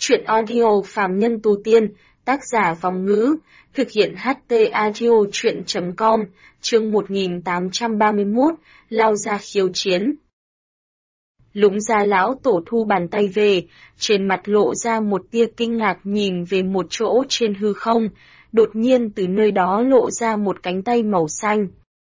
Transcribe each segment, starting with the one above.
Chuyện audio phàm nhân tu tiên, tác giả Vòng Ngữ, thực hiện HT Audio Chuyện.com, chương 1831, lao ra khiêu chiến. Lũng Gia lão tổ thu bàn tay về, trên mặt lộ ra một tia kinh ngạc nhìn về một chỗ trên hư không, đột nhiên từ nơi đó lộ ra một cánh tay màu xanh.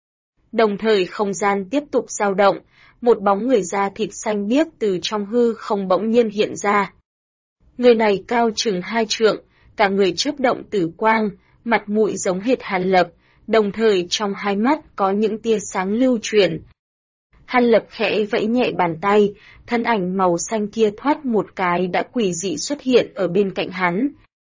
Đồng thời không gian tiếp tục dao động, một bóng người da thịt xanh biếc từ trong hư không bỗng nhiên hiện ra. Người này cao chừng 2 trượng, cả người chớp động tử quang, mặt mũi giống hệt Hàn Lập, đồng thời trong hai mắt có những tia sáng lưu chuyển. Hàn Lập khẽ vẫy nhẹ bàn tay, thân ảnh màu xanh kia thoát một cái đã quỷ dị xuất hiện ở bên cạnh hắn.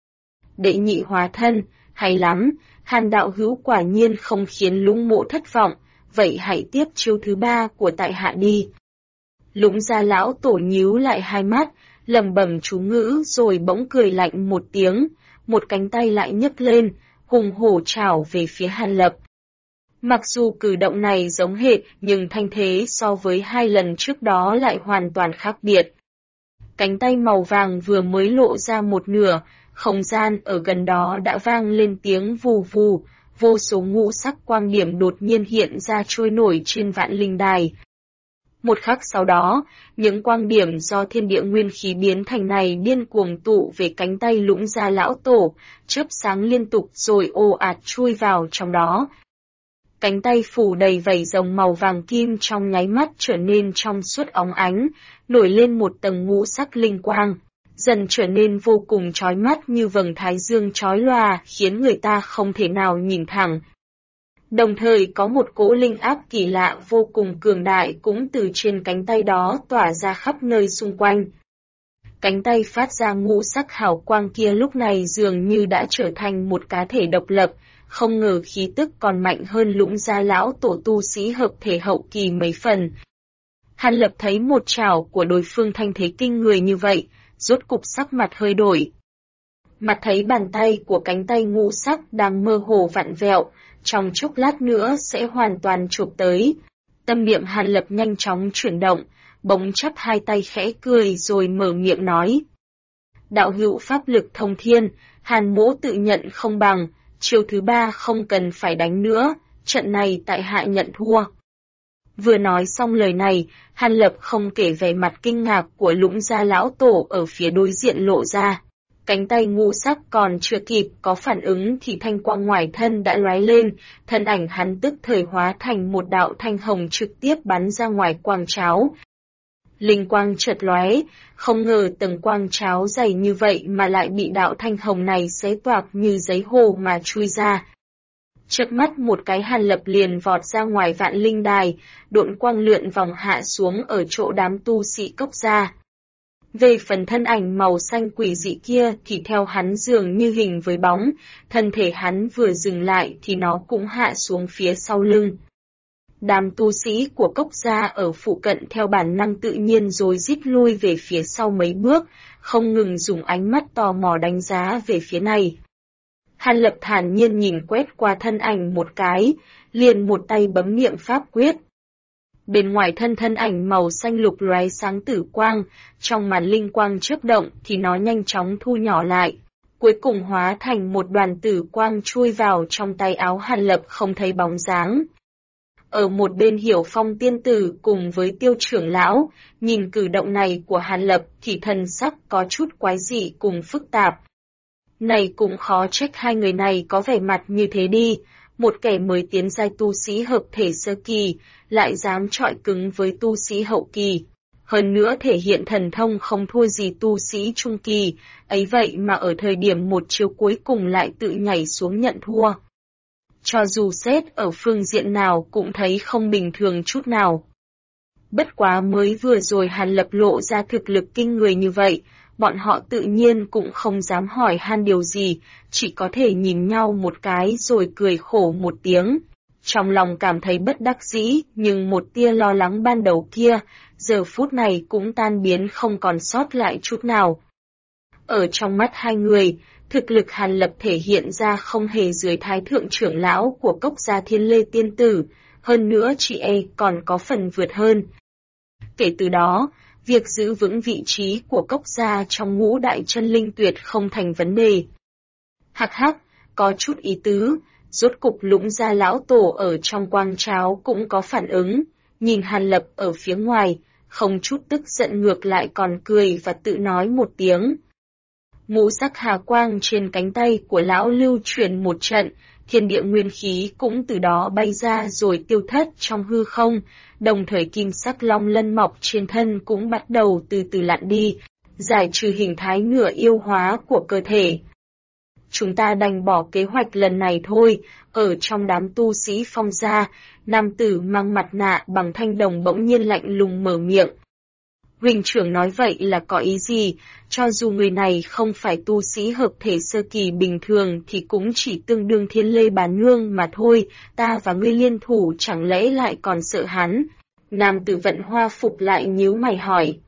Đệ nhị hóa thân, hay lắm, Hàn đạo hữu quả nhiên không khiến Lũng mộ thất vọng, vậy hãy tiếp chiêu thứ 3 của tại hạ đi. Lũng Gia lão tổ nhíu lại hai mắt, lẩm bẩm chú ngữ rồi bỗng cười lạnh một tiếng, một cánh tay lại nhấc lên, hùng hổ chảo về phía Hàn Lập. Mặc dù cử động này giống hệt nhưng thanh thế so với 2 lần trước đó lại hoàn toàn khác biệt. Cánh tay màu vàng vừa mới lộ ra một nửa, không gian ở gần đó đã vang lên tiếng vù vù, vô số ngũ sắc quang điểm đột nhiên hiện ra trôi nổi trên vạn linh đài. Một khắc sau đó, những quang điểm do thiên địa nguyên khí biến thành này điên cuồng tụ về cánh tay Lũng Gia lão tổ, chớp sáng liên tục rồi ồ ạt chui vào trong đó. Cánh tay phủ đầy vảy rồng màu vàng kim trong nháy mắt trở nên trong suốt óng ánh, nổi lên một tầng ngũ sắc linh quang, dần trở nên vô cùng chói mắt như vầng thái dương chói lòa khiến người ta không thể nào nhìn thẳng. Đồng thời có một cỗ linh áp kỳ lạ vô cùng cường đại cũng từ trên cánh tay đó tỏa ra khắp nơi xung quanh. Cánh tay phát ra ngũ sắc hào quang kia lúc này dường như đã trở thành một cá thể độc lập, không ngờ khí tức còn mạnh hơn Lũng Gia lão tổ tu sĩ hợp thể hậu kỳ mấy phần. Hàn Lập thấy một chảo của đối phương thanh thế kinh người như vậy, rốt cục sắc mặt hơi đổi. Mặt thấy bàn tay của cánh tay ngũ sắc đang mơ hồ vặn vẹo, trong chốc lát nữa sẽ hoàn toàn chụp tới. Tâm niệm Hàn Lập nhanh chóng chuyển động, bỗng chắp hai tay khẽ cười rồi mở miệng nói. Đạo hữu pháp lực thông thiên, Hàn mỗ tự nhận không bằng, chiêu thứ 3 không cần phải đánh nữa, trận này tại hạ nhận thua. Vừa nói xong lời này, Hàn Lập không kể vẻ mặt kinh ngạc của Lũng Gia lão tổ ở phía đối diện lộ ra. Cánh tay ngũ sắc còn chưa kịp có phản ứng thì thanh quang ngoài thân đã lóe lên, thân ảnh hắn tức thời hóa thành một đạo thanh hồng trực tiếp bắn ra ngoài quang cháo. Linh quang chợt lóe, không ngờ tầng quang cháo dày như vậy mà lại bị đạo thanh hồng này xé toạc như giấy hồ mà chui ra. Chớp mắt một cái Hàn Lập liền vọt ra ngoài vạn linh đài, độn quang lượn vòng hạ xuống ở chỗ đám tu sĩ Cốc Gia. Về phần thân ảnh màu xanh quỷ dị kia thì theo hắn dường như hình với bóng, thân thể hắn vừa dừng lại thì nó cũng hạ xuống phía sau lưng. Đám tu sĩ của Cốc Gia ở phụ cận theo bản năng tự nhiên rồi rít lui về phía sau mấy bước, không ngừng dùng ánh mắt tò mò đánh giá về phía này. Hàn Lập thản nhiên nhìn quét qua thân ảnh một cái, liền một tay bấm niệm pháp quyết. Bên ngoài thân ảnh màu xanh lục lóe sáng tử quang, trong màn linh quang chớp động thì nó nhanh chóng thu nhỏ lại, cuối cùng hóa thành một đoàn tử quang chui vào trong tay áo Hàn Lập không thấy bóng dáng. Ở một bên Hiểu Phong tiên tử cùng với Tiêu trưởng lão, nhìn cử động này của Hàn Lập thì thần sắc có chút quái dị cùng phức tạp. Này cũng khó trách hai người này có vẻ mặt như thế đi, một kẻ mới tiến giai tu sĩ hợp thể sơ kỳ, lại dám chọi cứng với tu sĩ hậu kỳ. Hơn nữa thể hiện thần thông không thua gì tu sĩ trung kỳ, ấy vậy mà ở thời điểm một chiêu cuối cùng lại tự nhảy xuống nhận thua. Cho dù xét ở phương diện nào cũng thấy không bình thường chút nào. Bất quá mới vừa rồi Hàn Lập lộ ra thực lực kinh người như vậy, bọn họ tự nhiên cũng không dám hỏi han điều gì, chỉ có thể nhìn nhau một cái rồi cười khổ một tiếng. Trong lòng cảm thấy bất đắc dĩ, nhưng một tia lo lắng ban đầu kia, giờ phút này cũng tan biến không còn sót lại chút nào. Ở trong mắt hai người, thực lực Hàn Lập thể hiện ra không hề dưới thái thượng trưởng lão của Cốc Gia Thiên Lê Tiên Tử, hơn nữa chị còn có phần vượt hơn. Kể từ đó, Việc giữ vững vị trí của Cốc gia trong ngũ đại chân linh tuyệt không thành vấn đề. Hắc hắc, có chút ý tứ, rốt cục Lũng gia lão tổ ở trong quang tráo cũng có phản ứng, nhìn Hàn Lập ở phía ngoài, không chút tức giận ngược lại còn cười và tự nói một tiếng. Ngũ sắc hà quang trên cánh tay của lão lưu chuyển một trận, thiên địa nguyên khí cũng từ đó bay ra rồi tiêu thất trong hư không, đồng thời kim sắc long lân mọc trên thân cũng bắt đầu từ từ lặn đi, giải trừ hình thái nửa yêu hóa của cơ thể. Chúng ta đành bỏ kế hoạch lần này thôi, ở trong đám tu sĩ Phong gia, nam tử mang mặt nạ bằng thanh đồng bỗng nhiên lạnh lùng mở miệng. Huynh trưởng nói vậy là có ý gì, cho dù người này không phải tu sĩ hợp thể sơ kỳ bình thường thì cũng chỉ tương đương Thiên Lê Bán Nương mà thôi, ta và ngươi liên thủ chẳng lẽ lại còn sợ hắn. Nam tử Vận Hoa phục lại nhíu mày hỏi.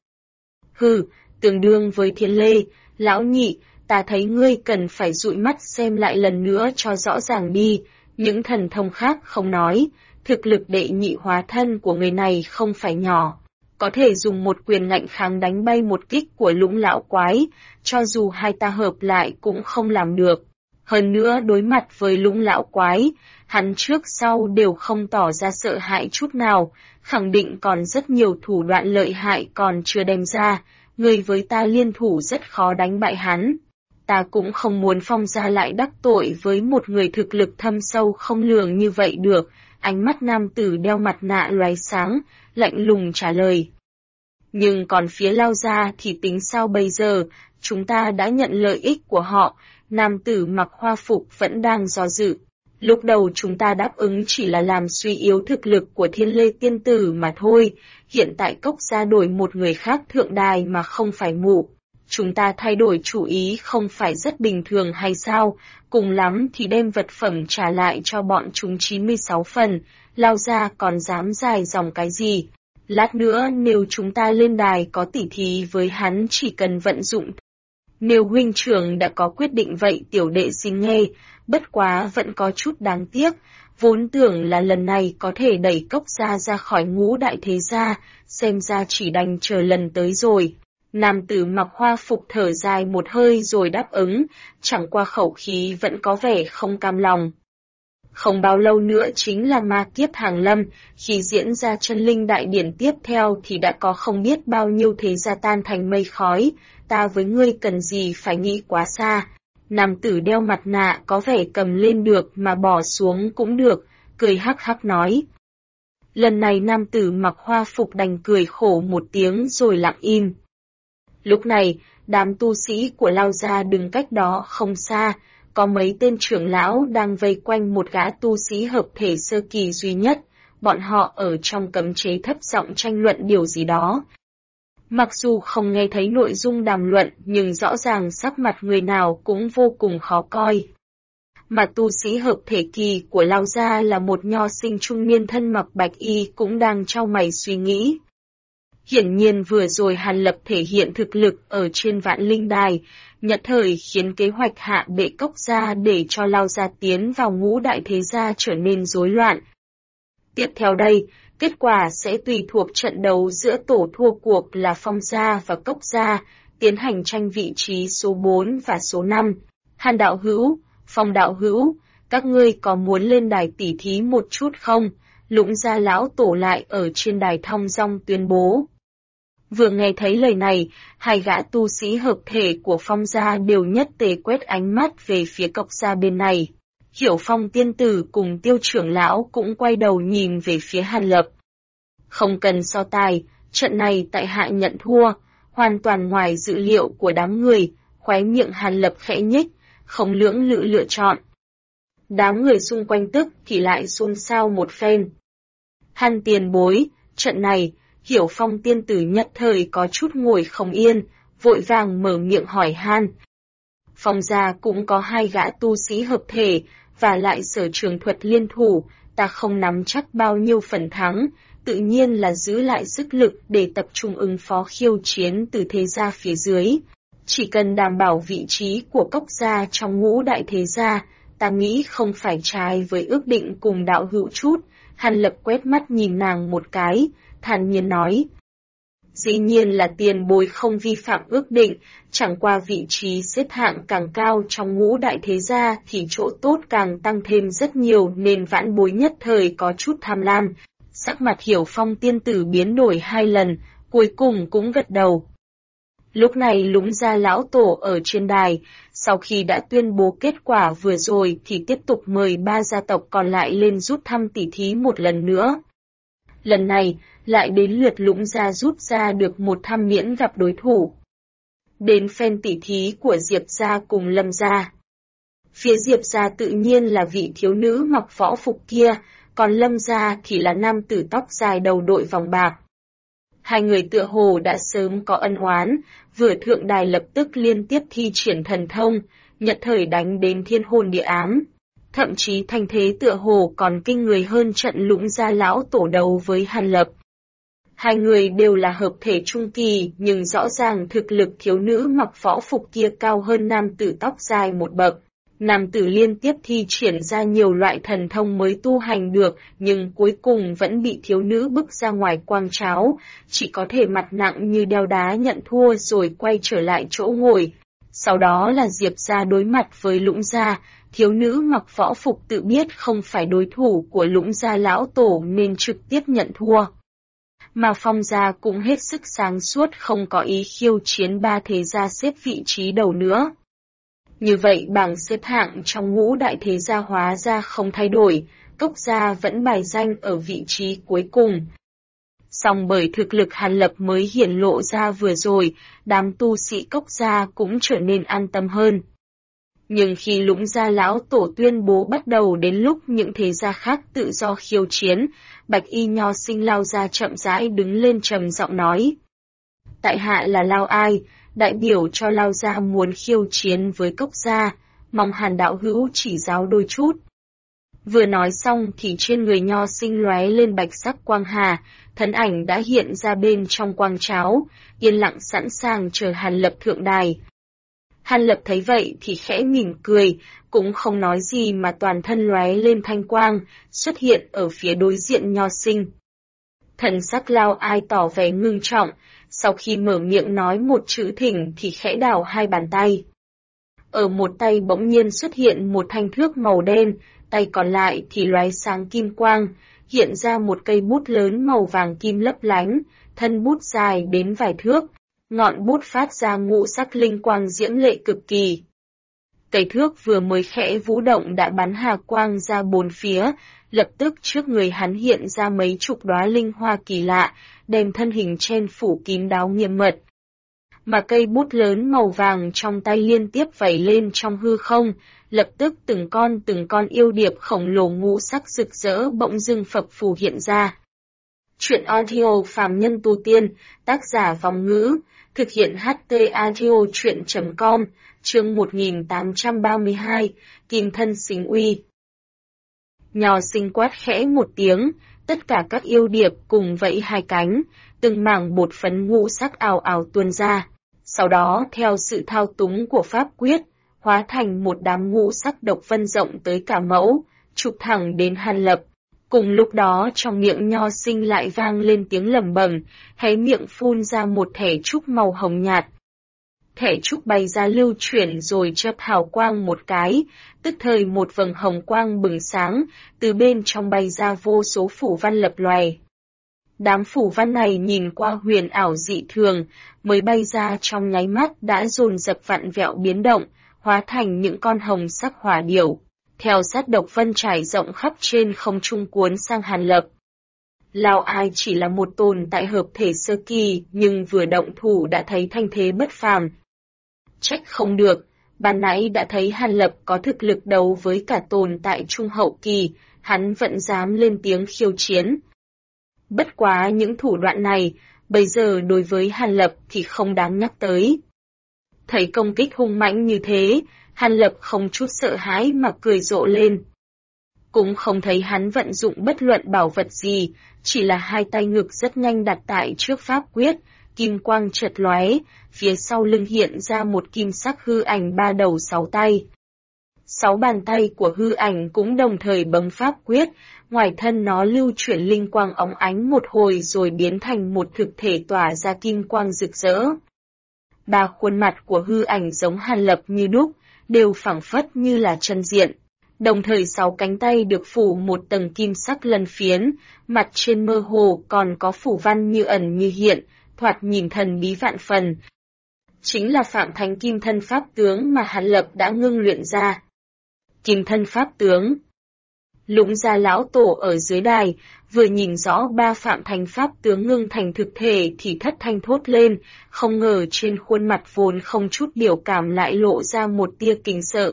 Hừ, tương đương với Thiên Lê, lão nhị, ta thấy ngươi cần phải dụi mắt xem lại lần nữa cho rõ ràng đi, những thần thông khác không nói, thực lực đệ nhị hóa thân của người này không phải nhỏ. Có thể dùng một quyền ngạnh kháng đánh bay một kích của Lũng lão quái, cho dù hai ta hợp lại cũng không làm được. Hơn nữa đối mặt với Lũng lão quái, hắn trước sau đều không tỏ ra sợ hãi chút nào, khẳng định còn rất nhiều thủ đoạn lợi hại còn chưa đem ra, người với ta liên thủ rất khó đánh bại hắn. Ta cũng không muốn Phong gia lại đắc tội với một người thực lực thâm sâu không lường như vậy được. Ánh mắt nam tử đeo mặt nạ lóe sáng, lạnh lùng trả lời. Nhưng còn phía Lao gia thì tính sao bây giờ, chúng ta đã nhận lợi ích của họ, nam tử mặc hoa phục vẫn đang do dự. Lúc đầu chúng ta đáp ứng chỉ là làm suy yếu thực lực của Thiên Lê tiên tử mà thôi, hiện tại Cốc gia đổi một người khác thượng đài mà không phải mụ. Chúng ta thay đổi chủ ý không phải rất bình thường hay sao, cùng lắm thì đem vật phẩm trả lại cho bọn chúng 96 phần, Lao gia còn dám dài dòng cái gì. Lát nữa nếu chúng ta lên đài có tỉ thí với hắn chỉ cần vận dụng. Nếu huynh trưởng đã có quyết định vậy tiểu đệ xin nghe, bất quá vẫn có chút đáng tiếc, vốn tưởng là lần này có thể đẩy Cốc gia ra khỏi ngũ đại thế gia, xem ra chỉ đành chờ lần tới rồi. Nam tử mặc hoa phục thở dài một hơi rồi đáp ứng, chẳng qua khẩu khí vẫn có vẻ không cam lòng. Không bao lâu nữa chính là ma kiếp hàng lâm, khi diễn ra chân linh đại điển tiếp theo thì đã có không biết bao nhiêu thế gia tan thành mây khói, ta với ngươi cần gì phải nghĩ quá xa. Nam tử đeo mặt nạ có vẻ cầm lên được mà bỏ xuống cũng được, cười hắc hắc nói. Lần này nam tử mặc hoa phục đành cười khổ một tiếng rồi lặng im. Lúc này, đám tu sĩ của Lao gia đứng cách đó không xa, có mấy tên trưởng lão đang vây quanh một gã tu sĩ hợp thể sơ kỳ duy nhất, bọn họ ở trong cấm chế thấp giọng tranh luận điều gì đó. Mặc dù không nghe thấy nội dung đàm luận nhưng rõ ràng sắc mặt người nào cũng vô cùng khó coi. Mà tu sĩ hợp thể kỳ của Lao gia là một nho sinh trung niên thân mặc bạch y cũng đang trao mày suy nghĩ. Hiển nhiên vừa rồi Hàn Lập thể hiện thực lực ở trên Vạn Linh Đài, nhất thời khiến kế hoạch hạ bệ Cốc gia để cho Lao gia tiến vào ngũ đại thế gia trở nên rối loạn. Tiếp theo đây, kết quả sẽ tùy thuộc trận đấu giữa tổ thua cuộc là Phong gia và Cốc gia, tiến hành tranh vị trí số 4 và số 5. Hàn đạo hữu, Phong đạo hữu, các ngươi có muốn lên đài tỉ thí một chút không? Lũng gia lão tổ lại ở trên đài thong dong tuyên bố. Vừa nghe thấy lời này, hai gã tu sĩ hợp thể của Phong gia đều nhất tề quét ánh mắt về phía Cốc gia bên này. Hiểu Phong tiên tử cùng Tiêu trưởng lão cũng quay đầu nhìn về phía Hàn Lập. Không cần so tài, trận này tại hạ nhận thua, hoàn toàn ngoài dự liệu của đám người, khóe miệng Hàn Lập khẽ nhích, không lưỡng lự lựa chọn. Đám người xung quanh tức thì lại xôn xao một phen. Hàn tiền bối, trận này, Hiểu Phong tiên tử nhất thời có chút ngồi không yên, vội vàng mở miệng hỏi han. Phong gia cũng có hai gã tu sĩ hợp thể, và lại sở trường thuật liên thủ, ta không nắm chắc bao nhiêu phần thắng, tự nhiên là giữ lại sức lực để tập trung ứng phó khiêu chiến từ thế gia phía dưới. Chỉ cần đảm bảo vị trí của Cốc gia trong ngũ đại thế gia, ta nghĩ không phải trái với ước định cùng đạo hữu chút. Hàn Lập quét mắt nhìn nàng một cái, thản nhiên nói. Dĩ nhiên là tiền bối không vi phạm ước định, chẳng qua vị trí xếp hạng càng cao trong ngũ đại thế gia thì chỗ tốt càng tăng thêm rất nhiều nên vãn bối nhất thời có chút tham lam. Sắc mặt Hiểu Phong tiên tử biến đổi 2 lần, cuối cùng cũng gật đầu. Lúc này Lũng Gia lão tổ ở trên đài, sau khi đã tuyên bố kết quả vừa rồi thì tiếp tục mời 3 gia tộc còn lại lên rút thăm tỉ thí một lần nữa. Lần này, lại đến lượt Lũng Gia rút ra được một thăm miễn gặp đối thủ. Đến phen tỉ thí của Diệp Gia cùng Lâm Gia. Phía Diệp Gia tự nhiên là vị thiếu nữ mặc võ phục kia, còn Lâm Gia thì là nam tử tóc dài đầu đội vòng bạc. Hai người tựa hồ đã sớm có ân oán, vừa thượng đài lập tức liên tiếp thi triển thần thông, nhất thời đánh đến thiên hồn địa ám. Thậm chí thanh thế tựa hồ còn kinh người hơn trận Lũng Gia lão tổ đấu với Hàn Lập. Hai người đều là hợp thể trung kỳ, nhưng rõ ràng thực lực thiếu nữ mặc võ phục kia cao hơn nam tử tóc dài một bậc. Nam tử liên tiếp thi triển ra nhiều loại thần thông mới tu hành được, nhưng cuối cùng vẫn bị thiếu nữ bức ra ngoài quang tráo, chỉ có thể mặt nặng như đeo đá nhận thua rồi quay trở lại chỗ ngồi. Sau đó là Diệp Gia đối mặt với Lũng Gia, thiếu nữ mặc võ phục tự biết không phải đối thủ của Lũng Gia lão tổ nên trực tiếp nhận thua. Mà Phong Gia cũng hết sức sáng suốt không có ý khiêu chiến 3 thế gia xếp vị trí đầu nữa. Như vậy bảng xếp hạng trong ngũ đại thế gia hóa ra không thay đổi, Cốc Gia vẫn bài danh ở vị trí cuối cùng. Song bởi thực lực Hàn Lập mới hiển lộ ra vừa rồi, đám tu sĩ Cốc Gia cũng trở nên an tâm hơn. Nhưng khi Lũng Gia lão tổ tuyên bố bắt đầu đến lúc những thế gia khác tự do khiêu chiến, Bạch Y Nho Sinh lao ra chậm rãi đứng lên trầm giọng nói. Tại hạ là Lao Ai, đại biểu cho Lao Gia muốn khiêu chiến với Cốc Gia, mong Hàn đạo hữu chỉ giáo đôi chút. Vừa nói xong thì trên người Nho Sinh lóe lên bạch sắc quang hà, thân ảnh đã hiện ra bên trong quang tráo, yên lặng sẵn sàng chờ Hàn Lập thượng đài. Hàn Lập thấy vậy thì khẽ mỉm cười, cũng không nói gì mà toàn thân lóe lên thanh quang, xuất hiện ở phía đối diện Nho Sinh. Thần sắc Lao Ai tỏ vẻ ngưng trọng, sau khi mở miệng nói một chữ thỉnh thì khẽ đảo hai bàn tay. Ở một tay bỗng nhiên xuất hiện một thanh thước màu đen, tay còn lại thì lóe sáng kim quang, hiện ra một cây bút lớn màu vàng kim lấp lánh, thân bút dài đến vài thước, ngọn bút phát ra ngũ sắc linh quang diễm lệ cực kỳ. Cây thước vừa mới khẽ vũ động đã bắn hà quang ra bốn phía, lập tức trước người hắn hiện ra mấy chục đóa linh hoa kỳ lạ, đem thân hình chen phủ kín đáo nghiêm mật. Mà cây bút lớn màu vàng trong tay liên tiếp vẩy lên trong hư không, lập tức từng con yêu điệp khổng lồ ngũ sắc rực rỡ bỗng dưng phập phù hiện ra. Chuyện audio phàm nhân tu tiên, tác giả Vòng Ngữ, thực hiện HT audio chuyện.com, chương 1832, Kim thân xính uy. Nho Sinh quát khẽ một tiếng, tất cả các yêu điệp cùng vẫy hai cánh, từng mảng bột phấn ngũ sắc ào ào tuôn ra. Sau đó theo sự thao túng của pháp quyết, hóa thành một đám ngũ sắc độc vân rộng tới cả mẫu, chụp thẳng đến Hàn Lập. Cùng lúc đó trong miệng Nho Sinh lại vang lên tiếng lẩm bẩm, hé miệng phun ra một thẻ trúc màu hồng nhạt. Thẻ trúc bay ra lưu chuyển rồi chớp hào quang một cái, tức thời một vầng hồng quang bừng sáng, từ bên trong bay ra vô số phủ văn lập lòe. Đám phủ văn này nhìn qua huyền ảo dị thường, mới bay ra trong nháy mắt đã dồn dập vặn vẹo biến động, hóa thành những con hồng sắc hỏa điểu, theo sát độc vân trải rộng khắp trên không trung cuốn sang Hàn Lập. Lao Ai chỉ là một tồn tại hợp thể sơ kỳ, nhưng vừa động thủ đã thấy thanh thế bất phàm. Trách không được, ban nãy đã thấy Hàn Lập có thực lực đấu với cả tồn tại trung hậu kỳ, hắn vẫn dám lên tiếng khiêu chiến. Bất quá những thủ đoạn này, bây giờ đối với Hàn Lập thì không đáng nhắc tới. Thấy công kích hung mãnh như thế, Hàn Lập không chút sợ hãi mà cười rộ lên. Cũng không thấy hắn vận dụng bất luận bảo vật gì, chỉ là hai tay ngực rất nhanh đặt tại trước pháp quyết, kim quang chợt lóe, phía sau lưng hiện ra một kim sắc hư ảnh ba đầu sáu tay. 6 bàn tay của hư ảnh cũng đồng thời bấm pháp quyết, ngoài thân nó lưu chuyển linh quang óng ánh một hồi rồi biến thành một thực thể tỏa ra kim quang rực rỡ. 3 khuôn mặt của hư ảnh giống Hàn Lập như đúc, đều phảng phất như là chân diện. Đồng thời 6 cánh tay được phủ một tầng kim sắc lân phiến, mặt trên mơ hồ còn có phủ văn như ẩn như hiện, thoạt nhìn thần bí vạn phần. Chính là Phạm Thánh Kim Thân Pháp Tướng mà Hàn Lập đã ngưng luyện ra. Kim Thân Pháp Tướng. Lũng Gia lão tổ ở dưới đài, vừa nhìn rõ 3 Phạm Thánh Pháp Tướng ngưng thành thực thể thì thất thanh thốt lên, không ngờ trên khuôn mặt vốn không chút biểu cảm lại lộ ra một tia kinh sợ.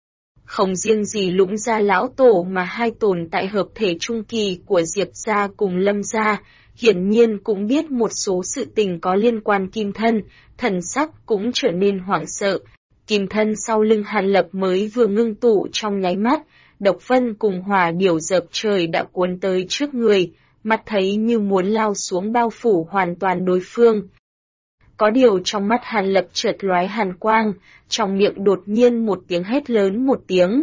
Không riêng gì Lũng Gia lão tổ mà 2 tồn tại hợp thể trung kỳ của Diệp gia cùng Lâm gia, hiển nhiên cũng biết một số sự tình có liên quan kim thân, thần sắc cũng trở nên hoảng sợ. Kim thân sau lưng Hàn Lập mới vừa ngưng tụ trong nháy mắt, Độc Vân cùng Hỏa Điểu dập trời đã cuốn tới trước người, mắt thấy như muốn lao xuống bao phủ hoàn toàn đối phương. Có điều trong mắt Hàn Lập chợt lóe hàn quang, trong miệng đột nhiên một tiếng hét lớn một tiếng.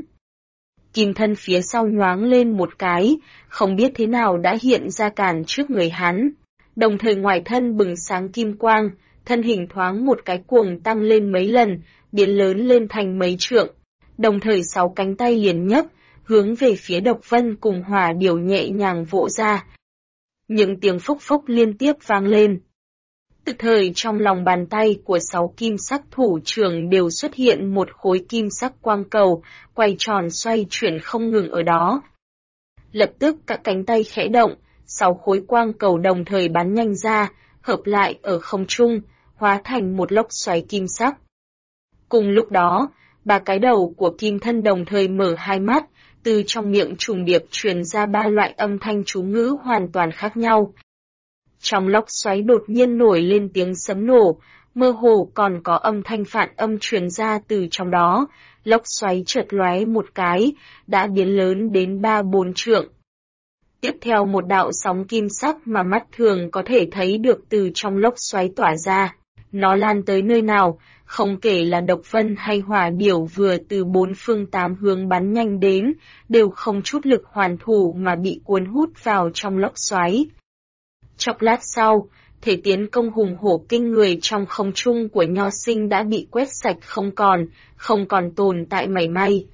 Kim thân phía sau nhoáng lên một cái, không biết thế nào đã hiện ra cản trước người hắn. Đồng thời ngoài thân bừng sáng kim quang, thân hình thoáng một cái cuồng tăng lên mấy lần, biến lớn lên thành mấy trượng. Đồng thời 6 cánh tay liền nhấc, hướng về phía Độc Vân cùng Hỏa Điểu nhẹ nhàng vỗ ra. Những tiếng phốc phốc liên tiếp vang lên. Tức thời trong lòng bàn tay của 6 kim sắc thủ trưởng đều xuất hiện một khối kim sắc quang cầu, quay tròn xoay chuyển không ngừng ở đó. Lập tức các cánh tay khẽ động, 6 khối quang cầu đồng thời bắn nhanh ra, hợp lại ở không trung, hóa thành một lốc xoáy kim sắc. Cùng lúc đó, 3 cái đầu của kim thân đồng thời mở hai mắt, từ trong miệng trùng điệp truyền ra 3 loại âm thanh chú ngữ hoàn toàn khác nhau. Trong lốc xoáy đột nhiên nổi lên tiếng sấm nổ, mơ hồ còn có âm thanh phản âm truyền ra từ trong đó, lốc xoáy chợt lóe một cái, đã biến lớn đến 3-4 trượng. Tiếp theo một đạo sóng kim sắc mà mắt thường có thể thấy được từ trong lốc xoáy tỏa ra. Nó lan tới nơi nào, không kể là Độc Vân hay Hỏa Điểu vừa từ 4 phương 8 hướng bắn nhanh đến, đều không chút lực hoàn thủ mà bị cuốn hút vào trong lốc xoáy. Chốc lát sau, thể tiến công hùng hổ kinh người trong không trung của Nho Sinh đã bị quét sạch không còn tồn tại mảy may.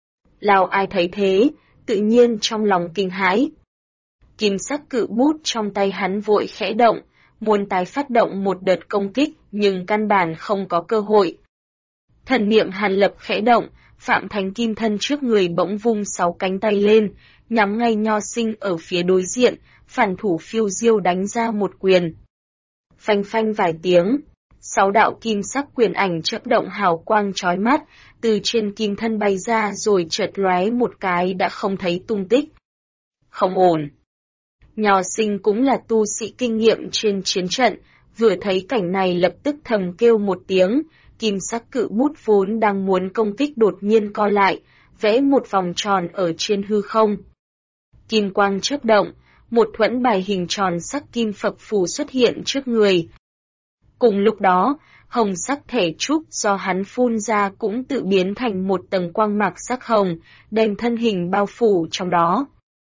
Lão Ai thấy thế, tự nhiên trong lòng kinh hãi. Kim sắc cự bút trong tay hắn vội khẽ động, muốn tái phát động một đợt công kích nhưng căn bản không có cơ hội. Thần niệm Hàn Lập khẽ động, Phạm Thánh Kim thân trước người bỗng vung 6 cánh tay lên, nhắm ngay Nho Sinh ở phía đối diện, phản thủ phiêu diêu đánh ra một quyền. Phanh phanh vài tiếng, 6 đạo kim sắc quyền ảnh chớp động hào quang chói mắt, từ trên kim thân bay ra rồi chợt lóe một cái đã không thấy tung tích. Không ổn. Nho Sinh cũng là tu sĩ kinh nghiệm trên chiến trận, vừa thấy cảnh này lập tức thầm kêu một tiếng, kim sắc cự bút vốn đang muốn công kích đột nhiên co lại, vẽ một vòng tròn ở trên hư không. Kim quang chớp động, một thuẫn bài hình tròn sắc kim phập phù xuất hiện trước người. Cùng lúc đó, hồng sắc thể trúc do hắn phun ra cũng tự biến thành một tầng quang mạc sắc hồng, đem thân hình bao phủ trong đó.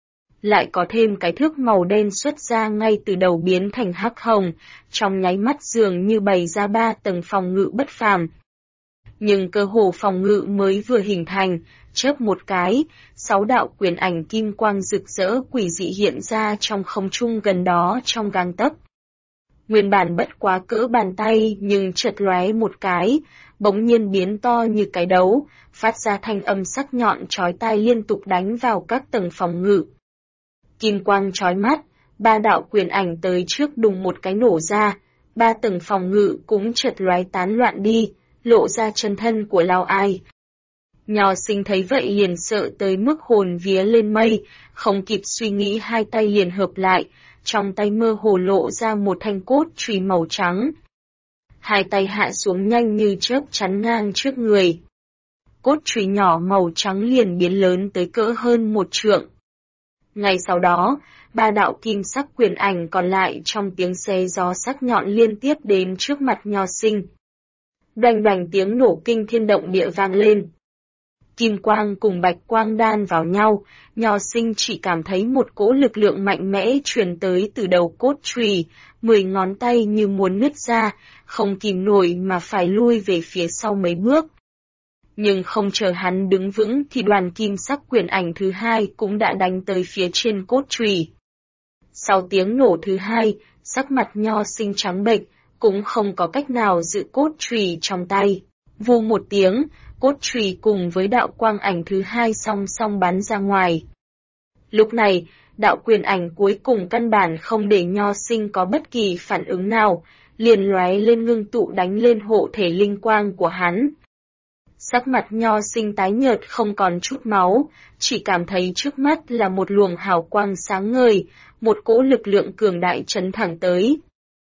Lại có thêm cái thước màu đen xuất ra ngay từ đầu biến thành hắc hồng, trong nháy mắt dường như bày ra 3 tầng phòng ngự bất phàm. Nhưng cơ hồ phòng ngự mới vừa hình thành, chớp một cái, 6 đạo quyền ảnh kim quang rực rỡ quỷ dị hiện ra trong không trung gần đó trong gang tấc. Nguyên bản bất quá cỡ bàn tay nhưng chợt lóe một cái, bỗng nhiên biến to như cái đấu, phát ra thanh âm sắc nhọn chói tai liên tục đánh vào các tầng phòng ngự. Kim quang chói mắt, 3 đạo quyền ảnh tới trước đùng một cái nổ ra, 3 tầng phòng ngự cũng chợt lóe tán loạn đi, lộ ra chân thân của Lão Ai. Nho Sinh thấy vậy liền sợ tới mức hồn vía lên mây, không kịp suy nghĩ hai tay liền hợp lại, trong tay mơ hồ lộ ra một thanh cốt chùy màu trắng. Hai tay hạ xuống nhanh như chớp chắn ngang trước người. Cốt chùy nhỏ màu trắng liền biến lớn tới cỡ hơn 1 trượng. Ngay sau đó, 3 đạo kim sắc quyền ảnh còn lại trong tiếng xé gió sắc nhọn liên tiếp đến trước mặt Nho Sinh. Đoành đoành tiếng nổ kinh thiên động địa vang lên. Kim quang cùng bạch quang đan vào nhau, Nho Sinh chỉ cảm thấy một cỗ lực lượng mạnh mẽ truyền tới từ đầu cốt chùy, 10 ngón tay như muốn nứt ra, không kìm nổi mà phải lui về phía sau mấy bước. Nhưng không chờ hắn đứng vững thì đoàn kim sắc quyền ảnh thứ hai cũng đã đánh tới phía trên cốt chùy. Sau tiếng nổ thứ hai, sắc mặt Nho Sinh trắng bệch, cũng không có cách nào giữ cốt chùy trong tay. Vù một tiếng, cốt chùy cùng với đạo quang ảnh thứ hai song song bắn ra ngoài. Lúc này, đạo quyền ảnh cuối cùng căn bản không để Nho Sinh có bất kỳ phản ứng nào, liền lóe lên ngưng tụ đánh lên hộ thể linh quang của hắn. Sắc mặt Nho Sinh tái nhợt không còn chút máu, chỉ cảm thấy trước mắt là một luồng hào quang sáng ngời, một cỗ lực lượng cường đại chấn thẳng tới.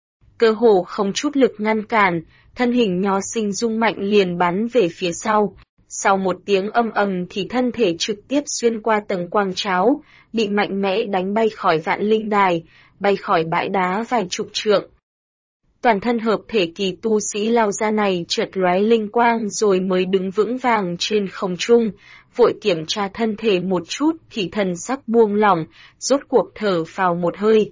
Cơ hồ không chút lực ngăn cản, thân hình Nho Sinh rung mạnh liền bắn về phía sau. Sau một tiếng âm ầm thì thân thể trực tiếp xuyên qua tầng quang tráo, bị mạnh mẽ đánh bay khỏi vạn linh đài, bay khỏi bãi đá vài chục trượng. Toàn thân hợp thể kỳ tu sĩ lao ra này chợt lóe linh quang rồi mới đứng vững vàng trên không trung, vội kiểm tra thân thể một chút thì thần sắc buông lỏng, rốt cuộc thở phào một hơi.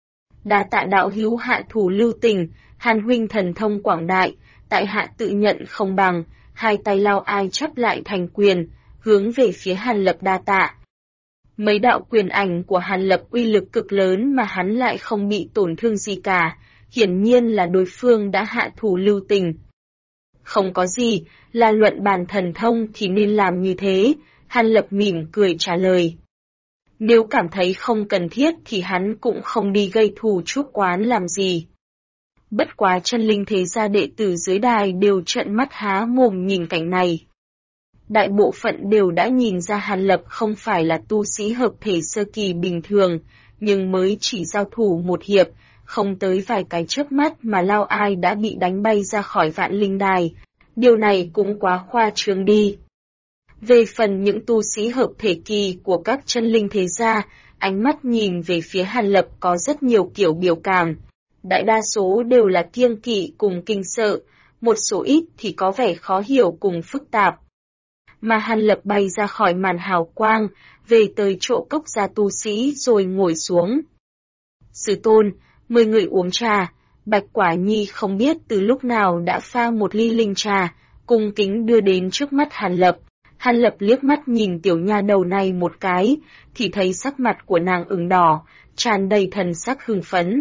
Đa tạ đạo hữu hạ thủ lưu tình, Hàn huynh thần thông quảng đại, tại hạ tự nhận không bằng, hai tay lao ai chắp lại thành quyền, hướng về phía Hàn Lập đa tạ. Mấy đạo quyền ảnh của Hàn Lập uy lực cực lớn mà hắn lại không bị tổn thương gì cả, hiển nhiên là đối phương đã hạ thủ lưu tình. Không có gì, là luận bàn thần thông thì nên làm như thế, Hàn Lập mỉm cười trả lời. Nếu cảm thấy không cần thiết thì hắn cũng không đi gây thù chuốc oán làm gì. Bất quá chân linh thế gia đệ tử dưới đài đều trợn mắt há mồm nhìn cảnh này. Đại bộ phận đều đã nhìn ra Hàn Lập không phải là tu sĩ hợp thể sơ kỳ bình thường, nhưng mới chỉ giao thủ một hiệp, không tới vài cái chớp mắt mà Lao Ai đã bị đánh bay ra khỏi vạn linh đài. Điều này cũng quá khoa trương đi. Về phần những tu sĩ hợp thể kỳ của các chân linh thế gia, ánh mắt nhìn về phía Hàn Lập có rất nhiều kiểu biểu cảm. Đại đa số đều là kiêng kỵ cùng kinh sợ, một số ít thì có vẻ khó hiểu cùng phức tạp. Mà Hàn Lập bay ra khỏi màn hào quang, về tới chỗ cốc gia tu sĩ rồi ngồi xuống. Sư tôn, 10 người uống trà, Bạch Quả Nhi không biết từ lúc nào đã pha một ly linh trà, cung kính đưa đến trước mắt Hàn Lập. Hàn Lập liếc mắt nhìn tiểu nha đầu này một cái, thì thấy sắc mặt của nàng ửng đỏ, tràn đầy thần sắc hưng phấn.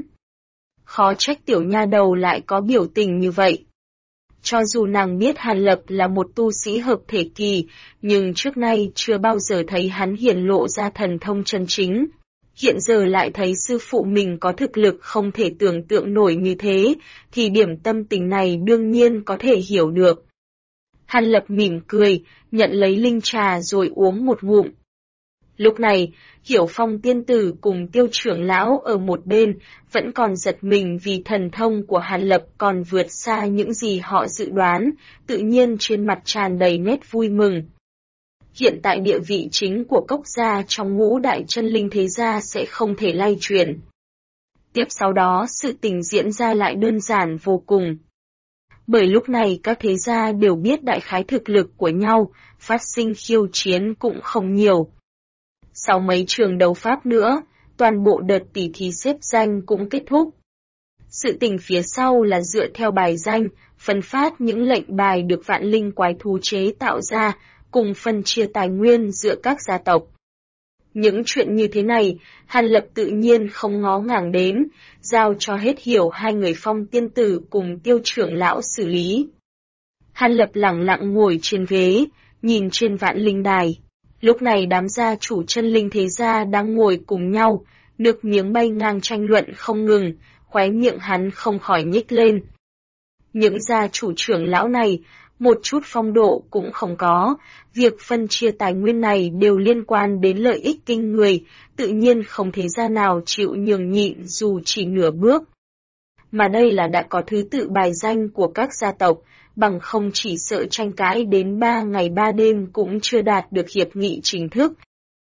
Khó trách tiểu nha đầu lại có biểu tình như vậy. Cho dù nàng biết Hàn Lập là một tu sĩ hợp thể kỳ, nhưng trước nay chưa bao giờ thấy hắn hiển lộ ra thần thông chân chính. Hiện giờ lại thấy sư phụ mình có thực lực không thể tưởng tượng nổi như thế, thì điểm tâm tình này đương nhiên có thể hiểu được. Hàn Lập mỉm cười, nhận lấy linh trà rồi uống một ngụm. Lúc này, Hiểu Phong tiên tử cùng Tiêu trưởng lão ở một bên, vẫn còn giật mình vì thần thông của Hàn Lập còn vượt xa những gì họ dự đoán, tự nhiên trên mặt tràn đầy nét vui mừng. Hiện tại địa vị chính của cốc gia trong ngũ đại chân linh thế gia sẽ không thể lay chuyển. Tiếp sau đó sự tình diễn ra lại đơn giản vô cùng. Bởi lúc này các thế gia đều biết đại khái thực lực của nhau, phát sinh khiêu chiến cũng không nhiều. Sau mấy trường đấu pháp nữa, toàn bộ đợt tỉ thí xếp danh cũng kết thúc. Sự tình phía sau là dựa theo bài danh, phân phát những lệnh bài được vạn linh quái thú chế tạo ra, cùng phân chia tài nguyên giữa các gia tộc. Những chuyện như thế này, Hàn Lập tự nhiên không ngó ngàng đến, giao cho hết Hiểu hai người Phong tiên tử cùng Tiêu trưởng lão xử lý. Hàn Lập lẳng lặng ngồi trên ghế, nhìn trên vạn linh đài. Lúc này đám gia chủ chân linh thế gia đang ngồi cùng nhau, nước miếng bay ngang tranh luận không ngừng, khóe miệng hắn không khỏi nhếch lên. Những gia chủ trưởng lão này, một chút phong độ cũng không có, việc phân chia tài nguyên này đều liên quan đến lợi ích kinh người, tự nhiên không thế gia nào chịu nhường nhịn dù chỉ nửa bước. Mà đây là đã có thứ tự bài danh của các gia tộc, bằng không chỉ sợ tranh cãi đến 3 ngày 3 đêm cũng chưa đạt được hiệp nghị chính thức.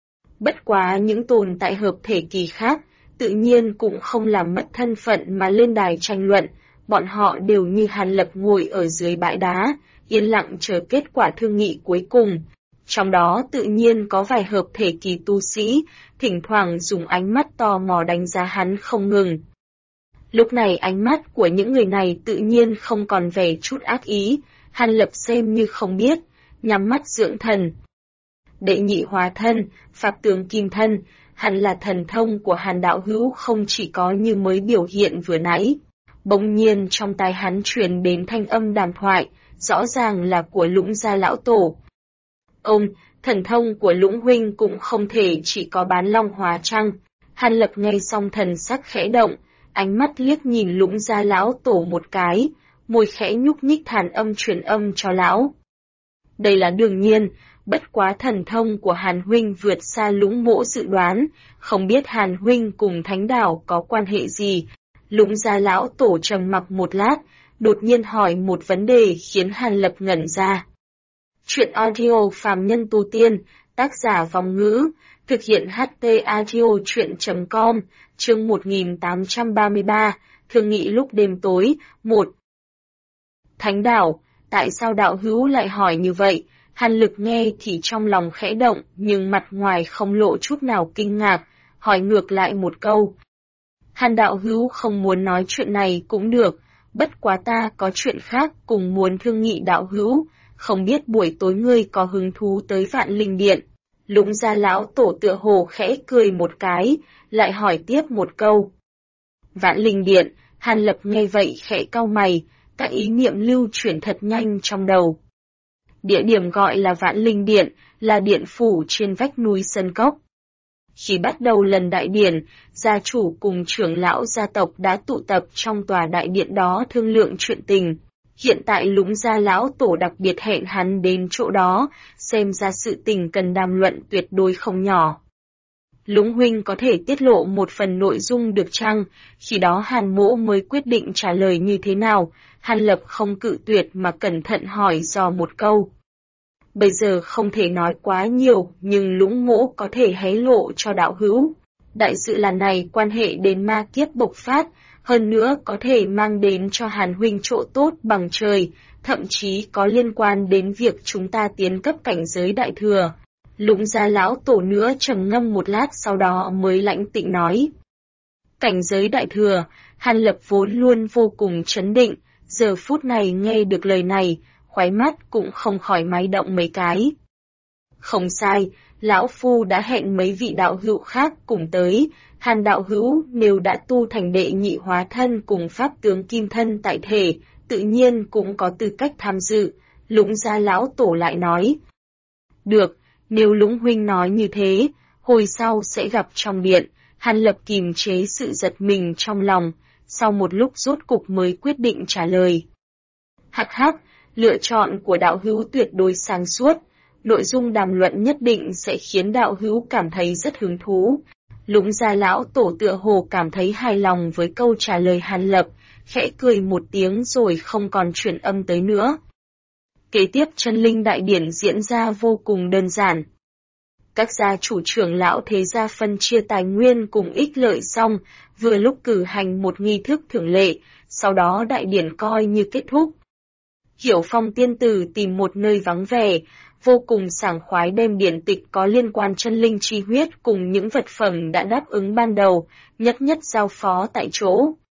Bất quá những tồn tại hợp thể kỳ khác, tự nhiên cũng không làm mất thân phận mà lên đài tranh luận, bọn họ đều như Hàn Lập ngồi ở dưới bãi đá, yên lặng chờ kết quả thương nghị cuối cùng. trong đó tự nhiên có vài hợp thể kỳ tu sĩ, thỉnh thoảng dùng ánh mắt tò mò đánh giá hắn không ngừng. Lúc này ánh mắt của những người này tự nhiên không còn vẻ chút ác ý, Hàn Lập xem như không biết, nhắm mắt dưỡng thần. Đệ nhị hóa thân, Pháp tướng kim thân, hẳn là thần thông của Hàn đạo hữu không chỉ có như mới biểu hiện vừa nãy. Bỗng nhiên trong tai hắn truyền đến thanh âm đàm thoại, rõ ràng là của Lũng Gia lão tổ. Ông, thần thông của Lũng huynh cũng không thể chỉ có bán long hóa trăng. Hàn Lập nghe xong thần sắc khẽ động, ánh mắt liếc nhìn Lũng Gia lão tổ một cái, môi khẽ nhúc nhích thản âm truyền âm cho lão. Đây là đương nhiên, bất quá thần thông của Hàn huynh vượt xa Lũng mỗ dự đoán, không biết Hàn huynh cùng thánh đảo có quan hệ gì. Lũng Gia lão tổ trầm mặc một lát, đột nhiên hỏi một vấn đề khiến Hàn Lập ngẩn ra. Chuyện audio phàm nhân tu tiên, tác giả Vong Ngữ, thực hiện HT audio chuyện.com, chương 1833, thương nghị lúc đêm tối, 1. Thánh đảo, tại sao đạo hữu lại hỏi như vậy? Hàn Lực nghe thì trong lòng khẽ động, nhưng mặt ngoài không lộ chút nào kinh ngạc, hỏi ngược lại một câu. Hàn đạo hữu không muốn nói chuyện này cũng được, bất quá ta có chuyện khác cùng muốn thương nghị đạo hữu, không biết buổi tối ngươi có hứng thú tới Vạn Linh Điện. Lũng Gia lão tổ tựa hồ khẽ cười một cái, lại hỏi tiếp một câu. Vạn Linh Điện, Hàn Lập nghe vậy khẽ cau mày, các ý niệm lưu chuyển thật nhanh trong đầu. Địa điểm gọi là Vạn Linh Điện, là điện phủ trên vách núi Sơn Cốc. Khi bắt đầu lần đại điển, gia chủ cùng trưởng lão gia tộc đã tụ tập trong tòa đại điện đó thương lượng chuyện tình. Hiện tại Lũng Gia lão tổ đặc biệt hẹn hắn đến chỗ đó, xem ra sự tình cần đàm luận tuyệt đối không nhỏ. Lũng huynh có thể tiết lộ một phần nội dung được chăng? Khi đó Hàn mỗ mới quyết định trả lời như thế nào. Hàn Lập không cự tuyệt mà cẩn thận hỏi dò một câu. Bây giờ không thể nói quá nhiều, nhưng Lũng mỗ có thể hé lộ cho đạo hữu. Đại sự lần này quan hệ đến ma kiếp bộc phát, hơn nữa có thể mang đến cho Hàn huynh chỗ tốt bằng trời, thậm chí có liên quan đến việc chúng ta tiến cấp cảnh giới đại thừa. Lũng Gia lão tổ nữa trầm ngâm một lát sau đó mới lãnh tịnh nói. Cảnh giới đại thừa, Hàn Lập vốn luôn vô cùng trấn định, giờ phút này nghe được lời này, khóe mắt cũng không khỏi máy động mấy cái. Không sai, lão phu đã hẹn mấy vị đạo hữu khác cùng tới, Hàn đạo hữu nếu đã tu thành đệ nhị hóa thân cùng Pháp tướng kim thân tại thể, tự nhiên cũng có tư cách tham dự. Lũng Gia lão tổ lại nói. Được, nếu Lũng huynh nói như thế, hồi sau sẽ gặp trong điện. Hàn Lập kìm chế sự giật mình trong lòng, sau một lúc rốt cục mới quyết định trả lời. Hắc hắc, lựa chọn của đạo hữu tuyệt đối sáng suốt, nội dung đàm luận nhất định sẽ khiến đạo hữu cảm thấy rất hứng thú. Lũng Gia lão tổ tựa hồ cảm thấy hài lòng với câu trả lời Hàn Lập, khẽ cười một tiếng rồi không còn chuyển âm tới nữa. Kế tiếp chân linh đại điển diễn ra vô cùng đơn giản. Các gia chủ trưởng lão thế gia phân chia tài nguyên cùng ích lợi xong, vừa lúc cử hành một nghi thức thường lệ, sau đó đại điển coi như kết thúc. Hiểu Phong tiên tử tìm một nơi vắng vẻ, vô cùng sảng khoái đem điển tịch có liên quan chân linh chi huyết cùng những vật phẩm đã đáp ứng ban đầu, nhất nhất giao phó tại chỗ.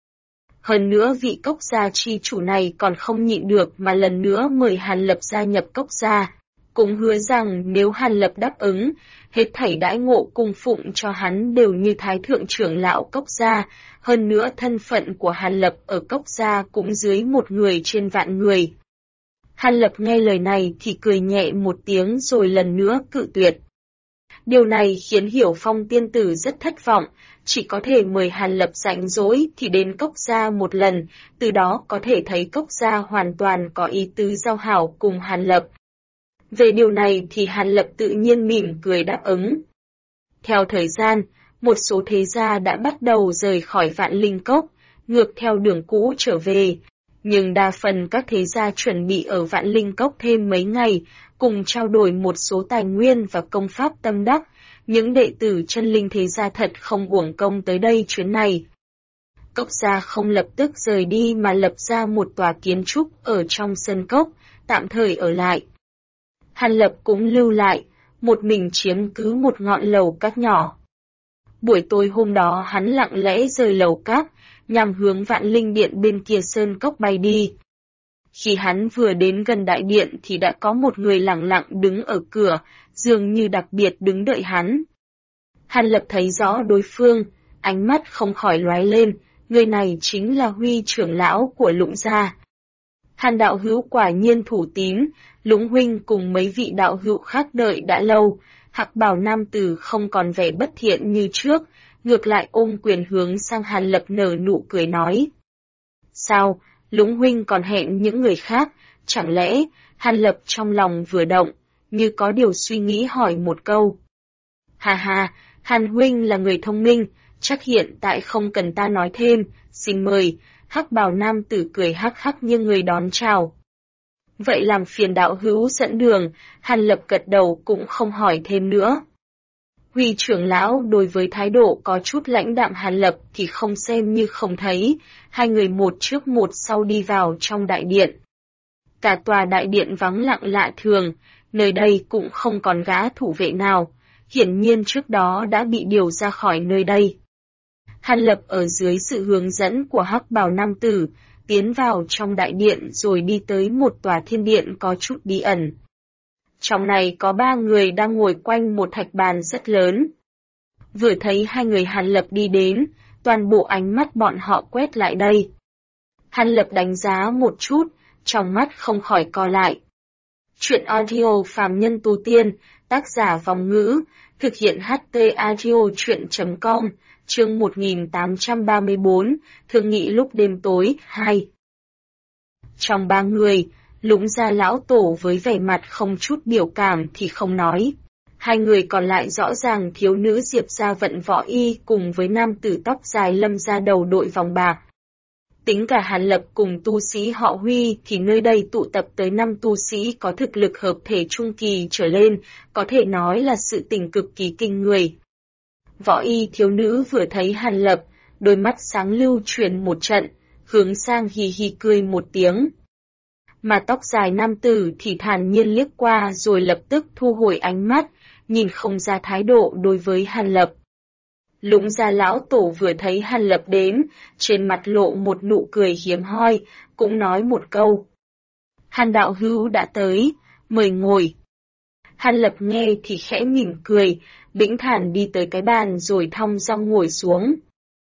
Hơn nữa vị cốc gia chi chủ này còn không nhịn được mà lần nữa mời Hàn Lập gia nhập cốc gia, cũng hứa rằng nếu Hàn Lập đáp ứng, hết thảy đãi ngộ cung phụng cho hắn đều như thái thượng trưởng lão cốc gia, hơn nữa thân phận của Hàn Lập ở cốc gia cũng dưới một người trên vạn người. Hàn Lập nghe lời này thì cười nhẹ một tiếng rồi lần nữa cự tuyệt. Điều này khiến Hiểu Phong tiên tử rất thất vọng, chỉ có thể mời Hàn Lập rảnh rỗi thì đến cốc gia một lần, từ đó có thể thấy cốc gia hoàn toàn có ý tứ giao hảo cùng Hàn Lập. Về điều này thì Hàn Lập tự nhiên mỉm cười đáp ứng. Theo thời gian, một số thế gia đã bắt đầu rời khỏi Vạn Linh Cốc, ngược theo đường cũ trở về. Nhưng đa phần các thế gia chuẩn bị ở Vạn Linh Cốc thêm mấy ngày, cùng trao đổi một số tài nguyên và công pháp tâm đắc. Những đệ tử chân linh thế gia thật không uổng công tới đây chuyến này. Cốc gia không lập tức rời đi mà lập ra một tòa kiến trúc ở trong sân cốc, tạm thời ở lại. Hàn Lập cũng lưu lại, một mình chiếm cứ một ngọn lầu các nhỏ. Buổi tối hôm đó hắn lặng lẽ rời lầu các, nhằm hướng Vạn Linh Điện bên kia sơn cốc bay đi. Khi hắn vừa đến gần đại điện thì đã có một người lẳng lặng đứng ở cửa, dường như đặc biệt đứng đợi hắn. Hàn Lập thấy rõ đối phương, ánh mắt không khỏi lóe lên, người này chính là Huy trưởng lão của Lũng gia. Hàn đạo hữu quả nhiên thủ tín, Lũng huynh cùng mấy vị đạo hữu khác đợi đã lâu, Hắc bào nam tử không còn vẻ bất thiện như trước, ngược lại ôm quyền hướng sang Hàn Lập nở nụ cười nói. Sao, Lũng huynh còn hẹn những người khác, chẳng lẽ, Hàn Lập trong lòng vừa động, như có điều suy nghĩ hỏi một câu. Hà hà, Hàn huynh là người thông minh, chắc hiện tại không cần ta nói thêm, xin mời, Hắc bào nam tử cười hắc hắc như người đón chào. Vậy làm phiền đạo hữu dẫn đường, Hàn Lập gật đầu cũng không hỏi thêm nữa. Huy trưởng lão đối với thái độ có chút lãnh đạm Hàn Lập thì không xem như không thấy, hai người một trước một sau đi vào trong đại điện. Cả tòa đại điện vắng lặng lạ thường, nơi đây cũng không còn gã thủ vệ nào, hiển nhiên trước đó đã bị điều ra khỏi nơi đây. Hàn Lập ở dưới sự hướng dẫn của Hắc bào nam tử, tiến vào trong đại điện rồi đi tới một tòa thiên điện có chút bí ẩn. Trong này có 3 người đang ngồi quanh một thạch bàn rất lớn. Vừa thấy hai người Hàn Lập đi đến, toàn bộ ánh mắt bọn họ quét lại đây. Hàn Lập đánh giá một chút, trong mắt không khỏi co lại. Chuyện audio phàm nhân tu tiên, tác giả Vòng Ngữ, thực hiện HT audio chuyện.com, chương 1834, thương nghị lúc đêm tối, 2. Trong 3 người, Lũng gia lão tổ với vẻ mặt không chút biểu cảm thì không nói. Hai người còn lại rõ ràng thiếu nữ Diệp gia Vận Võ Y cùng với nam tử tóc dài Lâm gia đầu đội vòng bạc. Tính cả Hàn Lập cùng tu sĩ họ Huy thì nơi đây tụ tập tới 5 tu sĩ có thực lực hợp thể trung kỳ trở lên, có thể nói là sự tình cực kỳ kinh người. Võ Y thiếu nữ vừa thấy Hàn Lập, đôi mắt sáng lưu chuyển một trận, hướng sang hì hì cười một tiếng. Mà tóc dài nam tử thì thản nhiên liếc qua rồi lập tức thu hồi ánh mắt, nhìn không ra thái độ đối với Hàn Lập. Lũng gia lão tổ vừa thấy Hàn Lập đến, trên mặt lộ một nụ cười hiếm hoi, cũng nói một câu. Hàn đạo hữu đã tới, mời ngồi. Hàn Lập nghe thì khẽ mỉm cười, bĩnh thản đi tới cái bàn rồi thong dong ngồi xuống.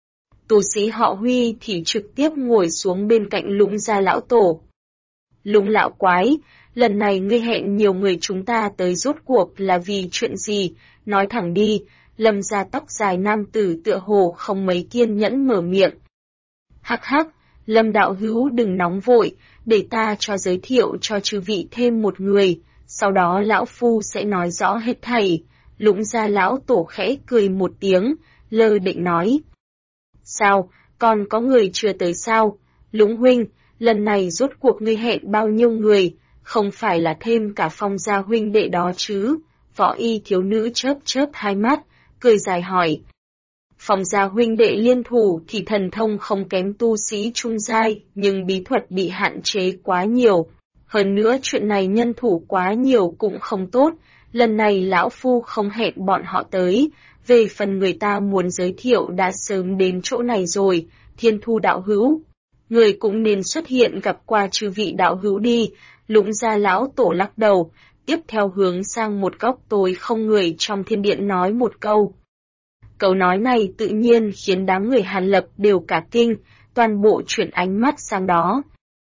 Tu sĩ họ Huy thì trực tiếp ngồi xuống bên cạnh Lũng gia lão tổ. Lũng lão quái, lần này ngươi hẹn nhiều người chúng ta tới rốt cuộc là vì chuyện gì, nói thẳng đi. Lâm gia tóc dài nam tử tựa hồ không mấy kiên nhẫn mở miệng. Hắc hắc, Lâm đạo hữu đừng nóng vội, để ta cho giới thiệu cho chư vị thêm một người, sau đó lão phu sẽ nói rõ hết thảy. Lũng gia lão tổ khẽ cười một tiếng, lơ định nói. Sao, còn có người chưa tới sao? Lũng huynh, lần này rốt cuộc ngươi hẹn bao nhiêu người, không phải là thêm cả Phong gia huynh đệ đó chứ? Võ Y thiếu nữ chớp chớp hai mắt, cười dài hỏi. Phong gia huynh đệ liên thủ thì thần thông không kém tu sĩ trung giai, nhưng bí thuật bị hạn chế quá nhiều. Hơn nữa chuyện này nhân thủ quá nhiều cũng không tốt, lần này lão phu không hẹn bọn họ tới, về phần người ta muốn giới thiệu đã sớm đến chỗ này rồi, Thiên Thu đạo hữu. Người cũng nên xuất hiện gặp qua chư vị đạo hữu đi, Lũng gia lão tổ lắc đầu, tiếp theo hướng sang một góc tối không người trong thiên điện nói một câu. Câu nói này tự nhiên khiến đám người Hàn Lập đều cả kinh, toàn bộ chuyển ánh mắt sang đó.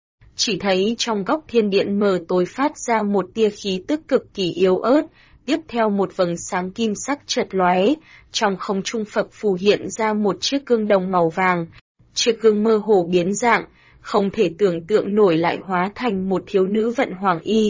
Chỉ thấy trong góc thiên điện mờ tối phát ra một tia khí tức cực kỳ yếu ớt, tiếp theo một vầng sáng kim sắc chợt lóe, trong không trung phập phù hiện ra một chiếc gương đồng màu vàng. Chiếc gương mơ hồ biến dạng, không thể tưởng tượng nổi lại hóa thành một thiếu nữ vận hoàng y.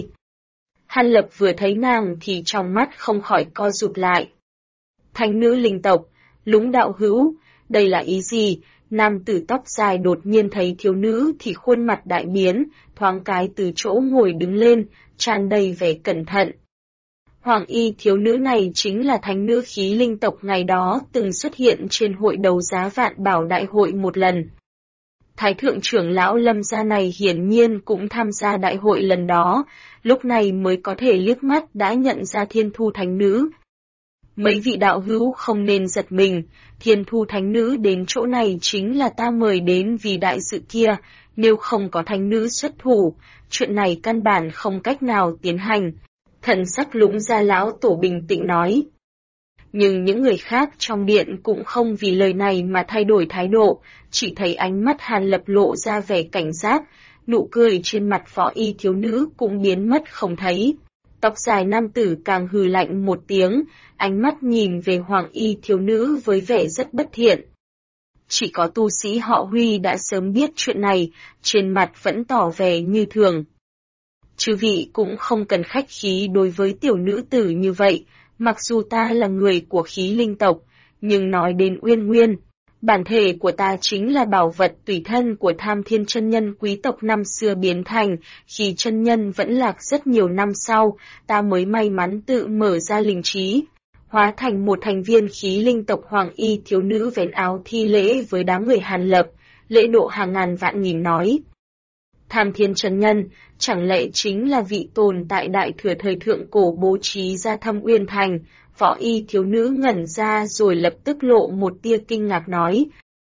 Hàn Lập vừa thấy nàng thì trong mắt không khỏi co rụt lại. Thánh nữ linh tộc, Lũng đạo hữu, đây là ý gì? Nam tử tóc dài đột nhiên thấy thiếu nữ thì khuôn mặt đại biến, thoáng cái từ chỗ ngồi đứng lên, tràn đầy vẻ cẩn thận. Hoàng y thiếu nữ này chính là thánh nữ khí linh tộc ngày đó từng xuất hiện trên hội đấu giá Vạn Bảo đại hội một lần. Thái thượng trưởng lão Lâm gia này hiển nhiên cũng tham gia đại hội lần đó, lúc này mới có thể liếc mắt đã nhận ra Thiên Thu Thánh Nữ. Mấy vị đạo hữu không nên giật mình, Thiên Thu Thánh Nữ đến chỗ này chính là ta mời đến vì đại sự kia, nếu không có Thánh Nữ xuất thủ, chuyện này căn bản không cách nào tiến hành. Thần sắc Lũng Gia lão tổ bình tĩnh nói. Nhưng những người khác trong điện cũng không vì lời này mà thay đổi thái độ, chỉ thấy ánh mắt Hàn Lập lộ ra vẻ cảnh giác, nụ cười trên mặt võ y thiếu nữ cũng biến mất không thấy. Tóc dài nam tử càng hừ lạnh một tiếng, ánh mắt nhìn về hoàng y thiếu nữ với vẻ rất bất thiện. Chỉ có tu sĩ họ Huy đã sớm biết chuyện này, trên mặt vẫn tỏ vẻ như thường. Chư vị cũng không cần khách khí đối với tiểu nữ tử như vậy, mặc dù ta là người của khí linh tộc, nhưng nói đến Uyên Nguyên, bản thể của ta chính là bảo vật tùy thân của Tham Thiên chân nhân quý tộc năm xưa biến thành, khi chân nhân vẫn lạc rất nhiều năm sau, ta mới may mắn tự mở ra linh trí, hóa thành một thành viên khí linh tộc hoàng y thiếu nữ vén áo thi lễ với đám người Hàn Lập, lễ độ hàng ngàn vạn nghìn nói. Tham Thiên chân nhân, chẳng lẽ chính là vị tồn tại đại thừa thời thượng cổ bố trí ra Thâm Uyên Thành? Võ y thiếu nữ ngẩn ra rồi lập tức lộ một tia kinh ngạc nói.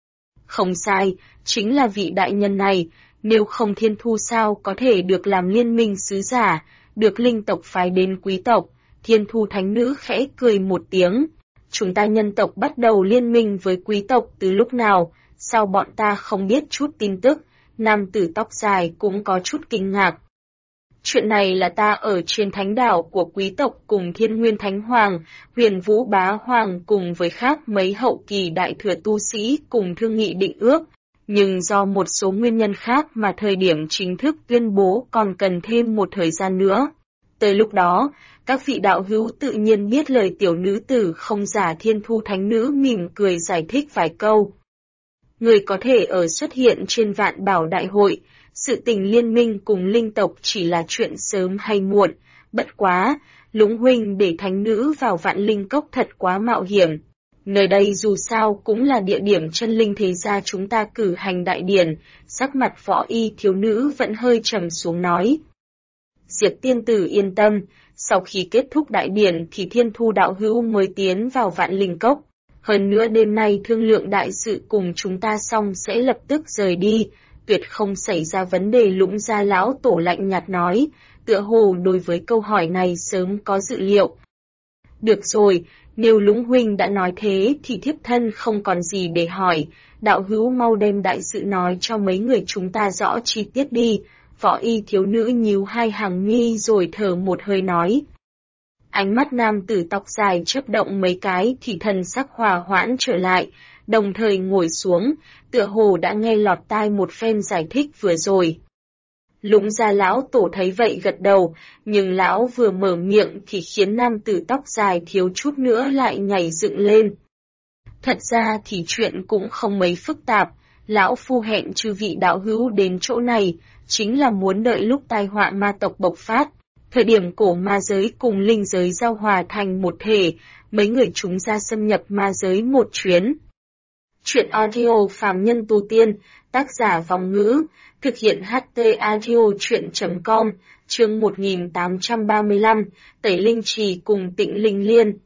Không sai, chính là vị đại nhân này, nếu không Thiên Thu sao có thể được làm liên minh sứ giả, được linh tộc phái đến quý tộc. Thiên Thu thánh nữ khẽ cười một tiếng. Chúng ta nhân tộc bắt đầu liên minh với quý tộc từ lúc nào, sao bọn ta không biết chút tin tức? Nam tử tóc dài cũng có chút kinh ngạc. Chuyện này là ta ở trên thánh đảo của quý tộc cùng Thiên Nguyên Thánh Hoàng, Huyền Vũ Bá Hoàng cùng với khác mấy hậu kỳ đại thừa tu sĩ cùng thương nghị định ước, nhưng do một số nguyên nhân khác mà thời điểm chính thức tuyên bố còn cần thêm một thời gian nữa. Tới lúc đó, các vị đạo hữu tự nhiên biết lời tiểu nữ tử không giả. Thiên Thu thánh nữ mỉm cười giải thích vài câu. Người có thể ở xuất hiện trên Vạn Bảo Đại hội, sự tình liên minh cùng linh tộc chỉ là chuyện sớm hay muộn, bất quá, Lũng huynh để thánh nữ vào Vạn Linh Cốc thật quá mạo hiểm. Nơi đây dù sao cũng là địa điểm chân linh thế gia chúng ta cử hành đại điển, sắc mặt võ y thiếu nữ vẫn hơi trầm xuống nói. Diệp tiên tử yên tâm, sau khi kết thúc đại điển thì Thiên Thu đạo hữu mới tiến vào Vạn Linh Cốc. Hơn nữa đêm nay thương lượng đại sự cùng chúng ta xong sẽ lập tức rời đi, tuyệt không xảy ra vấn đề. Lũng Gia lão tổ lạnh nhạt nói, tựa hồ đối với câu hỏi này sớm có dự liệu. Được rồi, nếu Lũng huynh đã nói thế thì thiếp thân không còn gì để hỏi, đạo hữu mau đem đại sự nói cho mấy người chúng ta rõ chi tiết đi. Võ y thiếu nữ nhíu hai hàng mi rồi thở một hơi nói. Ánh mắt nam tử tóc dài chớp động mấy cái thì thần sắc hòa hoãn trở lại, đồng thời ngồi xuống, tựa hồ đã nghe lọt tai một phen giải thích vừa rồi. Lũng Gia lão tổ thấy vậy gật đầu, nhưng lão vừa mở miệng thì khiến nam tử tóc dài thiếu chút nữa lại nhảy dựng lên. Thật ra thì chuyện cũng không mấy phức tạp, lão phu hẹn chư vị đạo hữu đến chỗ này, chính là muốn đợi lúc tai họa ma tộc bộc phát. Thời điểm cổ ma giới cùng linh giới giao hòa thành một thể, mấy người chúng ra xâm nhập ma giới một chuyến. Chuyện audio phàm nhân tu tiên, tác giả Vòng Ngữ, thực hiện HT audio chuyện.com, chương 1835, Tẩy Linh Trì cùng Tịnh Linh Liên.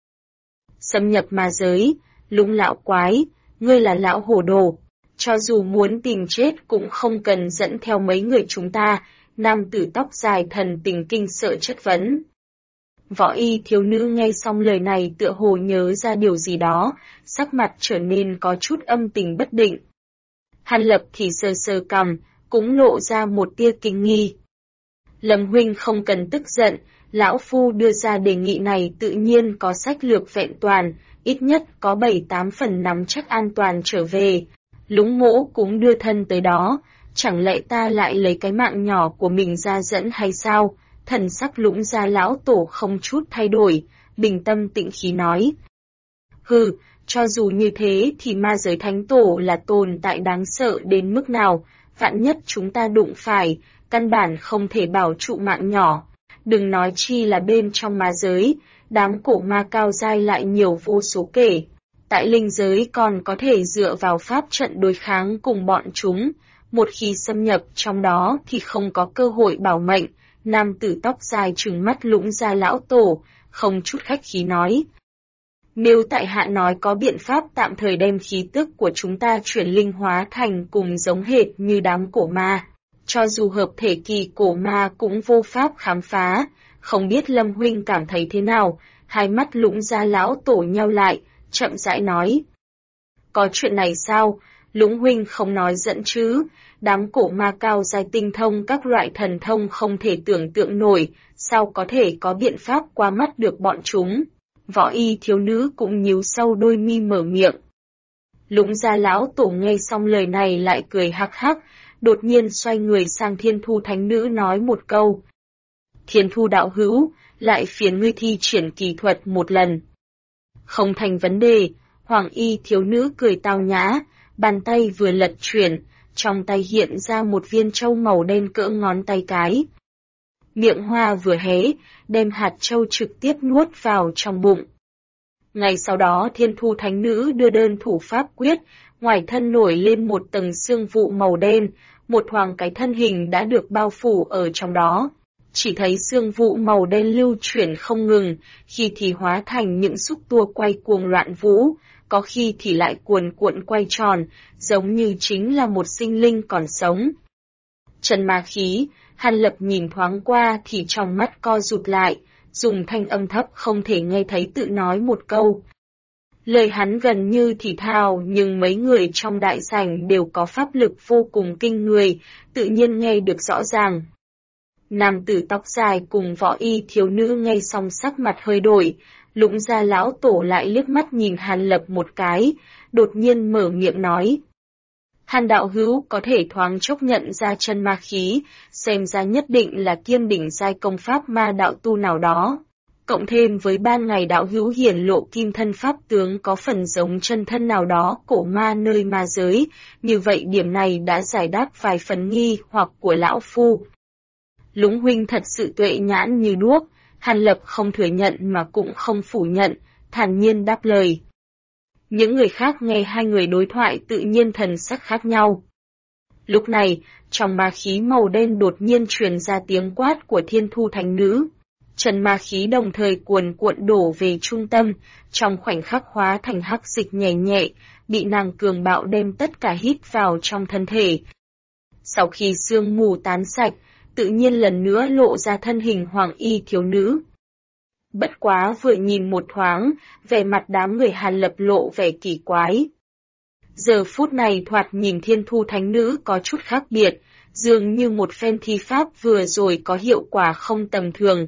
Xâm nhập ma giới, Lũng lão quái, ngươi là lão hồ đồ, cho dù muốn tìm chết cũng không cần dẫn theo mấy người chúng ta. Nam tử tóc dài thần tình kinh sợ chất vấn. Võ y thiếu nữ nghe xong lời này tựa hồ nhớ ra điều gì đó, sắc mặt trở nên có chút âm tình bất định. Hàn Lập thì sờ sờ cằm, cũng lộ ra một tia kinh nghi. Lâm huynh không cần tức giận, lão phu đưa ra đề nghị này tự nhiên có sách lược vẹn toàn, ít nhất có 7-8 phần nắm chắc an toàn trở về. Lũng mỗ cũng đưa thân tới đó. Chẳng lẽ ta lại lấy cái mạng nhỏ của mình ra dẫn hay sao? Thần sắc Lũng Gia lão tổ không chút thay đổi, bình tâm tĩnh khí nói. Hừ, cho dù như thế thì ma giới thánh tổ là tồn tại đáng sợ đến mức nào, vạn nhất chúng ta đụng phải, căn bản không thể bảo trụ mạng nhỏ. Đừng nói chi là bên trong ma giới, đám cổ ma cao dai lại nhiều vô số kể. tại linh giới còn có thể dựa vào pháp trận đối kháng cùng bọn chúng, một khi xâm nhập trong đó thì không có cơ hội bảo mệnh. Nam tử tóc dài trừng mắt Lũng Gia lão tổ, không chút khách khí nói. Nếu tại hạ nói có biện pháp tạm thời đem khí tức của chúng ta chuyển linh hóa thành cùng giống hệt như đám cổ ma, cho dù hợp thể kỳ cổ ma cũng vô pháp khám phá, không biết Lâm huynh cảm thấy thế nào? Hai mắt Lũng Gia lão tổ nheo lại, chậm rãi nói. Có chuyện này sao? Lũng huynh không nói giận chứ? Đám cổ ma cao giai tinh thông các loại thần thông không thể tưởng tượng nổi, sao có thể có biện pháp qua mắt được bọn chúng? Võ y thiếu nữ cũng nhíu sâu đôi mi mở miệng. Lũng Gia lão tổ nghe xong lời này lại cười hắc hắc, đột nhiên xoay người sang Thiên Thu thánh nữ nói một câu. Thiên Thu đạo hữu, lại phiền ngươi thi triển kỳ thuật một lần. Không thành vấn đề, Hoàng y thiếu nữ cười tao nhã, bàn tay vừa lật chuyển, trong tay hiện ra một viên châu màu đen cỡ ngón tay cái. Miệng hoa vừa hé, đem hạt châu trực tiếp nuốt vào trong bụng. Ngay sau đó Thiên Thu thánh nữ đưa đơn thủ pháp quyết, ngoài thân nổi lên một tầng xương vụ màu đen, một hoàng cái thân hình đã được bao phủ ở trong đó. Chỉ thấy xương vụ màu đen lưu chuyển không ngừng, khi thì hóa thành những xúc tua quay cuồng loạn vũ, có khi thì lại cuồn cuộn quay tròn, giống như chính là một sinh linh còn sống. Trần ma khí, Hàn Lập nhìn thoáng qua thì trong mắt co rụt lại, dùng thanh âm thấp không thể nghe thấy tự nói một câu. Lời hắn gần như thì thào nhưng mấy người trong đại sảnh đều có pháp lực vô cùng kinh người, tự nhiên nghe được rõ ràng. Nam tử tóc dài cùng võ y thiếu nữ nghe xong sắc mặt hơi đổi, Lũng Gia lão tổ lại liếc mắt nhìn Hàn Lập một cái, đột nhiên mở miệng nói. Hàn đạo hữu có thể thoáng chốc nhận ra chân ma khí, xem ra nhất định là kiêm đỉnh giai công pháp ma đạo tu nào đó. Cộng thêm với ban ngày đạo hữu hiển lộ kim thân pháp tướng có phần giống chân thân nào đó cổ ma nơi ma giới, như vậy điểm này đã giải đáp vài phần nghi hoặc của lão phu. Lũng huynh thật sự tuệ nhãn như đuốc, Hàn Lập không thừa nhận mà cũng không phủ nhận, thản nhiên đáp lời. Những người khác nghe hai người đối thoại tự nhiên thần sắc khác nhau. Lúc này, trong ma khí màu đen đột nhiên truyền ra tiếng quát của Thiên Thu thánh nữ. Trần ma khí đồng thời cuồn cuộn đổ về trung tâm, trong khoảnh khắc hóa thành hắc dịch nhẹ nhẹ, bị nàng cường bạo đem tất cả hít vào trong thân thể. Sau khi sương mù tán sạch, tự nhiên lần nữa lộ ra thân hình hoàng y thiếu nữ. Bất quá vừa nhìn một thoáng, vẻ mặt đám người Hàn Lập lộ vẻ kỳ quái. Giờ phút này thoạt nhìn Thiên Thu thánh nữ có chút khác biệt, dường như một phen thi pháp vừa rồi có hiệu quả không tầm thường.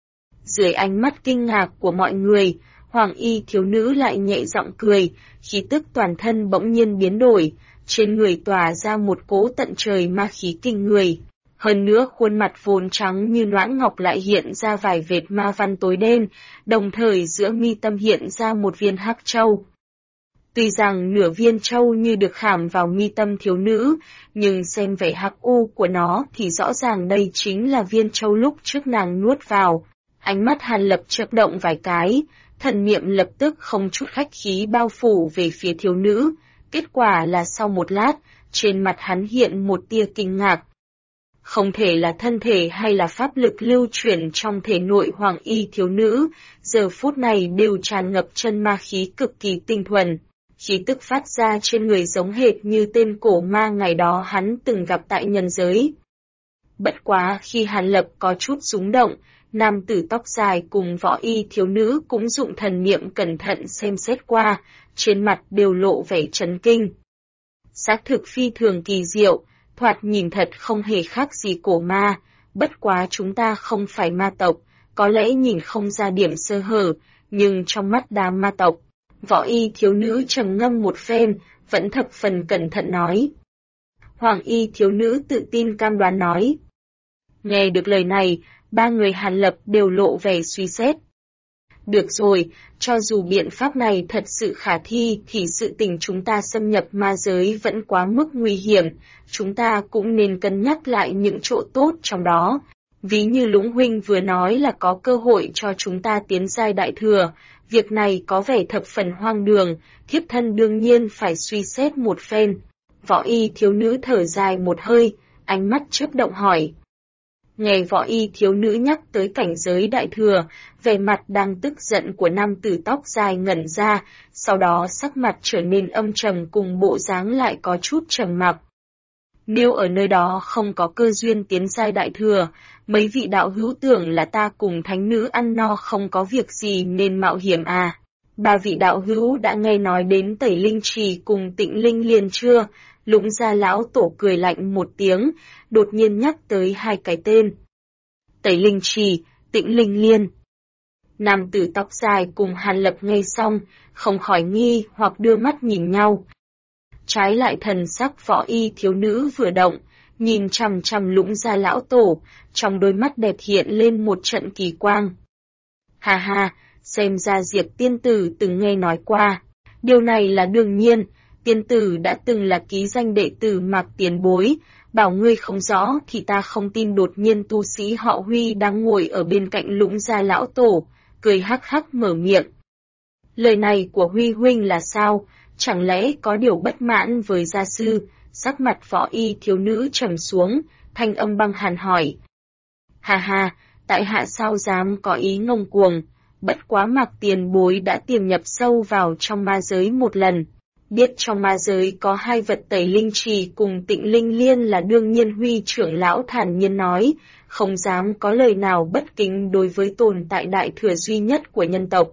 Dưới ánh mắt kinh ngạc của mọi người, hoàng y thiếu nữ lại nhẹ giọng cười, khí tức toàn thân bỗng nhiên biến đổi, trên người tỏa ra một cỗ tận trời ma khí kinh người. Hơn nữa khuôn mặt vốn trắng như noãn ngọc lại hiện ra vài vệt ma văn tối đen, đồng thời giữa mi tâm hiện ra một viên hắc châu. Tuy rằng nửa viên châu như được khảm vào mi tâm thiếu nữ, nhưng xem vẻ hắc u của nó thì rõ ràng đây chính là viên châu lúc trước nàng nuốt vào. Ánh mắt Hàn Lập chớp động vài cái, thần niệm lập tức không chút khách khí bao phủ về phía thiếu nữ. Kết quả là sau một lát, trên mặt hắn hiện một tia kinh ngạc. Không thể là thân thể hay là pháp lực lưu chuyển trong thể nội hoàng y thiếu nữ, giờ phút này đều tràn ngập chân ma khí cực kỳ tinh thuần. Khí tức phát ra trên người giống hệt như tên cổ ma ngày đó hắn từng gặp tại nhân giới. Bất quá khi Hàn Lập có chút rúng động, nam tử tóc dài cùng võ y thiếu nữ cũng dụng thần niệm cẩn thận xem xét qua, trên mặt đều lộ vẻ chấn kinh. Xác thực phi thường kỳ diệu, thoạt nhìn thật không hề khác gì cổ ma, bất quá chúng ta không phải ma tộc, có lẽ nhìn không ra điểm sơ hở, nhưng trong mắt đám ma tộc, võ y thiếu nữ trầm ngâm một phen, vẫn thập phần cẩn thận nói. Hoàng y thiếu nữ tự tin cam đoan nói. Nghe được lời này, ba người Hàn Lập đều lộ vẻ suy xét. Được rồi, cho dù biện pháp này thật sự khả thi thì sự tình chúng ta xâm nhập ma giới vẫn quá mức nguy hiểm, chúng ta cũng nên cân nhắc lại những chỗ tốt trong đó. Ví như Lũng huynh vừa nói là có cơ hội cho chúng ta tiến giai đại thừa, việc này có vẻ thập phần hoang đường, thiếp thân đương nhiên phải suy xét một phen. Võ y thiếu nữ thở dài một hơi, ánh mắt chớp động hỏi. Nghe võ y thiếu nữ nhắc tới cảnh giới đại thừa, vẻ mặt đang tức giận của nam tử tóc dài ngẩn ra, sau đó sắc mặt trở nên âm trầm cùng bộ dáng lại có chút trầm mặc. Nếu ở nơi đó không có cơ duyên tiến giai đại thừa, mấy vị đạo hữu tưởng là ta cùng thánh nữ ăn no không có việc gì nên mạo hiểm à? Ba vị đạo hữu đã nghe nói đến Tẩy Linh Trì cùng Tịnh Linh Liên chưa? Lũng Gia lão tổ cười lạnh một tiếng, đột nhiên nhắc tới hai cái tên. Tẩy Linh Trì, Tịnh Linh Liên. Nam tử tóc dài cùng Hàn Lập nghe xong, không khỏi nghi hoặc đưa mắt nhìn nhau. Trái lại thần sắc võ y thiếu nữ vừa động, nhìn chằm chằm Lũng Gia lão tổ, trong đôi mắt đẹp hiện lên một trận kỳ quang. Ha ha, xem ra Diệp tiên tử từng nghe nói qua. Điều này là đương nhiên, tiên tử đã từng là ký danh đệ tử Mạc tiền bối, bảo ngươi không rõ thì ta không tin. Đột nhiên tu sĩ họ Huy đang ngồi ở bên cạnh Lũng Gia lão tổ, cười hắc hắc mở miệng. Lời này của Huy huynh là sao? Chẳng lẽ có điều bất mãn với gia sư? Sắc mặt võ y thiếu nữ trầm xuống, thanh âm băng hàn hỏi. Ha ha, tại hạ sao dám có ý ngông cuồng, bất quá Mạc tiền bối đã tiềm nhập sâu vào trong ma giới một lần. Biết trong ma giới có hai vật Tẩy Linh Trì cùng Tịnh Linh Liên là đương nhiên. Huy trưởng lão thản nhiên nói, không dám có lời nào bất kính đối với tồn tại đại thừa duy nhất của nhân tộc.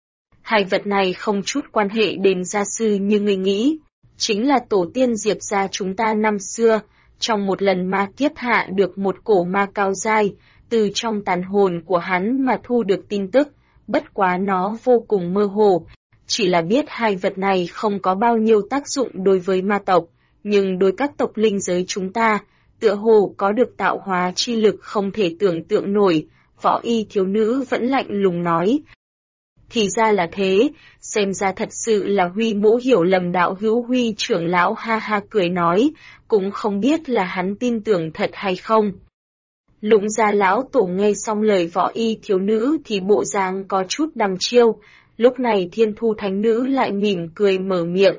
Hai vật này không chút quan hệ đến gia sư như người nghĩ, chính là tổ tiên Diệp gia chúng ta năm xưa, trong một lần ma kiếp hạ được một cổ ma cao giai, từ trong tàn hồn của hắn mà thu được tin tức, bất quá nó vô cùng mơ hồ, chỉ là biết hai vật này không có bao nhiêu tác dụng đối với ma tộc, nhưng đối các tộc linh giới chúng ta, tựa hồ có được tạo hóa chi lực không thể tưởng tượng nổi. Võ y thiếu nữ vẫn lạnh lùng nói. Thì ra là thế, xem ra thật sự là Huy mỗ hiểu lầm đạo hữu. Huy trưởng lão ha ha cười nói, cũng không biết là hắn tin tưởng thật hay không. Lũng Gia lão tổ nghe xong lời võ y thiếu nữ thì bộ dáng có chút đăm chiêu, lúc này Thiên Thu thánh nữ lại mỉm cười mở miệng.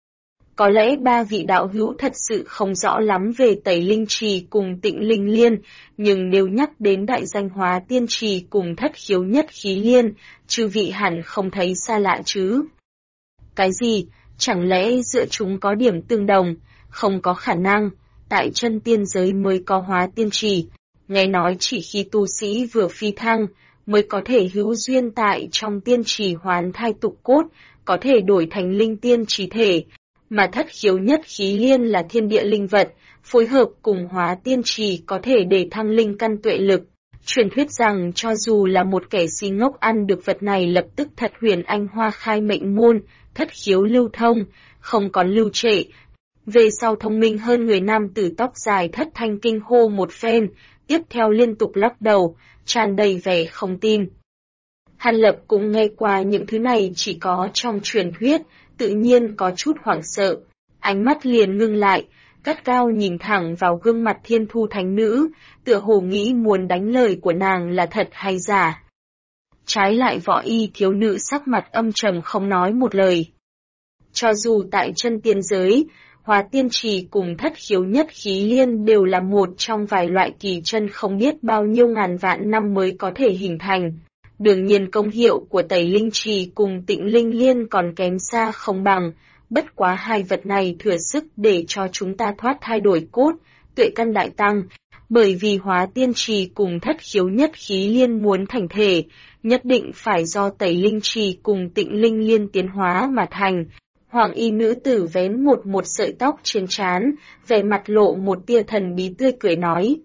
Có lẽ ba vị đạo hữu thật sự không rõ lắm về Tẩy Linh Trì cùng Tịnh Linh Liên, nhưng nếu nhắc đến đại danh Hóa Tiên Trì cùng Thất Khiếu Nhất Khí Liên, chư vị hẳn không thấy xa lạ chứ. Cái gì? Chẳng lẽ giữa chúng có điểm tương đồng? Không có khả năng, tại chân tiên giới mới có Hóa Tiên Trì, nghe nói chỉ khi tu sĩ vừa phi thăng, mới có thể hữu duyên tại trong tiên trì hoán thai tục cốt, có thể đổi thành linh tiên trì thể. Mà Thất Khiếu Nhất Khí Liên là thiên địa linh vật, phối hợp cùng Hóa Tiên Trì có thể để thăng linh căn tuệ lực. Truyền thuyết rằng cho dù là một kẻ si ngốc ăn được vật này lập tức thật huyền anh hoa khai mệnh môn, thất khiếu lưu thông, không còn lưu trệ. Về sau thông minh hơn người. Nam tử tóc dài thất thanh kinh hô một phen, tiếp theo liên tục lắc đầu, tràn đầy vẻ không tin. Hàn Lập cũng nghe qua những thứ này chỉ có trong truyền thuyết, tự nhiên có chút hoảng sợ, ánh mắt liền ngưng lại, gắt gao nhìn thẳng vào gương mặt Thiên Thu thánh nữ, tựa hồ nghĩ muốn đánh lời của nàng là thật hay giả. Trái lại võ y thiếu nữ sắc mặt âm trầm không nói một lời. Cho dù tại chân tiên giới, Hóa Tiên Trì cùng Thất Khiếu Nhất Khí Liên đều là một trong vài loại kỳ chân không biết bao nhiêu ngàn vạn năm mới có thể hình thành. Đương nhiên công hiệu của Tẩy Linh Trì cùng Tịnh Linh Liên còn kém xa không bằng, bất quá hai vật này thừa sức để cho chúng ta thoát thai đổi cốt, tuệ căn đại tăng, bởi vì Hóa Tiên Trì cùng Thất Khiếu Nhất Khí Liên muốn thành thể, nhất định phải do Tẩy Linh Trì cùng Tịnh Linh Liên tiến hóa mà thành. Hoàng y nữ tử vén một sợi tóc trên trán, vẻ mặt lộ một tia thần bí tươi cười nói.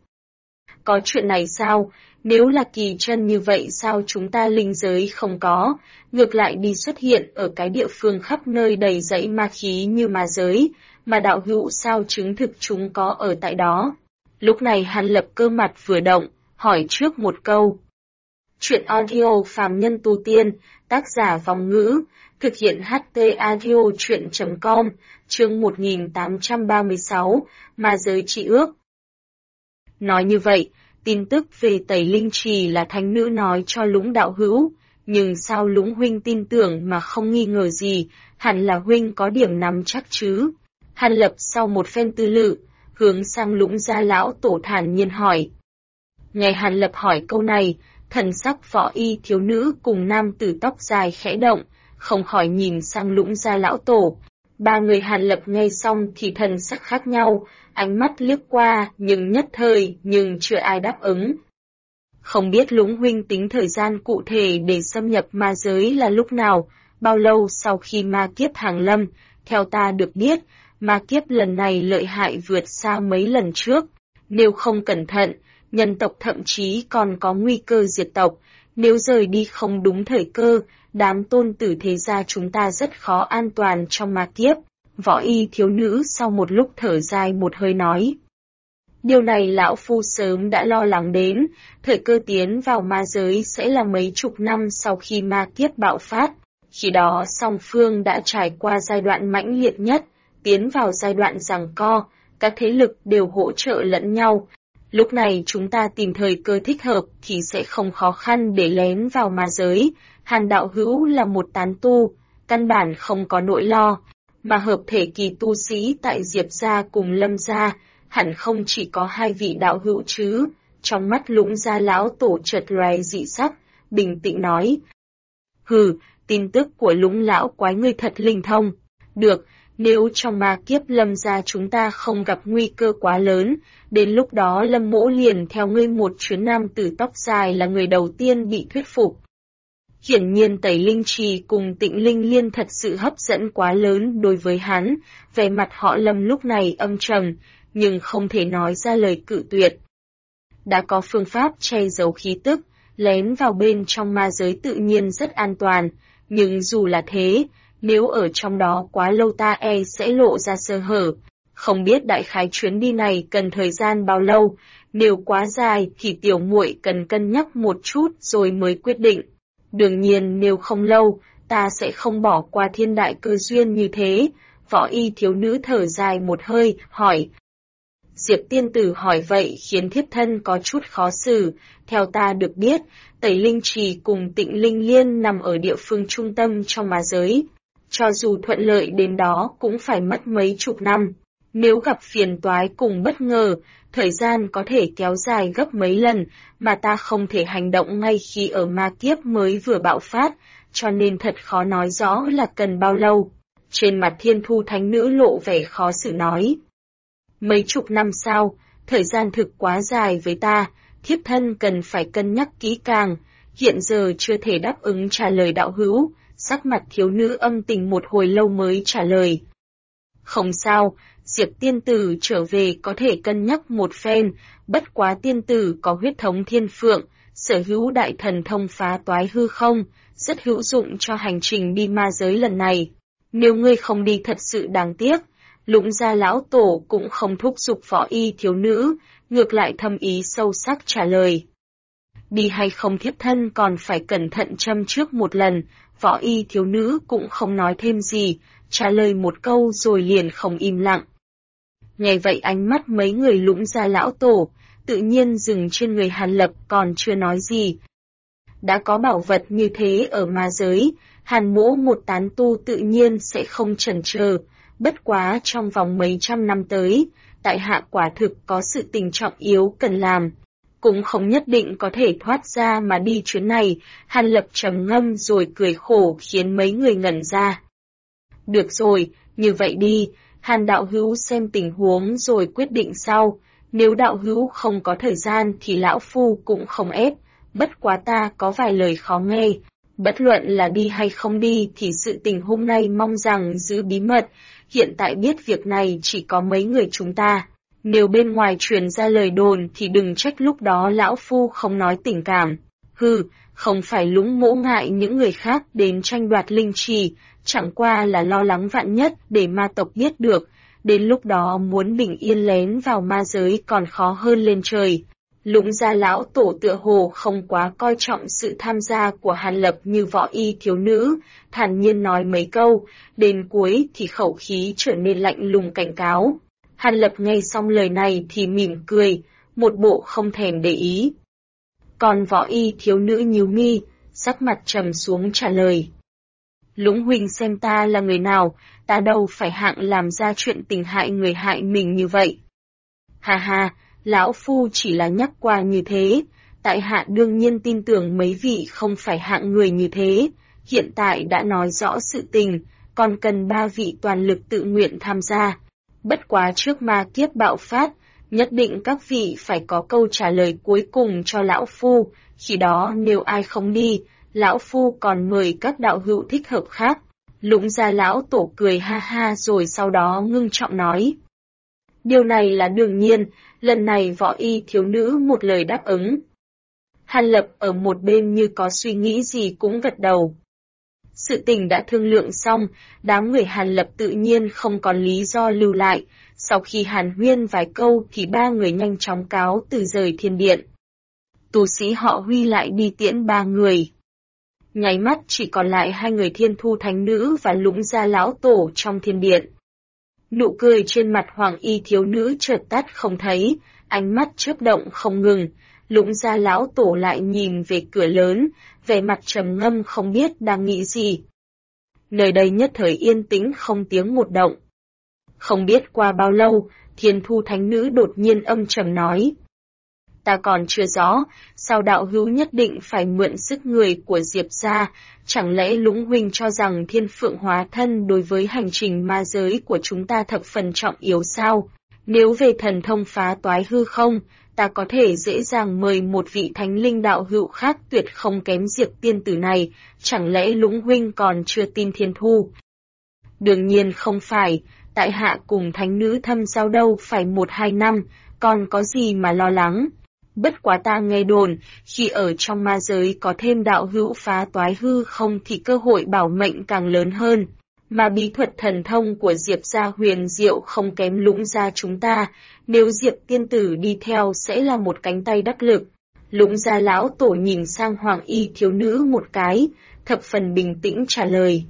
Có chuyện này sao? Nếu là kỳ chân như vậy sao chúng ta linh giới không có, ngược lại đi xuất hiện ở cái địa phương khắp nơi đầy dẫy ma khí như ma giới, mà đạo hữu sao chứng thực chúng có ở tại đó? Lúc này Hàn Lập cơ mặt vừa động, hỏi trước một câu. Chuyện audio phàm nhân tu tiên, tác giả Vòng Ngữ, thực hiện HT audio chuyện.com, chương 1836, ma giới trị ước. Nói như vậy, tin tức về Tẩy Linh Trì là thánh nữ nói cho Lũng đạo hữu, nhưng sao Lũng huynh tin tưởng mà không nghi ngờ gì, hẳn là huynh có điểm nắm chắc chứ. Hàn Lập sau một phen tư lự, hướng sang Lũng gia lão tổ thản nhiên hỏi. Nghe Hàn Lập hỏi câu này, thần sắc võ y thiếu nữ cùng nam tử tóc dài khẽ động, không khỏi nhìn sang Lũng gia lão tổ. Ba người Hàn Lập nghe xong thì thần sắc khác nhau, ánh mắt liếc qua nhưng nhất thời nhưng chưa ai đáp ứng. Không biết Lũng huynh tính thời gian cụ thể để xâm nhập ma giới là lúc nào, bao lâu sau khi ma kiếp hàng lâm, theo ta được biết, ma kiếp lần này lợi hại vượt xa mấy lần trước, nếu không cẩn thận, nhân tộc thậm chí còn có nguy cơ diệt tộc, nếu rời đi không đúng thời cơ, đám tôn tử thế gia chúng ta rất khó an toàn trong ma kiếp. Võ y thiếu nữ sau một lúc thở dài một hơi nói. Điều này lão phu sớm đã lo lắng đến, thời cơ tiến vào ma giới sẽ là mấy chục năm sau khi ma kiếp bạo phát. Khi đó song phương đã trải qua giai đoạn mãnh liệt nhất, tiến vào giai đoạn giằng co, các thế lực đều hỗ trợ lẫn nhau. Lúc này chúng ta tìm thời cơ thích hợp thì sẽ không khó khăn để lén vào ma giới. Hàn đạo hữu là một tán tu, căn bản không có nỗi lo, mà hợp thể kỳ tu sĩ tại Diệp gia cùng Lâm gia, hẳn không chỉ có hai vị đạo hữu chứ. Trong mắt Lũng gia lão tổ chợt lóe dị sắc, bình tĩnh nói. Hừ, tin tức của Lũng lão quái ngươi thật linh thông. Được, nếu trong ma kiếp Lâm gia chúng ta không gặp nguy cơ quá lớn, đến lúc đó Lâm mỗ liền theo ngươi một chuyến. Nam tử tóc dài là người đầu tiên bị thuyết phục. Hiển nhiên Tẩy Linh Trì cùng Tịnh Linh Liên thật sự hấp dẫn quá lớn đối với hắn, vẻ mặt họ Lâm lúc này âm trầm, nhưng không thể nói ra lời cự tuyệt. Đã có phương pháp che giấu khí tức, lén vào bên trong ma giới tự nhiên rất an toàn, nhưng dù là thế, nếu ở trong đó quá lâu ta sẽ lộ ra sơ hở. Không biết đại khái chuyến đi này cần thời gian bao lâu, nếu quá dài thì tiểu muội cần cân nhắc một chút rồi mới quyết định. Đương nhiên nếu không lâu, ta sẽ không bỏ qua thiên đại cơ duyên như thế. Võ y thiếu nữ thở dài một hơi, hỏi. Diệp tiên tử hỏi vậy khiến thiếp thân có chút khó xử. Theo ta được biết, Tẩy Linh Trì cùng Tịnh Linh Liên nằm ở địa phương trung tâm trong ma giới. Cho dù thuận lợi đến đó cũng phải mất mấy chục năm. Nếu gặp phiền toái cùng bất ngờ, thời gian có thể kéo dài gấp mấy lần, mà ta không thể hành động ngay khi ở ma kiếp mới vừa bạo phát, cho nên thật khó nói rõ là cần bao lâu. Trên mặt Thiên Thu Thánh Nữ lộ vẻ khó xử nói. Mấy chục năm sau, thời gian thực quá dài với ta, thiếp thân cần phải cân nhắc kỹ càng, hiện giờ chưa thể đáp ứng trả lời đạo hữu. Sắc mặt thiếu nữ âm tình một hồi lâu mới trả lời. Không sao, Diệp tiên tử trở về có thể cân nhắc một phen, bất quá tiên tử có huyết thống thiên phượng, sở hữu đại thần thông phá toái hư không, rất hữu dụng cho hành trình đi ma giới lần này. Nếu ngươi không đi thật sự đáng tiếc. Lũng gia lão tổ cũng không thúc giục võ y thiếu nữ, ngược lại thâm ý sâu sắc trả lời. Đi hay không thiếp thân còn phải cẩn thận châm trước một lần. Võ y thiếu nữ cũng không nói thêm gì, trả lời một câu rồi liền không im lặng. Nghe vậy ánh mắt mấy người Lũng gia lão tổ, tự nhiên dừng trên người Hàn Lập còn chưa nói gì. Đã có bảo vật như thế ở ma giới, Hàn mỗ một tán tu tự nhiên sẽ không chần chờ, bất quá trong vòng mấy trăm năm tới, tại hạ quả thực có sự tình trọng yếu cần làm. Cũng không nhất định có thể thoát ra mà đi chuyến này. Hàn Lập trầm ngâm rồi cười khổ khiến mấy người ngẩn ra. Được rồi, như vậy đi, Hàn đạo hữu xem tình huống rồi quyết định sau. Nếu đạo hữu không có thời gian thì lão phu cũng không ép, bất quá ta có vài lời khó nghe. Bất luận là đi hay không đi thì sự tình hôm nay mong rằng giữ bí mật. Hiện tại biết việc này chỉ có mấy người chúng ta. Nếu bên ngoài truyền ra lời đồn thì đừng trách lúc đó lão phu không nói tình cảm. Hừ, không phải Lũng mỗ ngại những người khác đến tranh đoạt linh trì, chẳng qua là lo lắng vạn nhất để ma tộc biết được. Đến lúc đó muốn bình yên lén vào ma giới còn khó hơn lên trời. Lũng gia lão tổ tựa hồ không quá coi trọng sự tham gia của Hàn Lập như võ y thiếu nữ, thản nhiên nói mấy câu, đến cuối thì khẩu khí trở nên lạnh lùng cảnh cáo. Hàn Lập nghe xong lời này thì mỉm cười, một bộ không thèm để ý. Còn võ y thiếu nữ nhíu mi, sắc mặt trầm xuống trả lời. Lũng huynh xem ta là người nào, ta đâu phải hạng làm ra chuyện tình hại người hại mình như vậy. Hà hà, lão phu chỉ là nhắc qua như thế, tại hạ đương nhiên tin tưởng mấy vị không phải hạng người như thế, hiện tại đã nói rõ sự tình, còn cần 3 vị toàn lực tự nguyện tham gia. Bất quá trước ma kiếp bạo phát, nhất định các vị phải có câu trả lời cuối cùng cho lão phu, khi đó nếu ai không đi, lão phu còn mời các đạo hữu thích hợp khác. Lũng gia lão tổ cười ha ha rồi sau đó ngưng trọng nói. Điều này là đương nhiên, lần này võ y thiếu nữ một lời đáp ứng. Hàn Lập ở một bên như có suy nghĩ gì cũng gật đầu. Sự tình đã thương lượng xong, đám người Hàn Lập tự nhiên không còn lý do lưu lại, sau khi hàn huyên vài câu thì 3 người nhanh chóng cáo từ rời thiên điện. Tu sĩ họ Huy lại đi tiễn 3 người. Nháy mắt chỉ còn lại 2 người Thiên Thu Thánh Nữ và Lũng gia lão tổ trong thiên điện. Nụ cười trên mặt Hoàng y thiếu nữ chợt tắt không thấy, ánh mắt chớp động không ngừng. Lũng gia lão tổ lại nhìn về cửa lớn, vẻ mặt trầm ngâm không biết đang nghĩ gì. Nơi đây nhất thời yên tĩnh không tiếng một động. Không biết qua bao lâu, Thiên Thu Thánh Nữ đột nhiên âm trầm nói. Ta còn chưa rõ, sao đạo hữu nhất định phải mượn sức người của Diệp gia, chẳng lẽ Lũng huynh cho rằng Thiên Phượng hóa thân đối với hành trình ma giới của chúng ta thập phần trọng yếu sao? Nếu về thần thông phá toái hư không, ta có thể dễ dàng mời một vị thánh linh đạo hữu khác tuyệt không kém Diệp tiên tử này, chẳng lẽ Lũng huynh còn chưa tin Thiên Thu? Đương nhiên không phải, tại hạ cùng thánh nữ thâm giao đâu phải 1-2 năm, còn có gì mà lo lắng. Bất quá ta nghe đồn, khi ở trong ma giới có thêm đạo hữu phá toái hư không thì cơ hội bảo mệnh càng lớn hơn. Mà bí thuật thần thông của Diệp gia huyền diệu không kém Lũng gia chúng ta, nếu Diệp tiên tử đi theo sẽ là một cánh tay đắc lực. Lũng gia lão tổ nhìn sang Hoàng y thiếu nữ một cái, thập phần bình tĩnh trả lời.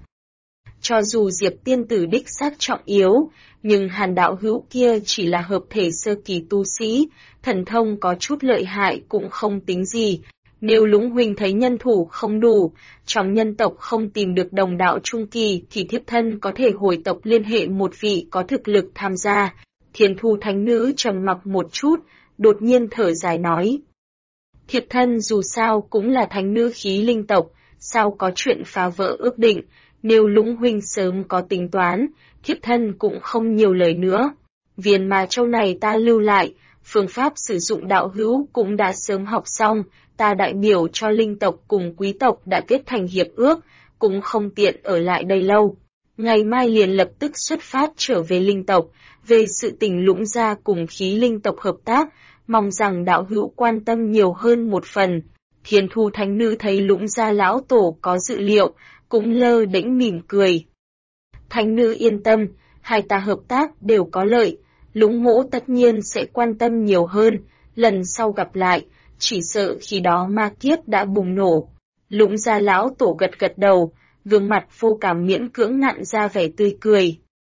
Cho dù Diệp tiên tử đích xác trọng yếu, nhưng Hàn đạo hữu kia chỉ là hợp thể sơ kỳ tu sĩ, thần thông có chút lợi hại cũng không tính gì. Nếu Lũng huynh thấy nhân thủ không đủ, trong nhân tộc không tìm được đồng đạo trung kỳ thì thiếp thân có thể hồi tộc liên hệ một vị có thực lực tham gia. Thiên Thu Thánh Nữ trầm mặc một chút, đột nhiên thở dài nói. Thiếp thân dù sao cũng là thánh nữ khí linh tộc, sao có chuyện phá vỡ ước định, nếu Lũng huynh sớm có tính toán, thiếp thân cũng không nhiều lời nữa. Viên ma châu này ta lưu lại, phương pháp sử dụng đạo hữu cũng đã sớm học xong, ta đại biểu cho linh tộc cùng quý tộc đã kết thành hiệp ước, cũng không tiện ở lại đây lâu. Ngày mai liền lập tức xuất phát trở về linh tộc, về sự tình Lũng gia cùng khí linh tộc hợp tác, mong rằng đạo hữu quan tâm nhiều hơn một phần. Thiên Thu Thánh Nữ thấy Lũng gia lão tổ có dự liệu, cũng lơ đễnh mỉm cười. Thánh nữ yên tâm, hai ta hợp tác đều có lợi, Lũng mỗ tất nhiên sẽ quan tâm nhiều hơn, lần sau gặp lại, chỉ sợ khi đó ma kiếp đã bùng nổ. Lũng gia lão tổ gật gật đầu, gương mặt vô cảm miễn cưỡng nặn ra vẻ tươi cười.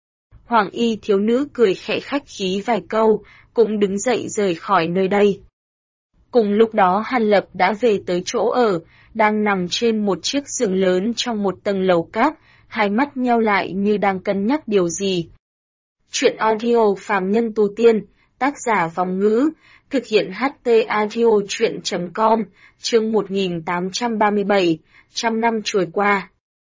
Hoàng y thiếu nữ cười khẽ khách khí vài câu, cũng đứng dậy rời khỏi nơi đây. Cùng lúc đó Hàn Lập đã về tới chỗ ở, đang nằm trên một chiếc giường lớn trong một tầng lầu cát, hai mắt nheo lại như đang cân nhắc điều gì. Chuyện audio phàm nhân tu tiên, tác giả Vòng Ngữ, thực hiện HT audio chuyện.com, chương 1837, trăm năm trôi qua.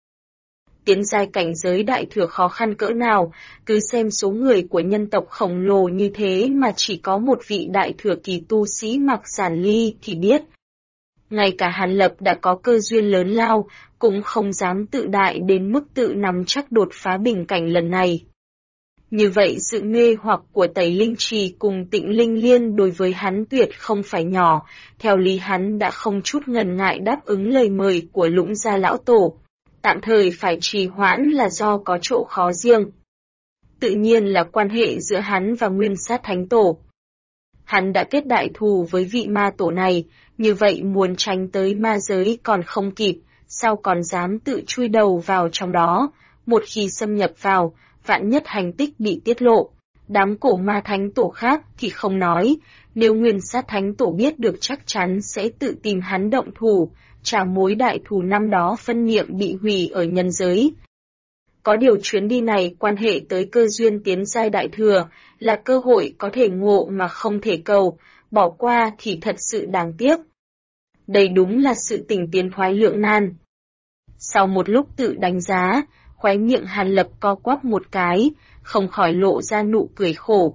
Tiến giai cảnh giới đại thừa khó khăn cỡ nào, cứ xem số người của nhân tộc khổng lồ như thế mà chỉ có một vị đại thừa kỳ tu sĩ mặc giản ly thì biết. Ngay cả Hàn Lập đã có cơ duyên lớn lao, cũng không dám tự đại đến mức tự nắm chắc đột phá bình cảnh lần này. Như vậy sự mê hoặc của Tẩy Linh Trì cùng Tịnh Linh Liên đối với hắn tuyệt không phải nhỏ, theo lý hắn đã không chút ngần ngại đáp ứng lời mời của Lũng gia lão tổ. Tạm thời phải trì hoãn là do có chỗ khó riêng. Tự nhiên là quan hệ giữa hắn và Nguyên Sát Thánh Tổ. Hắn đã kết đại thù với vị ma tổ này, như vậy muốn tránh tới ma giới còn không kịp, sao còn dám tự chui đầu vào trong đó, một khi xâm nhập vào, vạn nhất hành tích bị tiết lộ. Đám cổ ma thánh tổ khác thì không nói, nếu Nguyên Sát Thánh Tổ biết được chắc chắn sẽ tự tìm hắn động thủ, trả mối đại thù năm đó phân niệm bị hủy ở nhân giới. Có điều chuyến đi này quan hệ tới cơ duyên tiến giai đại thừa, là cơ hội có thể ngộ mà không thể cầu, bỏ qua thì thật sự đáng tiếc. Đây đúng là sự tình tiến thoái lưỡng nan. Sau một lúc tự đánh giá, khóe miệng Hàn Lập co quắp một cái, không khỏi lộ ra nụ cười khổ.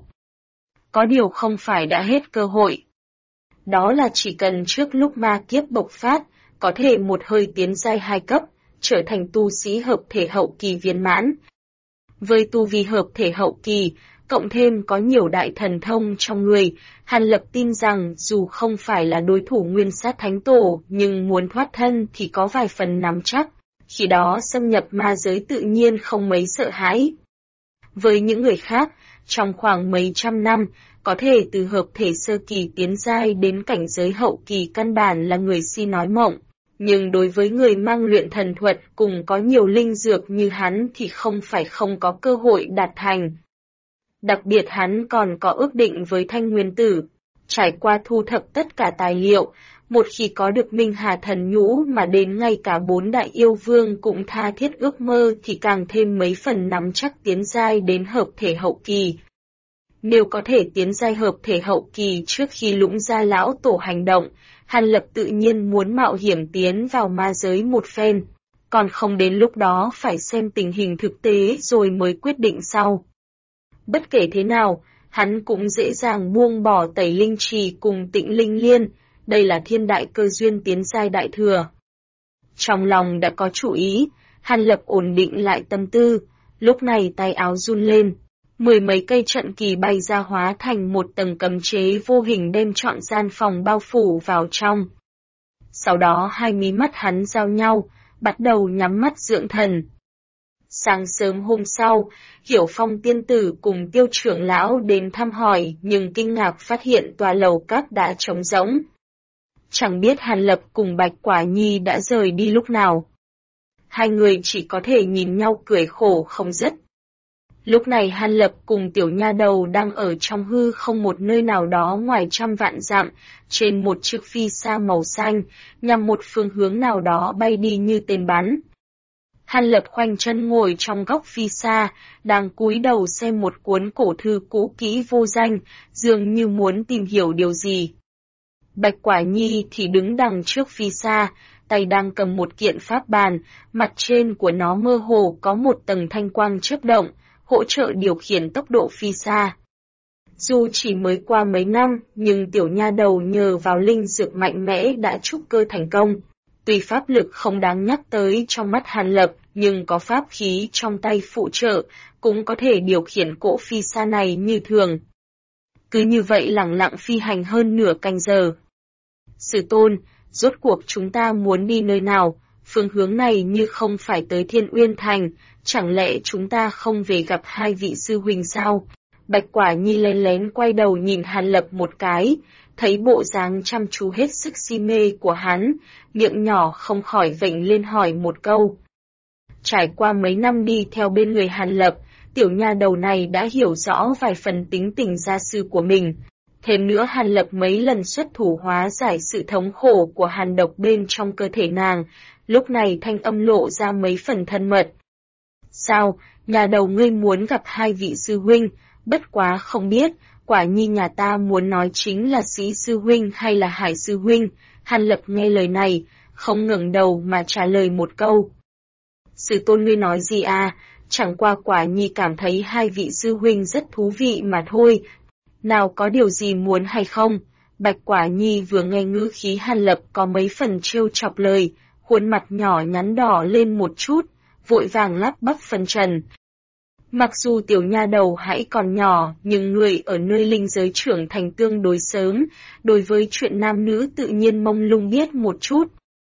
Có điều không phải đã hết cơ hội. Đó là chỉ cần trước lúc ma kiếp bộc phát, có thể một hơi tiến giai 2 cấp, trở thành tu sĩ hợp thể hậu kỳ viên mãn. Với tu vi hợp thể hậu kỳ, cộng thêm có nhiều đại thần thông trong người, Hàn Lập tin rằng dù không phải là đối thủ Nguyên Sát Thánh Tổ, nhưng muốn thoát thân thì có vài phần nắm chắc, khi đó xâm nhập ma giới tự nhiên không mấy sợ hãi. Với những người khác, trong khoảng mấy trăm năm, có thể từ hợp thể sơ kỳ tiến giai đến cảnh giới hậu kỳ căn bản là người si nói mộng. Nhưng đối với người mang luyện thần thuật cùng có nhiều linh dược như hắn thì không phải không có cơ hội đạt thành. Đặc biệt hắn còn có ước định với Thanh Nguyên Tử. Trải qua thu thập tất cả tài liệu, một khi có được Minh Hà Thần Nhũ mà đến ngay cả 4 đại yêu vương cũng tha thiết ước mơ thì càng thêm mấy phần nắm chắc tiến giai đến hợp thể hậu kỳ. Nếu có thể tiến giai hợp thể hậu kỳ trước khi Lũng Gia Lão Tổ hành động, Hàn Lập tự nhiên muốn mạo hiểm tiến vào ma giới một phen, còn không đến lúc đó phải xem tình hình thực tế rồi mới quyết định sau. Bất kể thế nào, hắn cũng dễ dàng buông bỏ Tẩy Linh Trì cùng Tịnh Linh Liên, đây là thiên đại cơ duyên tiến giai đại thừa. Trong lòng đã có chủ ý, Hàn Lập ổn định lại tâm tư, lúc này tay áo run lên. 10 mấy cây trận kỳ bay ra hóa thành một tầng cấm chế vô hình đem trọn gian phòng bao phủ vào trong. Sau đó hai mí mắt hắn giao nhau, bắt đầu nhắm mắt dưỡng thần. Sáng sớm hôm sau, Hiểu Phong tiên tử cùng Tiêu trưởng lão đến thăm hỏi nhưng kinh ngạc phát hiện tòa lầu các đã trống rỗng. Chẳng biết Hàn Lập cùng Bạch Quả Nhi đã rời đi lúc nào. Hai người chỉ có thể nhìn nhau cười khổ không dứt. Lúc này Hàn Lập cùng tiểu nha đầu đang ở trong hư không một nơi nào đó ngoài trăm vạn dặm, trên một chiếc phi sa màu xanh, nhằm một phương hướng nào đó bay đi như tên bắn. Hàn Lập khoanh chân ngồi trong góc phi sa, đang cúi đầu xem một cuốn cổ thư cũ kỹ vô danh, dường như muốn tìm hiểu điều gì. Bạch Quả Nhi thì đứng đằng trước phi sa, tay đang cầm một kiện pháp bàn, mặt trên của nó mơ hồ có một tầng thanh quang chớp động, hỗ trợ điều khiển tốc độ phi xa. Dù chỉ mới qua mấy năm, nhưng tiểu nha đầu nhờ vào linh dược mạnh mẽ đã trúc cơ thành công. Tuy pháp lực không đáng nhắc tới trong mắt Hàn Lập, nhưng có pháp khí trong tay phụ trợ, cũng có thể điều khiển cỗ phi xa này như thường. Cứ như vậy lẳng lặng phi hành hơn nửa canh giờ. Sư tôn, rốt cuộc chúng ta muốn đi nơi nào? Phương hướng này như không phải tới Thiên Uyên Thành, chẳng lẽ chúng ta không về gặp hai vị sư huynh sao? Bạch Quả Nhi lén lén quay đầu nhìn Hàn Lập một cái, thấy bộ dáng chăm chú hết sức si mê của hắn, miệng nhỏ không khỏi vểnh lên hỏi một câu. Trải qua mấy năm đi theo bên người Hàn Lập, tiểu nha đầu này đã hiểu rõ vài phần tính tình gia sư của mình. Thêm nữa Hàn Lập mấy lần xuất thủ hóa giải sự thống khổ của hàn độc bên trong cơ thể nàng, lúc này thanh âm lộ ra mấy phần thân mật. Sao, nhà đầu ngươi muốn gặp hai vị sư huynh, bất quá không biết, Quả Nhi nhà ta muốn nói chính là Sĩ sư huynh hay là Hải sư huynh. Hàn Lập nghe lời này, không ngẩng đầu mà trả lời một câu. Sư tôn ngươi nói gì à, chẳng qua Quả Nhi cảm thấy hai vị sư huynh rất thú vị mà thôi. Nào có điều gì muốn hay không? Bạch Quả Nhi vừa nghe ngữ khí Hàn Lập có mấy phần trêu chọc lời, khuôn mặt nhỏ nhắn đỏ lên một chút, vội vàng lắp bắp phân trần. Mặc dù tiểu nha đầu hãy còn nhỏ, nhưng người ở nơi linh giới trưởng thành tương đối sớm, đối với chuyện nam nữ tự nhiên mông lung biết một chút.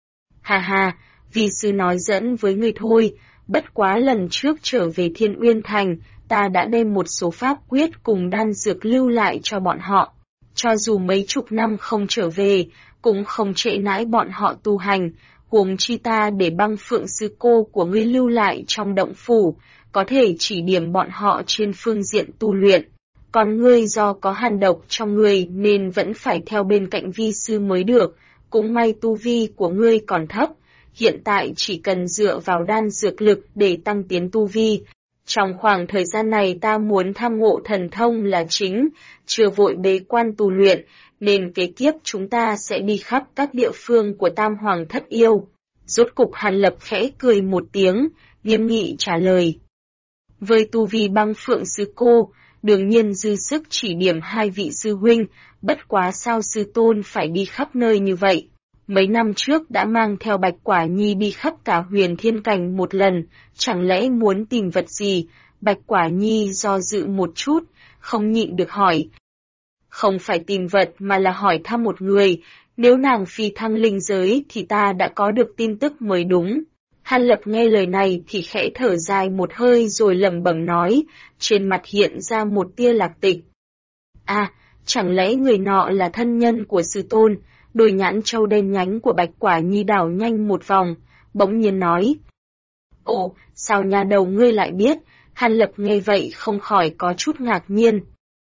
Hà hà, vi sư nói dẫn với người thôi, bất quá lần trước trở về Thiên Uyên Thành, ta đã đem một số pháp quyết cùng đan dược lưu lại cho bọn họ. Cho dù mấy chục năm không trở về, cũng không trễ nãi bọn họ tu hành, huống chi ta để Băng Phượng sư cô của ngươi lưu lại trong động phủ, có thể chỉ điểm bọn họ trên phương diện tu luyện. Còn ngươi do có hàn độc trong người nên vẫn phải theo bên cạnh vi sư mới được, cũng may tu vi của ngươi còn thấp, hiện tại chỉ cần dựa vào đan dược lực để tăng tiến tu vi. Trong khoảng thời gian này ta muốn tham ngộ thần thông là chính, chưa vội bế quan tu luyện, nên kế tiếp chúng ta sẽ đi khắp các địa phương của Tam Hoàng Thất Yêu. Rốt cục Hàn Lập khẽ cười một tiếng, nghiêm nghị trả lời. Với tu vi Băng Phượng sư cô, đương nhiên dư sức chỉ điểm hai vị sư huynh, bất quá sao sư tôn phải đi khắp nơi như vậy. Mấy năm trước đã mang theo Bạch Quả Nhi đi khắp cả Huyền Thiên Cảnh một lần, chẳng lẽ muốn tìm vật gì? Bạch Quả Nhi do dự một chút, không nhịn được hỏi. Không phải tìm vật mà là hỏi thăm một người, nếu nàng phi thăng linh giới thì ta đã có được tin tức mới đúng. Hàn Lập nghe lời này thì khẽ thở dài một hơi rồi lẩm bẩm nói, trên mặt hiện ra một tia lạc tịch. À, chẳng lẽ người nọ là thân nhân của sư tôn? Đôi nhãn trâu đen nhánh của Bạch Quả Nhi đảo nhanh một vòng, bỗng nhiên nói. Ồ, sao nhà đầu ngươi lại biết? Hàn Lập nghe vậy không khỏi có chút ngạc nhiên.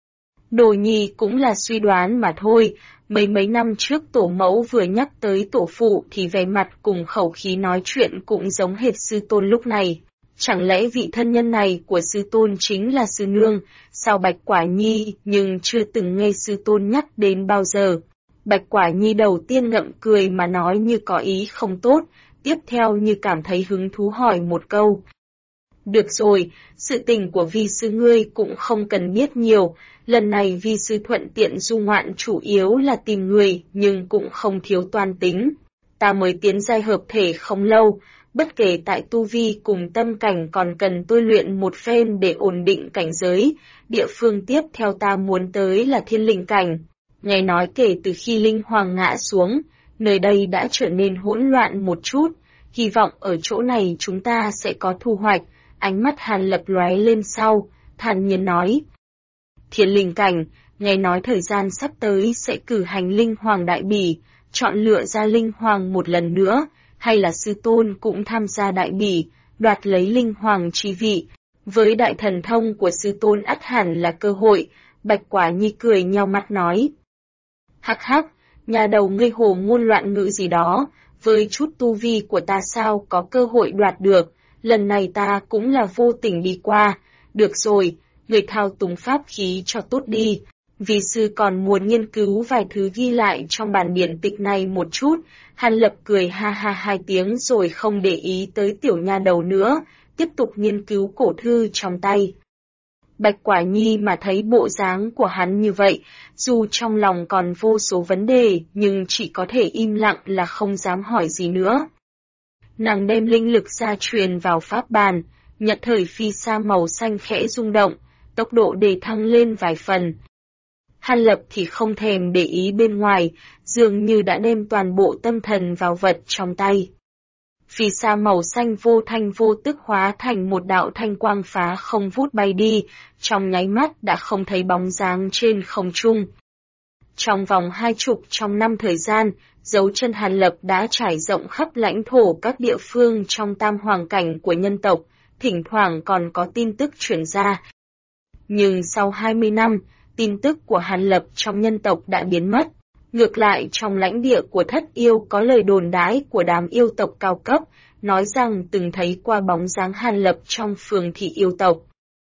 Đồ Nhi cũng là suy đoán mà thôi, mấy năm trước tổ mẫu vừa nhắc tới tổ phụ thì vẻ mặt cùng khẩu khí nói chuyện cũng giống hệt sư tôn lúc này. Chẳng lẽ vị thân nhân này của sư tôn chính là sư nương, sao Bạch Quả Nhi nhưng chưa từng nghe sư tôn nhắc đến bao giờ. Bạch Quả Nhi đầu tiên ngậm cười mà nói như có ý không tốt, tiếp theo như cảm thấy hứng thú hỏi một câu. Được rồi, sự tình của vi sư ngươi cũng không cần biết nhiều, lần này vi sư thuận tiện du ngoạn chủ yếu là tìm người nhưng cũng không thiếu toan tính. Ta mới tiến giai hợp thể không lâu, bất kể tại tu vi cùng tâm cảnh còn cần tôi luyện một phen để ổn định cảnh giới, địa phương tiếp theo ta muốn tới là Thiên Linh Cảnh. Nghe nói kể từ khi Linh Hoàng ngã xuống, nơi đây đã trở nên hỗn loạn một chút, hy vọng ở chỗ này chúng ta sẽ có thu hoạch. Ánh mắt Hàn Lập lóe lên sau, thản nhiên nói. Thiên Linh Cảnh, nghe nói thời gian sắp tới sẽ cử hành Linh Hoàng đại bỉ, chọn lựa ra Linh Hoàng một lần nữa, hay là sư tôn cũng tham gia đại bỉ, đoạt lấy Linh Hoàng chi vị. Với đại thần thông của sư tôn ắt hẳn là cơ hội, Bạch Quả Nhi cười nheo mắt nói. Hắc hắc, nhà đầu ngươi hồ ngôn loạn ngữ gì đó, với chút tu vi của ta sao có cơ hội đoạt được, lần này ta cũng là vô tình đi qua, được rồi, người thao túng pháp khí cho tốt đi, vì sư còn muốn nghiên cứu vài thứ ghi lại trong bản điển tịch này một chút. Hàn Lập cười ha ha hai tiếng rồi không để ý tới tiểu nha đầu nữa, tiếp tục nghiên cứu cổ thư trong tay. Bạch Quả Nhi mà thấy bộ dáng của hắn như vậy, dù trong lòng còn vô số vấn đề, nhưng chỉ có thể im lặng là không dám hỏi gì nữa. Nàng đem linh lực ra truyền vào pháp bàn, nhận thời phi sa màu xanh khẽ rung động, tốc độ đề thăng lên vài phần. Hàn Lập thì không thèm để ý bên ngoài, dường như đã đem toàn bộ tâm thần vào vật trong tay. Phi sa màu xanh vô thanh vô tức hóa thành một đạo thanh quang phá không vút bay đi, trong nháy mắt đã không thấy bóng dáng trên không trung. Trong vòng 20 năm thời gian, dấu chân Hàn Lập đã trải rộng khắp lãnh thổ các địa phương trong tam hoàng cảnh của nhân tộc, thỉnh thoảng còn có tin tức truyền ra. Nhưng sau 20 năm, tin tức của Hàn Lập trong nhân tộc đã biến mất. Ngược lại trong lãnh địa của Thất Yêu có lời đồn đãi của đám yêu tộc cao cấp, nói rằng từng thấy qua bóng dáng Hàn Lập trong phường thị yêu tộc.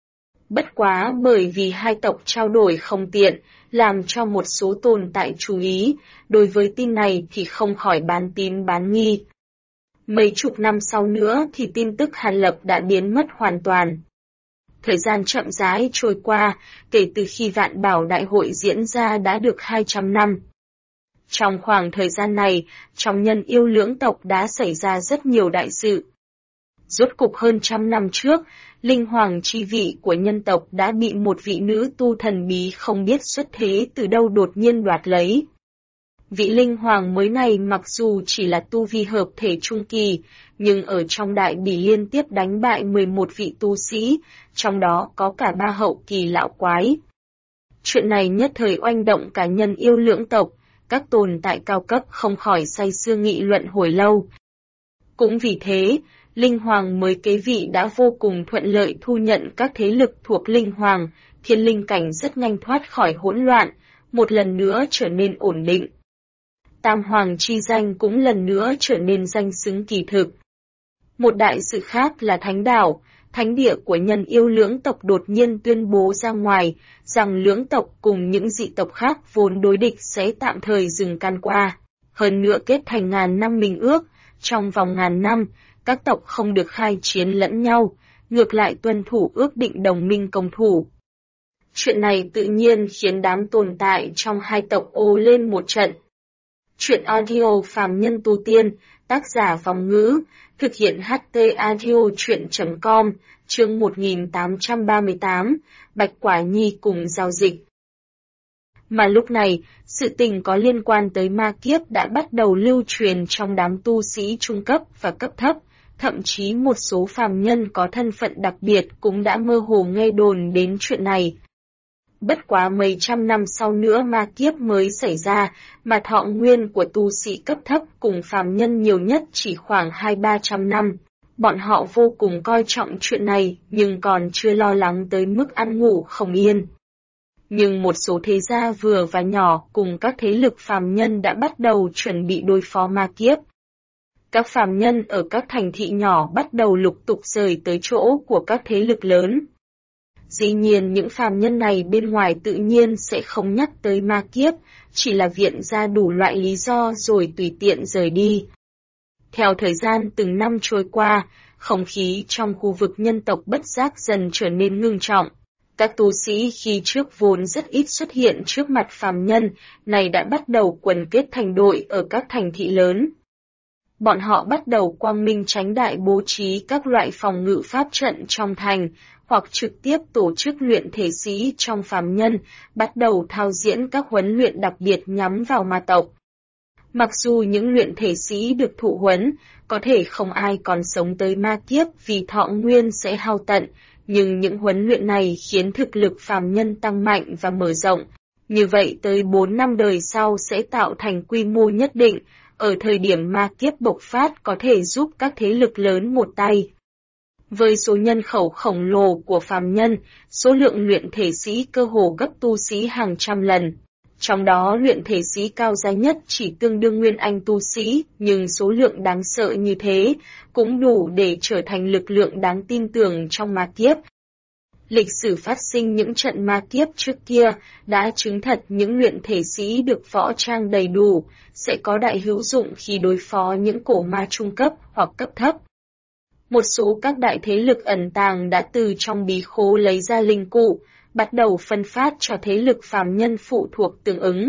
Bất quá bởi vì hai tộc trao đổi không tiện, làm cho một số tồn tại chú ý, đối với tin này thì không khỏi bán tín bán nghi. Mấy chục năm sau nữa thì tin tức Hàn Lập đã biến mất hoàn toàn. Thời gian chậm rãi trôi qua, kể từ khi Vạn Bảo Đại hội diễn ra đã được 200 năm. Trong khoảng thời gian này, trong nhân yêu lưỡng tộc đã xảy ra rất nhiều đại sự. Rốt cục hơn 100 năm trước, Linh Hoàng chi vị của nhân tộc đã bị một vị nữ tu thần bí không biết xuất thế từ đâu đột nhiên đoạt lấy. Vị Linh Hoàng mới này mặc dù chỉ là tu vi hợp thể trung kỳ, nhưng ở trong đại bỉ liên tiếp đánh bại 11 vị tu sĩ, trong đó có cả 3 hậu kỳ lão quái. Chuyện này nhất thời oanh động cả nhân yêu lưỡng tộc, các tồn tại cao cấp không khỏi say sưa nghị luận hồi lâu. Cũng vì thế, Linh Hoàng mới kế vị đã vô cùng thuận lợi thu nhận các thế lực thuộc Linh Hoàng, Thiên Linh cảnh rất nhanh thoát khỏi hỗn loạn, một lần nữa trở nên ổn định. Tam Hoàng chi danh cũng lần nữa trở nên danh xứng kỳ thực. Một đại sự khác là Thánh Đảo, thánh địa của nhân yêu lưỡng tộc đột nhiên tuyên bố ra ngoài, rằng lưỡng tộc cùng những dị tộc khác vốn đối địch sẽ tạm thời dừng can qua. Hơn nữa kết thành ngàn năm minh ước, trong vòng ngàn năm, các tộc không được khai chiến lẫn nhau, ngược lại tuân thủ ước định đồng minh công thủ. Chuyện này tự nhiên khiến đám tồn tại trong hai tộc ồ lên một trận. Chuyện audio phàm nhân tu tiên, tác giả Vòng Ngữ, thực hiện HT audio chuyện.com, chương 1838, Bạch Quả Nhi cùng giao dịch. Mà lúc này, sự tình có liên quan tới ma kiếp đã bắt đầu lưu truyền trong đám tu sĩ trung cấp và cấp thấp, thậm chí một số phàm nhân có thân phận đặc biệt cũng đã mơ hồ nghe đồn đến chuyện này. Bất quá mấy trăm năm sau nữa ma kiếp mới xảy ra, mà thọ nguyên của tu sĩ cấp thấp cùng phàm nhân nhiều nhất chỉ khoảng 200-300 năm. Bọn họ vô cùng coi trọng chuyện này, nhưng còn chưa lo lắng tới mức ăn ngủ không yên. Nhưng một số thế gia vừa và nhỏ cùng các thế lực phàm nhân đã bắt đầu chuẩn bị đối phó ma kiếp. Các phàm nhân ở các thành thị nhỏ bắt đầu lục tục rời tới chỗ của các thế lực lớn. Dĩ nhiên những phàm nhân này bên ngoài tự nhiên sẽ không nhắc tới ma kiếp, chỉ là viện ra đủ loại lý do rồi tùy tiện rời đi. Theo thời gian từng năm trôi qua, không khí trong khu vực nhân tộc bất giác dần trở nên ngưng trọng. Các tu sĩ khi trước vốn rất ít xuất hiện trước mặt phàm nhân, này đã bắt đầu quần kết thành đội ở các thành thị lớn. Bọn họ bắt đầu quang minh chánh đại bố trí các loại phòng ngự pháp trận trong thành, hoặc trực tiếp tổ chức luyện thể sĩ trong phàm nhân, bắt đầu thao diễn các huấn luyện đặc biệt nhắm vào ma tộc. Mặc dù những luyện thể sĩ được thụ huấn, có thể không ai còn sống tới ma kiếp vì thọ nguyên sẽ hao tận, nhưng những huấn luyện này khiến thực lực phàm nhân tăng mạnh và mở rộng. Như vậy tới 4 năm đời sau sẽ tạo thành quy mô nhất định, ở thời điểm ma kiếp bộc phát có thể giúp các thế lực lớn một tay. Với số nhân khẩu khổng lồ của phàm nhân, số lượng luyện thể sĩ cơ hồ gấp tu sĩ hàng trăm lần. Trong đó luyện thể sĩ cao giai nhất chỉ tương đương nguyên anh tu sĩ, nhưng số lượng đáng sợ như thế, cũng đủ để trở thành lực lượng đáng tin tưởng trong ma kiếp. Lịch sử phát sinh những trận ma kiếp trước kia đã chứng thật những luyện thể sĩ được võ trang đầy đủ, sẽ có đại hữu dụng khi đối phó những cổ ma trung cấp hoặc cấp thấp. Một số các đại thế lực ẩn tàng đã từ trong bí khố lấy ra linh cụ, bắt đầu phân phát cho thế lực phàm nhân phụ thuộc tương ứng.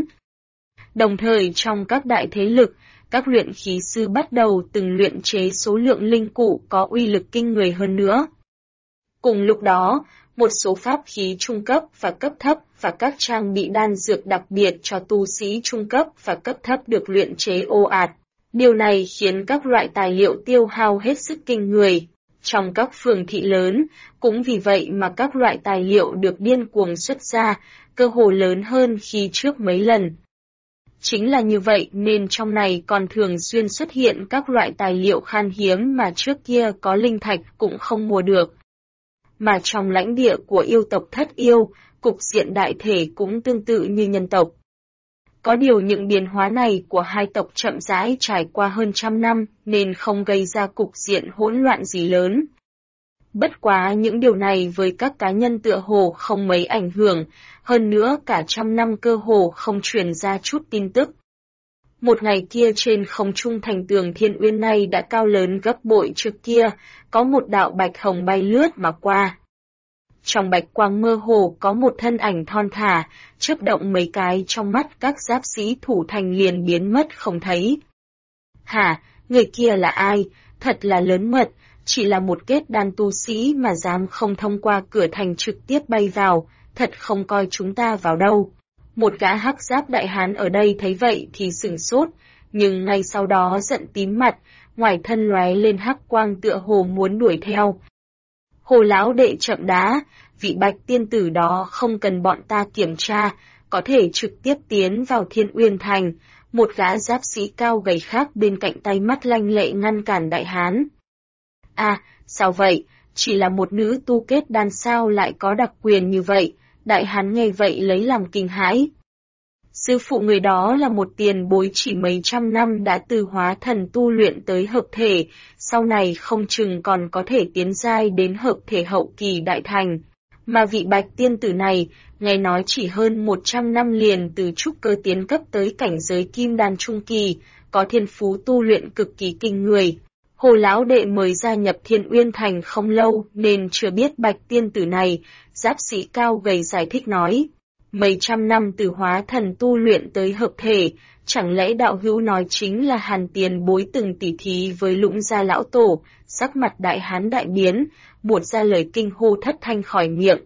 Đồng thời trong các đại thế lực, các luyện khí sư bắt đầu từng luyện chế số lượng linh cụ có uy lực kinh người hơn nữa. Cùng lúc đó, một số pháp khí trung cấp và cấp thấp và các trang bị đan dược đặc biệt cho tu sĩ trung cấp và cấp thấp được luyện chế ồ ạt. Điều này khiến các loại tài liệu tiêu hao hết sức kinh người. Trong các phường thị lớn, cũng vì vậy mà các loại tài liệu được điên cuồng xuất ra, cơ hồ lớn hơn khi trước mấy lần. Chính là như vậy nên trong này còn thường xuyên xuất hiện các loại tài liệu khan hiếm mà trước kia có linh thạch cũng không mua được. Mà trong lãnh địa của yêu tộc Thất Yêu, cục diện đại thể cũng tương tự như nhân tộc. Có điều những biến hóa này của hai tộc chậm rãi trải qua hơn trăm năm nên không gây ra cục diện hỗn loạn gì lớn. Bất quá những điều này với các cá nhân tựa hồ không mấy ảnh hưởng, hơn nữa cả trăm năm cơ hồ không truyền ra chút tin tức. Một ngày kia trên không trung thành tường Thiên Uyên này đã cao lớn gấp bội trước kia, có một đạo bạch hồng bay lướt mà qua. Trong bạch quang mơ hồ có một thân ảnh thon thả, chớp động mấy cái trong mắt các giáp sĩ thủ thành liền biến mất không thấy. Hả, người kia là ai? Thật là lớn mật, chỉ là một kết đan tu sĩ mà dám không thông qua cửa thành trực tiếp bay vào, thật không coi chúng ta vào đâu. Một gã hắc giáp đại hán ở đây thấy vậy thì sửng sốt, nhưng ngay sau đó giận tím mặt, ngoài thân lóe lên hắc quang tựa hồ muốn đuổi theo. Hồ lão đệ chậm đá, vị bạch tiên tử đó không cần bọn ta kiểm tra, có thể trực tiếp tiến vào Thiên Uyên Thành, một gã giáp sĩ cao gầy khác bên cạnh tay mắt lanh lệ ngăn cản đại hán. À, sao vậy? Chỉ là một nữ tu kết đan sao lại có đặc quyền như vậy? Đại hán nghe vậy lấy làm kinh hãi. Sư phụ người đó là một tiền bối chỉ mấy trăm năm đã từ hóa thần tu luyện tới hợp thể, sau này không chừng còn có thể tiến giai đến hợp thể hậu kỳ đại thành. Mà vị bạch tiên tử này, nghe nói chỉ hơn 100 năm liền từ trúc cơ tiến cấp tới cảnh giới kim đan trung kỳ, có thiên phú tu luyện cực kỳ kinh người. Hồ lão đệ mới gia nhập Thiên Uyên Thành không lâu nên chưa biết bạch tiên tử này, giáp sĩ cao gầy giải thích nói. Mấy trăm năm từ hóa thần tu luyện tới hợp thể, chẳng lẽ đạo hữu nói chính là Hàn tiền bối từng tỉ thí với Lũng gia lão tổ, sắc mặt đại hán đại biến, buột ra lời kinh hô thất thanh khỏi miệng.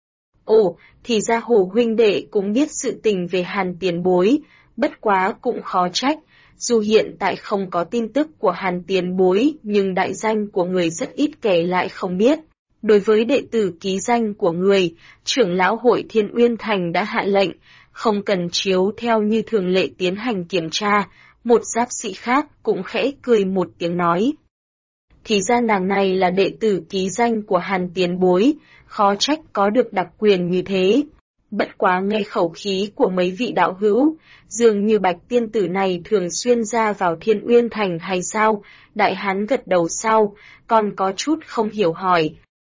Ồ, thì ra Hồ huynh đệ cũng biết sự tình về Hàn tiền bối, bất quá cũng khó trách, dù hiện tại không có tin tức của Hàn tiền bối nhưng đại danh của người rất ít kẻ lại không biết. Đối với đệ tử ký danh của người, trưởng lão hội Thiên Uyên Thành đã hạ lệnh, không cần chiếu theo như thường lệ tiến hành kiểm tra, một giáp sĩ khác cũng khẽ cười một tiếng nói. Thì ra nàng này là đệ tử ký danh của Hàn tiền bối, khó trách có được đặc quyền như thế. Bất quá nghe khẩu khí của mấy vị đạo hữu, dường như bạch tiên tử này thường xuyên ra vào Thiên Uyên Thành hay sao, đại hán gật đầu sau, còn có chút không hiểu hỏi.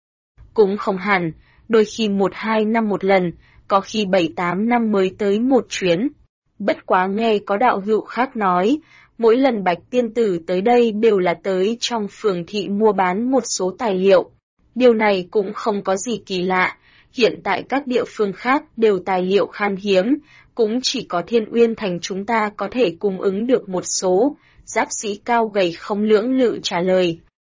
Cũng không hẳn, đôi khi 1-2 năm một lần, có khi 7-8 năm mới tới một chuyến. Bất quá nghe có đạo hữu khác nói, mỗi lần bạch tiên tử tới đây đều là tới trong phường thị mua bán một số tài liệu. Điều này cũng không có gì kỳ lạ, hiện tại các địa phương khác đều tài liệu khan hiếm, cũng chỉ có Thiên Uyên Thành chúng ta có thể cung ứng được một số, giáp sĩ cao gầy không lưỡng lự trả lời.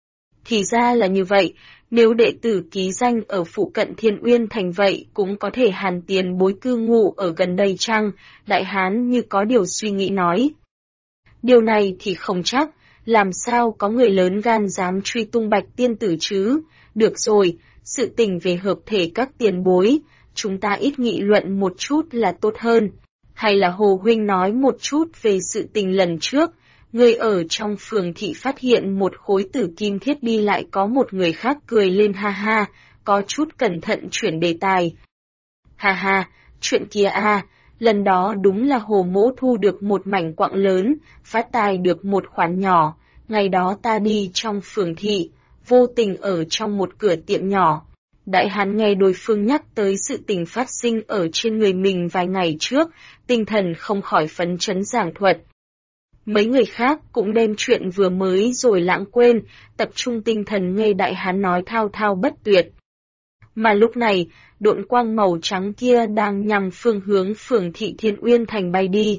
Thì ra là như vậy. Nếu đệ tử ký danh ở phụ cận Thiên Uyên Thành vậy cũng có thể Hàn tiền bối cư ngụ ở gần đây chăng? Đại hán như có điều suy nghĩ nói. Điều này thì không chắc, làm sao có người lớn gan dám truy tung bạch tiên tử chứ? Được rồi, sự tình về hợp thể các tiền bối, chúng ta ít nghị luận một chút là tốt hơn. Hay là Hồ huynh nói một chút về sự tình lần trước? Người ở trong phường thị phát hiện một khối tử kim thiết đi lại có một người khác cười lên ha ha, có chút cẩn thận chuyển đề tài. Ha ha, chuyện kia à, lần đó đúng là Hồ mỗ thu được một mảnh quặng lớn, phát tài được một khoản nhỏ, ngày đó ta đi trong phường thị, vô tình ở trong một cửa tiệm nhỏ. Đại hán nghe đối phương nhắc tới sự tình phát sinh ở trên người mình vài ngày trước, tinh thần không khỏi phấn chấn giảng thuật. Mấy người khác cũng đem chuyện vừa mới rồi lãng quên, tập trung tinh thần nghe đại hán nói thao thao bất tuyệt. Mà lúc này, độn quang màu trắng kia đang nhằm phương hướng phường thị Thiên Uyên Thành bay đi.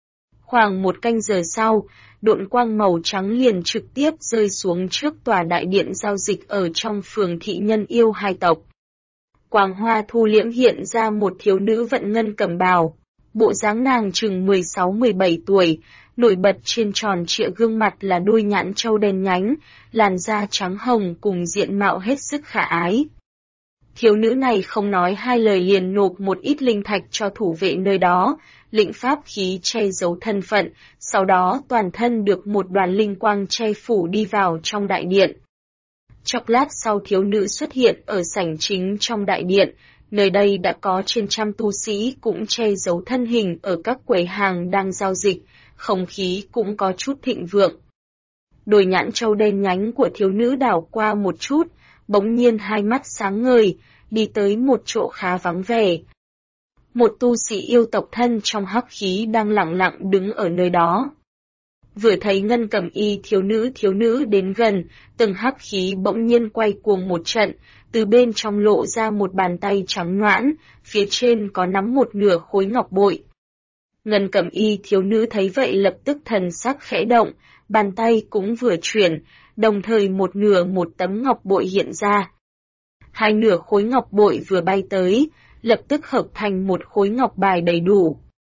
Khoảng một canh giờ sau, độn quang màu trắng liền trực tiếp rơi xuống trước tòa đại điện giao dịch ở trong phường thị Nhân Yêu hai tộc. Quang hoa thu liễm hiện ra một thiếu nữ vận ngân cẩm bào, bộ dáng nàng chừng 16-17 tuổi, nổi bật trên tròn trịa gương mặt là đôi nhãn châu đen nhánh, làn da trắng hồng cùng diện mạo hết sức khả ái. Thiếu nữ này không nói hai lời liền nộp một ít linh thạch cho thủ vệ nơi đó, lĩnh pháp khí che giấu thân phận, sau đó toàn thân được một đoàn linh quang che phủ đi vào trong đại điện. Chốc lát sau thiếu nữ xuất hiện ở sảnh chính trong đại điện, nơi đây đã có trên trăm tu sĩ cũng che giấu thân hình ở các quầy hàng đang giao dịch, không khí cũng có chút thịnh vượng. Đôi nhãn châu đen nhánh của thiếu nữ đảo qua một chút, bỗng nhiên hai mắt sáng ngời, đi tới một chỗ khá vắng vẻ. Một tu sĩ yêu tộc thân trong hắc khí đang lặng lặng đứng ở nơi đó. Vừa thấy ngân cẩm y thiếu nữ đến gần, từng hắc khí bỗng nhiên quay cuồng một trận, từ bên trong lộ ra một bàn tay trắng nõn, phía trên có nắm một nửa khối ngọc bội. Ngân cẩm y thiếu nữ thấy vậy lập tức thần sắc khẽ động, bàn tay cũng vừa chuyển, đồng thời một nửa một tấm ngọc bội hiện ra. Hai nửa khối ngọc bội vừa bay tới, lập tức hợp thành một khối ngọc bài đầy đủ.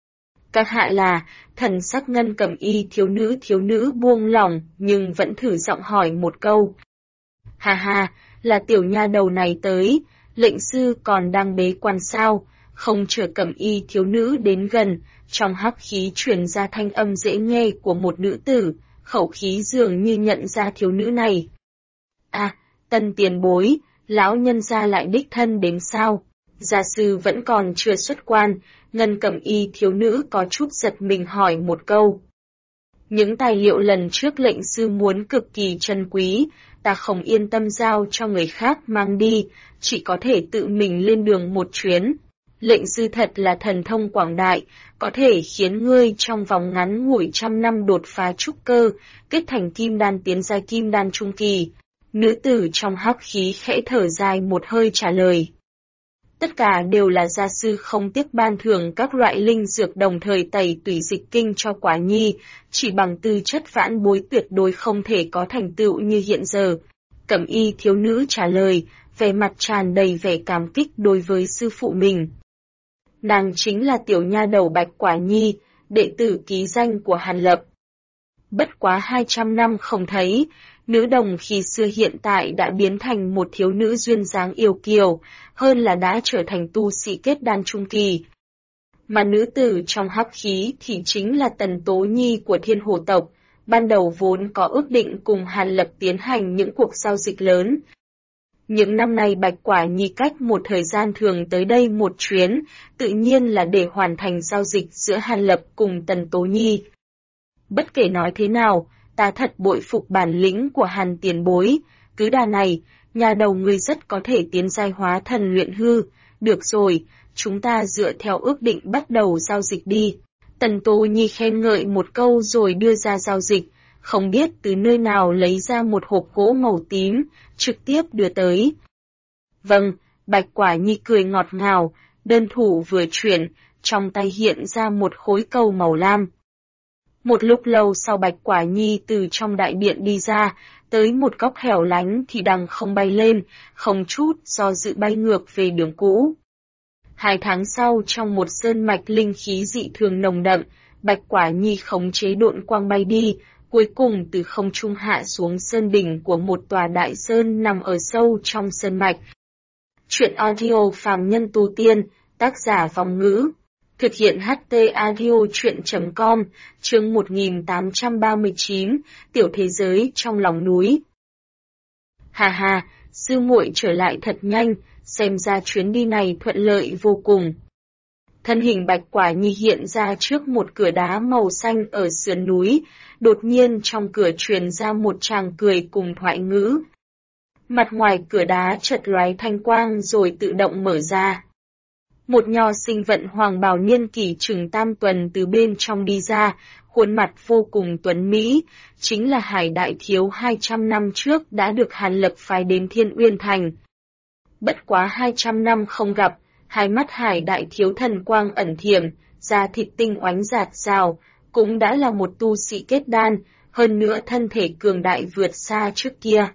Các hạ là, thần sắc ngân cẩm y thiếu nữ buông lỏng nhưng vẫn thử giọng hỏi một câu. Ha ha, là tiểu nha đầu này tới, lệnh sư còn đang bế quan sao, không chờ cẩm y thiếu nữ đến gần, trong hắc khí truyền ra thanh âm dễ nghe của một nữ tử, khẩu khí dường như nhận ra thiếu nữ này. Tân tiền bối, lão nhân gia lại đích thân đến sao? Gia sư vẫn còn chưa xuất quan, Ngân Cẩm Y thiếu nữ có chút giật mình hỏi một câu. Những tài liệu lần trước lệnh sư muốn cực kỳ trân quý, ta không yên tâm giao cho người khác mang đi, chỉ có thể tự mình lên đường một chuyến. Lệnh sư thật là thần thông quảng đại, có thể khiến ngươi trong vòng ngắn ngủi 100 năm đột phá trúc cơ, kết thành kim đan tiến giai kim đan trung kỳ. Nữ tử trong hắc khí khẽ thở dài một hơi trả lời. Tất cả đều là gia sư không tiếc ban thưởng các loại linh dược đồng thời tẩy tủy dịch kinh cho Quả Nhi, chỉ bằng tư chất vãn bối tuyệt đối không thể có thành tựu như hiện giờ. Cẩm Y thiếu nữ trả lời, vẻ mặt tràn đầy vẻ cảm kích đối với sư phụ mình. Nàng chính là tiểu nha đầu Bạch Quả Nhi, đệ tử ký danh của Hàn Lập. Bất quá 200 năm không thấy, nữ đồng khi xưa hiện tại đã biến thành một thiếu nữ duyên dáng yêu kiều, hơn là đã trở thành tu sĩ kết đan trung kỳ. Mà nữ tử trong hắc khí thì chính là Tần Tố Nhi của Thiên Hồ tộc, ban đầu vốn có ước định cùng Hàn Lập tiến hành những cuộc giao dịch lớn. Những năm nay Bạch Quả Nhi cách một thời gian thường tới đây một chuyến, tự nhiên là để hoàn thành giao dịch giữa Hàn Lập cùng Tần Tố Nhi. Bất kể nói thế nào, ta thật bội phục bản lĩnh của Hàn tiền bối, cứ đà này, nhà đầu ngươi rất có thể tiến giai hóa thần luyện hư. Được rồi, chúng ta dựa theo ước định bắt đầu giao dịch đi. Tần Tố Nhi khen ngợi một câu rồi đưa ra giao dịch, không biết từ nơi nào lấy ra một hộp gỗ màu tím, trực tiếp đưa tới. Vâng, Bạch Quả Nhi cười ngọt ngào, đơn thủ vừa chuyển, trong tay hiện ra một khối cầu màu lam. Một lúc lâu sau Bạch Quả Nhi từ trong đại điện đi ra, tới một góc hẻo lánh thì đằng không bay lên, không chút do dự bay ngược về đường cũ. 2 tháng sau trong một sơn mạch linh khí dị thường nồng đậm, Bạch Quả Nhi khống chế độn quang bay đi, cuối cùng từ không trung hạ xuống sơn đỉnh của một tòa đại sơn nằm ở sâu trong sơn mạch. Truyện audio phàm nhân tu tiên, tác giả Vong Ngữ. Thực hiện HT Audio Chuyện.com, chương 1839, Tiểu thế giới trong lòng núi. Hà hà, sư muội trở lại thật nhanh, xem ra chuyến đi này thuận lợi vô cùng. Thân hình Bạch Quả Nhi hiện ra trước một cửa đá màu xanh ở sườn núi, đột nhiên trong cửa truyền ra một tràng cười cùng thoại ngữ. Mặt ngoài cửa đá chợt lóe thanh quang rồi tự động mở ra. Một nho sinh vận hoàng bào niên kỷ chừng tam tuần từ bên trong đi ra, khuôn mặt vô cùng tuấn mỹ, chính là Hải Đại Thiếu 200 năm trước đã được Hàn Lập phái đến Thiên Uyên Thành. Bất quá 200 năm không gặp, hai mắt Hải Đại Thiếu thần quang ẩn thiểm, da thịt tinh oánh rạt rào, cũng đã là một tu sĩ kết đan, hơn nữa thân thể cường đại vượt xa trước kia.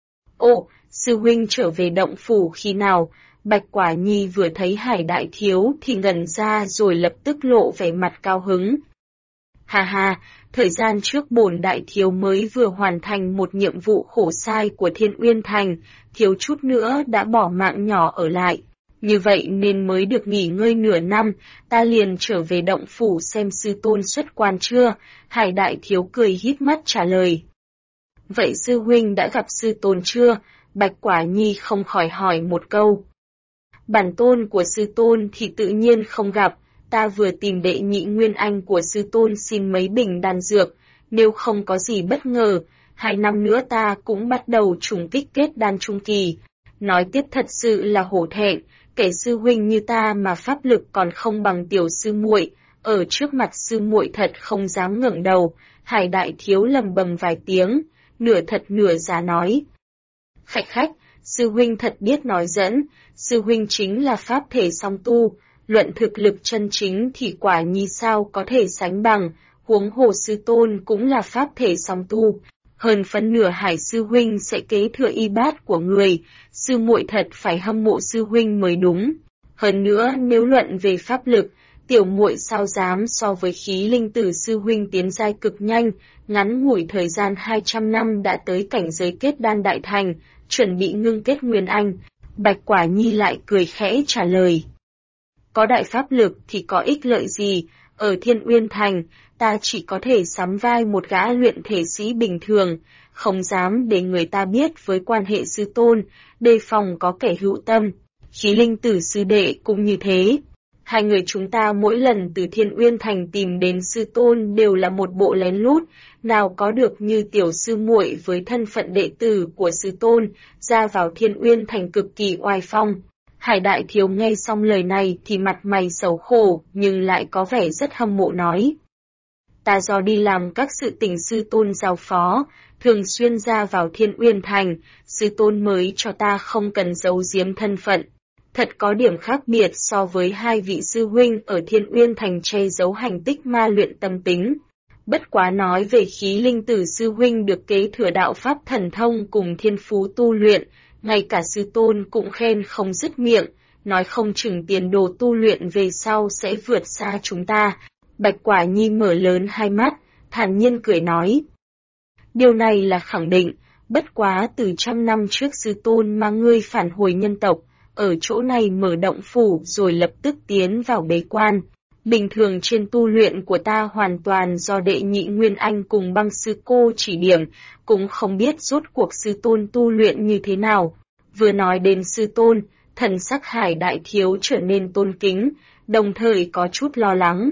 Ồ, sư huynh trở về động phủ khi nào? Bạch Quả Nhi vừa thấy Hải Đại Thiếu thì ngẩn ra rồi lập tức lộ vẻ mặt cao hứng. Hà hà, thời gian trước bổn Đại Thiếu mới vừa hoàn thành một nhiệm vụ khổ sai của Thiên Uyên Thành, thiếu chút nữa đã bỏ mạng nhỏ ở lại. Như vậy nên mới được nghỉ ngơi nửa năm, ta liền trở về động phủ xem sư tôn xuất quan chưa, Hải Đại Thiếu cười híp mắt trả lời. Vậy sư huynh đã gặp sư tôn chưa? Bạch Quả Nhi không khỏi hỏi một câu. Bản tôn của sư tôn thì tự nhiên không gặp, ta vừa tìm đệ nhị nguyên anh của sư tôn xin mấy bình đan dược, nếu không có gì bất ngờ, 2 năm nữa ta cũng bắt đầu trùng kích kết đan trung kỳ. Nói tiếp thật sự là hổ thẹn, kẻ sư huynh như ta mà pháp lực còn không bằng tiểu sư muội, ở trước mặt sư muội thật không dám ngẩng đầu. Hải Đại Thiếu lầm bầm vài tiếng, nửa thật nửa giả nói. Khách, sư huynh thật biết nói dẫn, sư huynh chính là pháp thể song tu, luận thực lực chân chính thì Quả Nhi sao có thể sánh bằng, huống hồ sư tôn cũng là pháp thể song tu. Hơn phân nửa Hải sư huynh sẽ kế thừa y bát của người, sư muội thật phải hâm mộ sư huynh mới đúng. Hơn nữa nếu luận về pháp lực, tiểu muội sao dám so với khí linh tử sư huynh tiến giai cực nhanh, ngắn ngủi thời gian 200 năm đã tới cảnh giới kết đan đại thành, chuẩn bị ngưng kết nguyên anh. Bạch Quả Nhi lại cười khẽ trả lời. Có đại pháp lực thì có ích lợi gì, ở Thiên Uyên Thành, ta chỉ có thể sắm vai một gã luyện thể sĩ bình thường, không dám để người ta biết với quan hệ sư tôn, đề phòng có kẻ hữu tâm. Khí linh tử sư đệ cũng như thế. Hai người chúng ta mỗi lần từ Thiên Uyên Thành tìm đến sư tôn đều là một bộ lén lút, nào có được như tiểu sư muội với thân phận đệ tử của sư tôn, ra vào Thiên Uyên Thành cực kỳ oai phong. Hải Đại Thiếu nghe xong lời này thì mặt mày xấu khổ, nhưng lại có vẻ rất hâm mộ nói. Ta do đi làm các sự tình sư tôn giao phó, thường xuyên ra vào Thiên Uyên Thành, sư tôn mới cho ta không cần giấu giếm thân phận. Thật có điểm khác biệt so với hai vị sư huynh ở Thiên Uyên Thành che giấu hành tích ma luyện tâm tính. Bất quá nói về khí linh tử sư huynh được kế thừa đạo pháp thần thông cùng thiên phú tu luyện, ngay cả sư tôn cũng khen không dứt miệng, nói không chừng tiền đồ tu luyện về sau sẽ vượt xa chúng ta. Bạch Quả Nhi mở lớn hai mắt, thản nhiên cười nói. Điều này là khẳng định, bất quá từ 100 năm trước sư tôn mà ngươi phản hồi nhân tộc, ở chỗ này mở động phủ rồi lập tức tiến vào bế quan. Bình thường trên tu luyện của ta hoàn toàn do đệ nhị Nguyên Anh cùng Băng sư cô chỉ điểm, cũng không biết rốt cuộc sư tôn tu luyện như thế nào. Vừa nói đến sư tôn, thần sắc Hải Đại Thiếu trở nên tôn kính, đồng thời có chút lo lắng.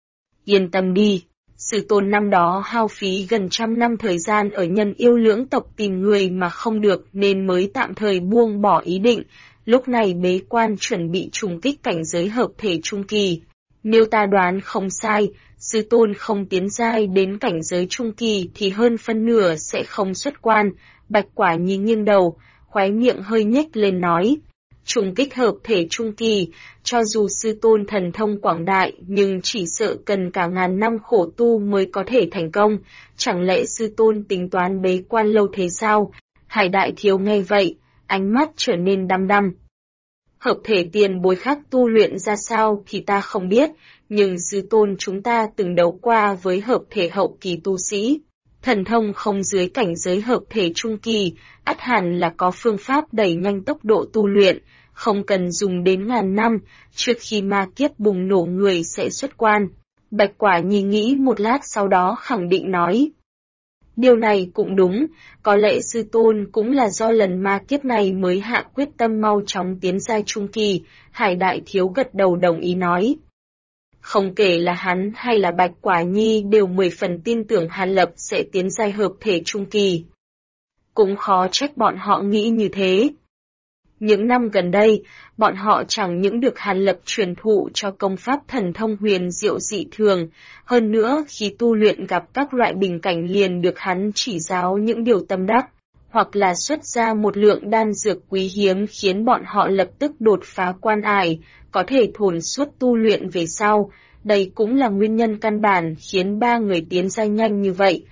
Yên tâm đi, sư tôn năm đó hao phí gần 100 năm thời gian ở nhân yêu lưỡng tộc tìm người mà không được nên mới tạm thời buông bỏ ý định, lúc này bế quan chuẩn bị trùng kích cảnh giới hợp thể trung kỳ. Nếu ta đoán không sai, sư tôn không tiến giai đến cảnh giới trung kỳ thì hơn phân nửa sẽ không xuất quan. Bạch Quả Nhi nghiêng đầu, khóe miệng hơi nhếch lên nói. Trùng kích hợp thể trung kỳ, cho dù sư tôn thần thông quảng đại nhưng chỉ sợ cần cả ngàn năm khổ tu mới có thể thành công, chẳng lẽ sư tôn tính toán bế quan lâu thế sao? Hải Đại Thiếu nghe vậy, ánh mắt trở nên đăm đăm. Hợp thể tiền bối khác tu luyện ra sao thì ta không biết, nhưng sư tôn chúng ta từng đấu qua với hợp thể hậu kỳ tu sĩ. Thần thông không dưới cảnh giới hợp thể trung kỳ, ắt hẳn là có phương pháp đẩy nhanh tốc độ tu luyện, không cần dùng đến ngàn năm, trước khi ma kiếp bùng nổ người sẽ xuất quan. Bạch Quả Nhi nghĩ một lát sau đó khẳng định nói. Điều này cũng đúng, có lẽ sư tôn cũng là do lần ma kiếp này mới hạ quyết tâm mau chóng tiến giai trung kỳ, Hải Đại Thiếu gật đầu đồng ý nói. Không kể là hắn hay là Bạch Quả Nhi đều 10 phần tin tưởng Hàn Lập sẽ tiến giai hợp thể trung kỳ. Cũng khó trách bọn họ nghĩ như thế. Những năm gần đây, bọn họ chẳng những được Hàn Lập truyền thụ cho công pháp thần thông huyền diệu dị thường, hơn nữa khi tu luyện gặp các loại bình cảnh liền được hắn chỉ giáo những điều tâm đắc, hoặc là xuất ra một lượng đan dược quý hiếm khiến bọn họ lập tức đột phá quan ải, có thể thồn suốt tu luyện về sau. Đây cũng là nguyên nhân căn bản khiến ba người tiến giai nhanh như vậy.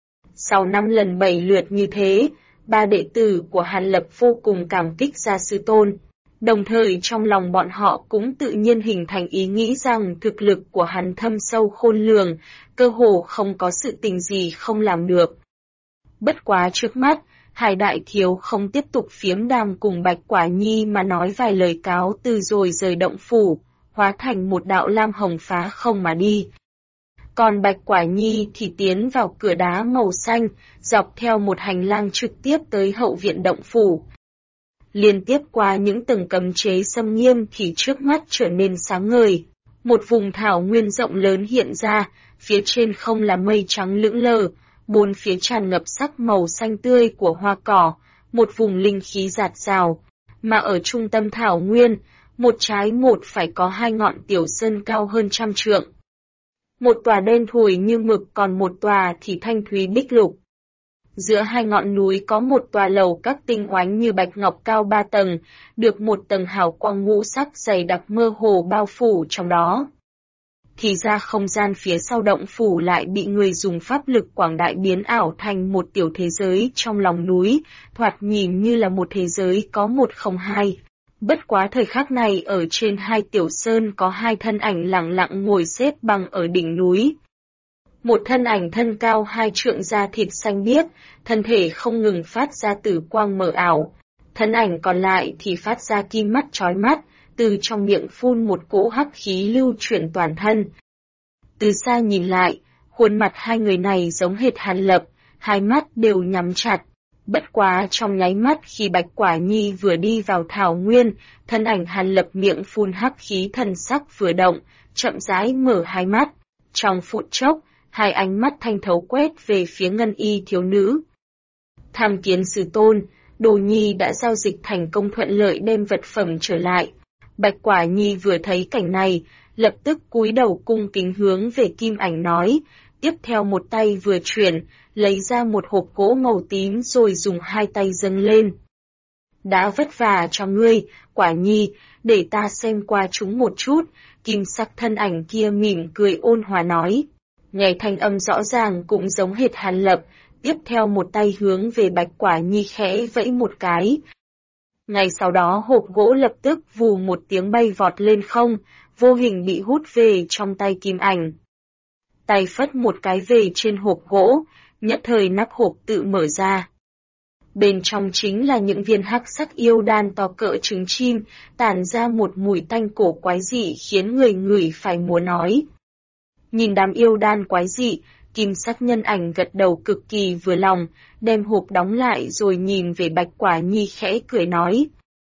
Sau 5 lần 7 lượt như thế, ba đệ tử của Hàn Lập vô cùng cảm kích gia sư tôn. Đồng thời trong lòng bọn họ cũng tự nhiên hình thành ý nghĩ rằng thực lực của hắn thâm sâu khôn lường, cơ hồ không có sự tình gì không làm được. Bất quá trước mắt, Hải Đại Thiếu không tiếp tục phiếm đàm cùng Bạch Quả Nhi mà nói vài lời cáo từ rồi rời động phủ, hóa thành một đạo lam hồng phá không mà đi. Còn Bạch Quả Nhi thì tiến vào cửa đá màu xanh, dọc theo một hành lang trực tiếp tới hậu viện động phủ. Liên tiếp qua những tầng cấm chế xâm nghiêm thì trước mắt trở nên sáng ngời. Một vùng thảo nguyên rộng lớn hiện ra, phía trên không là mây trắng lững lờ, bốn phía tràn ngập sắc màu xanh tươi của hoa cỏ, một vùng linh khí dạt dào. Mà ở trung tâm thảo nguyên, một trái một phải có 2 ngọn tiểu sơn cao hơn 100 trượng. Một tòa đen thùi như mực còn một tòa thì thanh thúy bích lục. Giữa 2 ngọn núi có một tòa lầu các tinh oánh như bạch ngọc cao 3 tầng, được một tầng hào quang ngũ sắc dày đặc mơ hồ bao phủ trong đó. Thì ra không gian phía sau động phủ lại bị người dùng pháp lực quảng đại biến ảo thành một tiểu thế giới trong lòng núi, thoạt nhìn như là một thế giới có 102. Bất quá thời khắc này ở trên 2 tiểu sơn có 2 thân ảnh lặng lặng ngồi xếp bằng ở đỉnh núi. Một thân ảnh thân cao 2 trượng da thịt xanh biếc, thân thể không ngừng phát ra tử quang mờ ảo. Thân ảnh còn lại thì phát ra kim mắt chói mắt, từ trong miệng phun một cỗ hắc khí lưu chuyển toàn thân. Từ xa nhìn lại, khuôn mặt hai người này giống hệt Hàn Lập, hai mắt đều nhắm chặt. Bất quá trong nháy mắt khi Bạch Quả Nhi vừa đi vào thảo nguyên, thân ảnh Hàn Lập miệng phun hắc khí, thần sắc vừa động, chậm rãi mở hai mắt. Trong phút chốc, hai ánh mắt thanh thấu quét về phía ngân y thiếu nữ. Tham kiến sư tôn, Đồ Nhi đã giao dịch thành công thuận lợi đem vật phẩm trở lại. Bạch Quả Nhi vừa thấy cảnh này, lập tức cúi đầu cung kính hướng về Kim Ảnh nói, tiếp theo một tay vừa chuyển, lấy ra một hộp gỗ màu tím rồi dùng hai tay dâng lên. Đã vất vả cho ngươi, Quả Nhi, để ta xem qua chúng một chút, kim sắc thân ảnh kia mỉm cười ôn hòa nói. Nghe thanh âm rõ ràng cũng giống hệt Hàn Lập, tiếp theo một tay hướng về Bạch Quả Nhi khẽ vẫy một cái. Ngay sau đó hộp gỗ lập tức vù một tiếng bay vọt lên không, vô hình bị hút về trong tay Kim Ảnh. Tay phất một cái về trên hộp gỗ, nhất thời nắp hộp tự mở ra. Bên trong chính là những viên hắc sắc yêu đan to cỡ trứng chim, tản ra một mùi tanh cổ quái dị khiến người ngửi phải muốn nói. Nhìn đám yêu đan quái dị, kim sắc nhân ảnh gật đầu cực kỳ vừa lòng, đem hộp đóng lại rồi nhìn về Bạch Quả Nhi khẽ cười nói.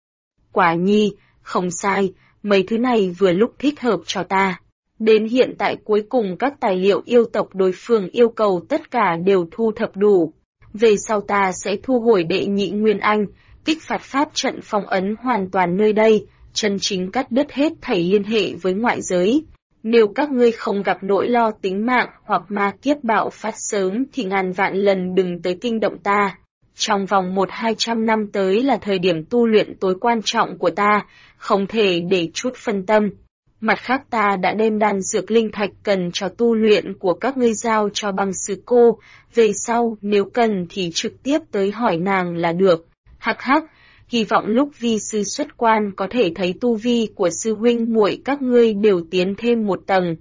Quả Nhi, không sai, mấy thứ này vừa lúc thích hợp cho ta. Đến hiện tại cuối cùng các tài liệu yêu tộc đối phương yêu cầu tất cả đều thu thập đủ. Về sau ta sẽ thu hồi đệ nhị Nguyên Anh, kích phạt pháp trận phong ấn hoàn toàn nơi đây, chân chính cắt đứt hết thảy liên hệ với ngoại giới. Nếu các ngươi không gặp nỗi lo tính mạng hoặc ma kiếp bạo phát sớm thì ngàn vạn lần đừng tới kinh động ta. Trong vòng 100-200 năm tới là thời điểm tu luyện tối quan trọng của ta, không thể để chút phân tâm. Mặt khác ta đã đem đan dược linh thạch cần cho tu luyện của các ngươi giao cho băng sư cô, về sau nếu cần thì trực tiếp tới hỏi nàng là được. Hắc hắc, hy vọng lúc vi sư xuất quan có thể thấy tu vi của sư huynh muội các ngươi đều tiến thêm một tầng.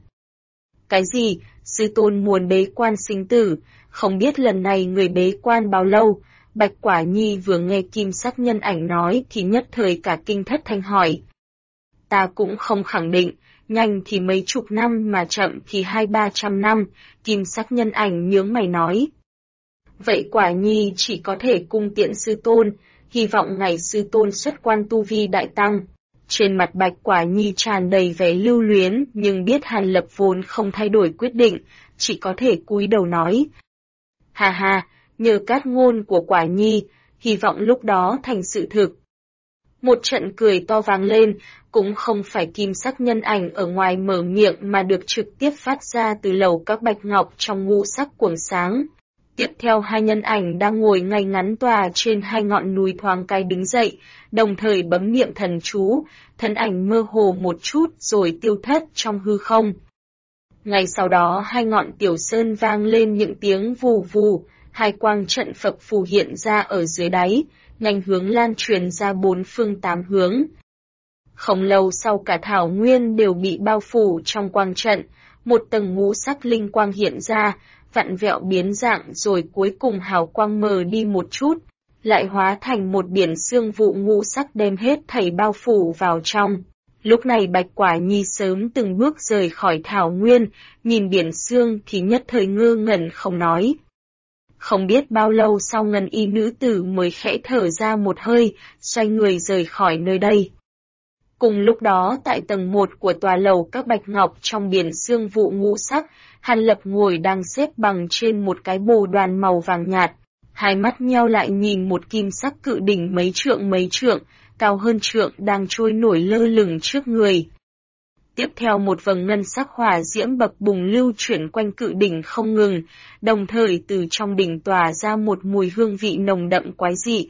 Cái gì? Sư tôn muốn bế quan sinh tử, không biết lần này người bế quan bao lâu? Bạch Quả Nhi vừa nghe kim sắc nhân ảnh nói thì nhất thời cả kinh thất thanh hỏi. Ta cũng không khẳng định, nhanh thì mấy chục năm mà chậm thì 200-300 năm, kim sắc nhân ảnh nhướng mày nói. Vậy Quả Nhi chỉ có thể cung tiễn sư tôn, hy vọng ngày sư tôn xuất quan tu vi đại tăng. Trên mặt Bạch Quả Nhi tràn đầy vẻ lưu luyến, nhưng biết Hàn Lập vốn không thay đổi quyết định, chỉ có thể cúi đầu nói. Hà hà, nhờ cát ngôn của Quả Nhi, hy vọng lúc đó thành sự thực. Một trận cười to vang lên, cũng không phải kim sắc nhân ảnh ở ngoài mở miệng mà được trực tiếp phát ra từ lầu các bạch ngọc trong ngũ sắc quầng sáng. Tiếp theo hai nhân ảnh đang ngồi ngay ngắn tòa trên hai ngọn núi thoáng cái đứng dậy, đồng thời bấm niệm thần chú, thân ảnh mơ hồ một chút rồi tiêu thất trong hư không. Ngay sau đó hai ngọn tiểu sơn vang lên những tiếng vù vù, hai quang trận phập phù hiện ra ở dưới đáy, nhanh hướng lan truyền ra bốn phương tám hướng. Không lâu sau cả thảo nguyên đều bị bao phủ trong quang trận, một tầng ngũ sắc linh quang hiện ra, vặn vẹo biến dạng rồi cuối cùng hào quang mờ đi một chút, lại hóa thành một biển sương vụ ngũ sắc đem hết thảy bao phủ vào trong. Lúc này Bạch Quả Nhi sớm từng bước rời khỏi thảo nguyên, nhìn biển sương thì nhất thời ngơ ngẩn không nói. Không biết bao lâu sau ngân y nữ tử mới khẽ thở ra một hơi, xoay người rời khỏi nơi đây. Cùng lúc đó tại tầng 1 của tòa lầu các bạch ngọc trong biển sương vụ ngũ sắc, Hàn Lập ngồi đang xếp bằng trên một cái bồ đoàn màu vàng nhạt, hai mắt nheo lại nhìn một kim sắc cự đỉnh mấy trượng, cao hơn trượng đang trôi nổi lơ lửng trước người. Tiếp theo một vầng ngân sắc hỏa diễm bập bùng lưu chuyển quanh cự đỉnh không ngừng, đồng thời từ trong đỉnh tỏa ra một mùi hương vị nồng đậm quái dị.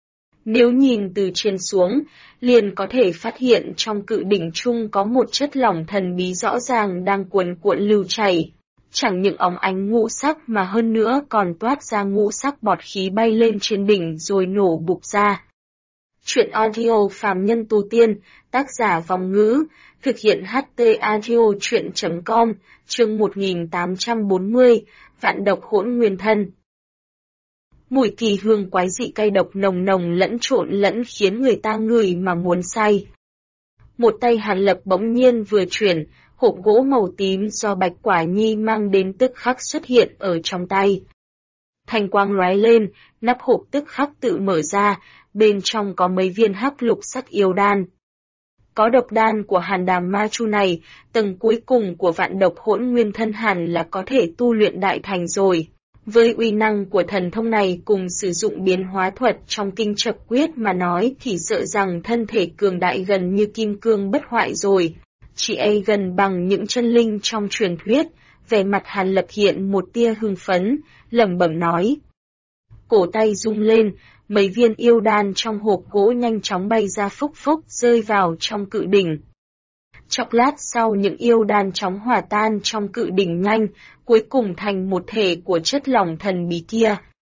Nếu nhìn từ trên xuống, liền có thể phát hiện trong cự đỉnh chung có một chất lỏng thần bí rõ ràng đang cuồn cuộn lưu chảy. Chẳng những óng ánh ngũ sắc mà hơn nữa còn toát ra ngũ sắc bọt khí bay lên trên đỉnh rồi nổ bục ra. Chuyện audio phàm nhân tu tiên, tác giả Vong Ngữ, thực hiện HT Audio chuyện.com, chương 1840, vạn độc hỗn nguyên thân. Mùi kỳ hương quái dị cay độc nồng nồng lẫn trộn lẫn khiến người ta ngửi mà muốn say. Một tay Hàn Lập bỗng nhiên vừa chuyển, hộp gỗ màu tím do Bạch Quả Nhi mang đến tức khắc xuất hiện ở trong tay. Thanh quang lóe lên, nắp hộp tức khắc tự mở ra, bên trong có mấy viên hắc lục sắc yêu đan. Có độc đan của Hàn Đàm Ma Chu này, tầng cuối cùng của vạn độc hỗn nguyên thân hàn là có thể tu luyện đại thành rồi. Với uy năng của thần thông này cùng sử dụng biến hóa thuật trong kinh chập quyết mà nói thì sợ rằng thân thể cường đại gần như kim cương bất hoại rồi. Chỉ gần bằng những chân linh trong truyền thuyết, về mặt Hàn Lập hiện một tia hưng phấn, lẩm bẩm nói. Cổ tay rung lên, mấy viên yêu đan trong hộp gỗ nhanh chóng bay ra phốc phốc rơi vào trong cự đỉnh. Chốc lát sau những yêu đan chóng hòa tan trong cự đỉnh nhanh, cuối cùng thành một thể của chất lỏng thần bí kia.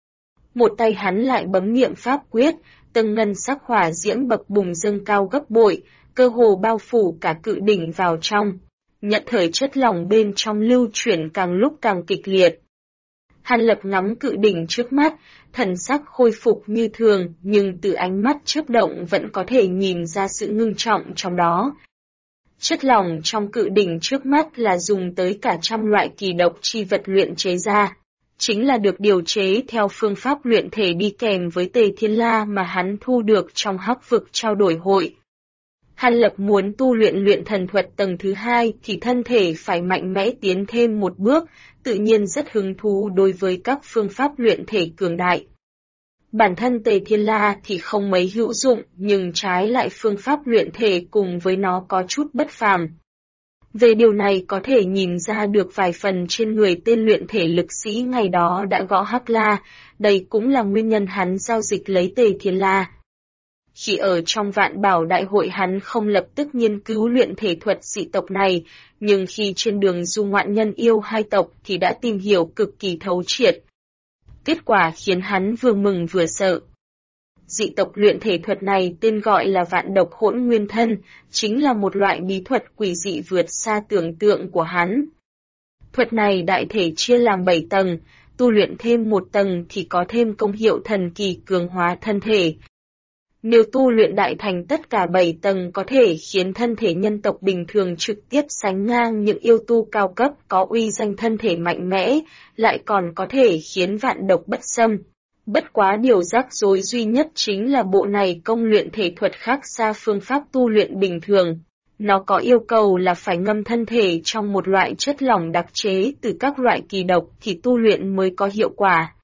Một tay hắn lại bấm niệm pháp quyết, từng ngân sắc hỏa diễm bập bùng dâng cao gấp bội, cơ hồ bao phủ cả cự đỉnh vào trong. Nhận thời chất lỏng bên trong lưu chuyển càng lúc càng kịch liệt. Hàn Lập ngắm cự đỉnh trước mắt, thần sắc khôi phục như thường, nhưng từ ánh mắt chớp động vẫn có thể nhìn ra sự ngưng trọng trong đó. Chất lỏng trong cự đỉnh trước mắt là dùng tới cả trăm loại kỳ độc chi vật luyện chế ra, chính là được điều chế theo phương pháp luyện thể đi kèm với Tề Thiên La mà hắn thu được trong Hắc Vực trao đổi hội. Hàn Lập muốn tu luyện thần thuật tầng thứ 2 thì thân thể phải mạnh mẽ tiến thêm một bước, tự nhiên rất hứng thú đối với các phương pháp luyện thể cường đại. Bản thân Tề Thiên La thì không mấy hữu dụng, nhưng trái lại phương pháp luyện thể cùng với nó có chút bất phàm. Về điều này có thể nhìn ra được vài phần trên người tên luyện thể lực sĩ ngày đó đã gõ Hắc La, đây cũng là nguyên nhân hắn giao dịch lấy Tề Thiên La. Khi ở trong Vạn Bảo Đại hội hắn không lập tức nghiên cứu luyện thể thuật dị tộc này, nhưng khi trên đường du ngoạn nhân yêu hai tộc thì đã tìm hiểu cực kỳ thấu triệt. Kết quả khiến hắn vừa mừng vừa sợ. Dị tộc luyện thể thuật này tên gọi là Vạn Độc Hỗn Nguyên Thân, chính là một loại bí thuật quỷ dị vượt xa tưởng tượng của hắn. Thuật này đại thể chia làm 7 tầng, tu luyện thêm một tầng thì có thêm công hiệu thần kỳ cường hóa thân thể. Nếu tu luyện đại thành tất cả 7 tầng có thể khiến thân thể nhân tộc bình thường trực tiếp sánh ngang những yêu tu cao cấp có uy danh thân thể mạnh mẽ, lại còn có thể khiến vạn độc bất xâm. Bất quá điều rắc rối duy nhất chính là bộ này công luyện thể thuật khác xa phương pháp tu luyện bình thường. Nó có yêu cầu là phải ngâm thân thể trong một loại chất lỏng đặc chế từ các loại kỳ độc thì tu luyện mới có hiệu quả.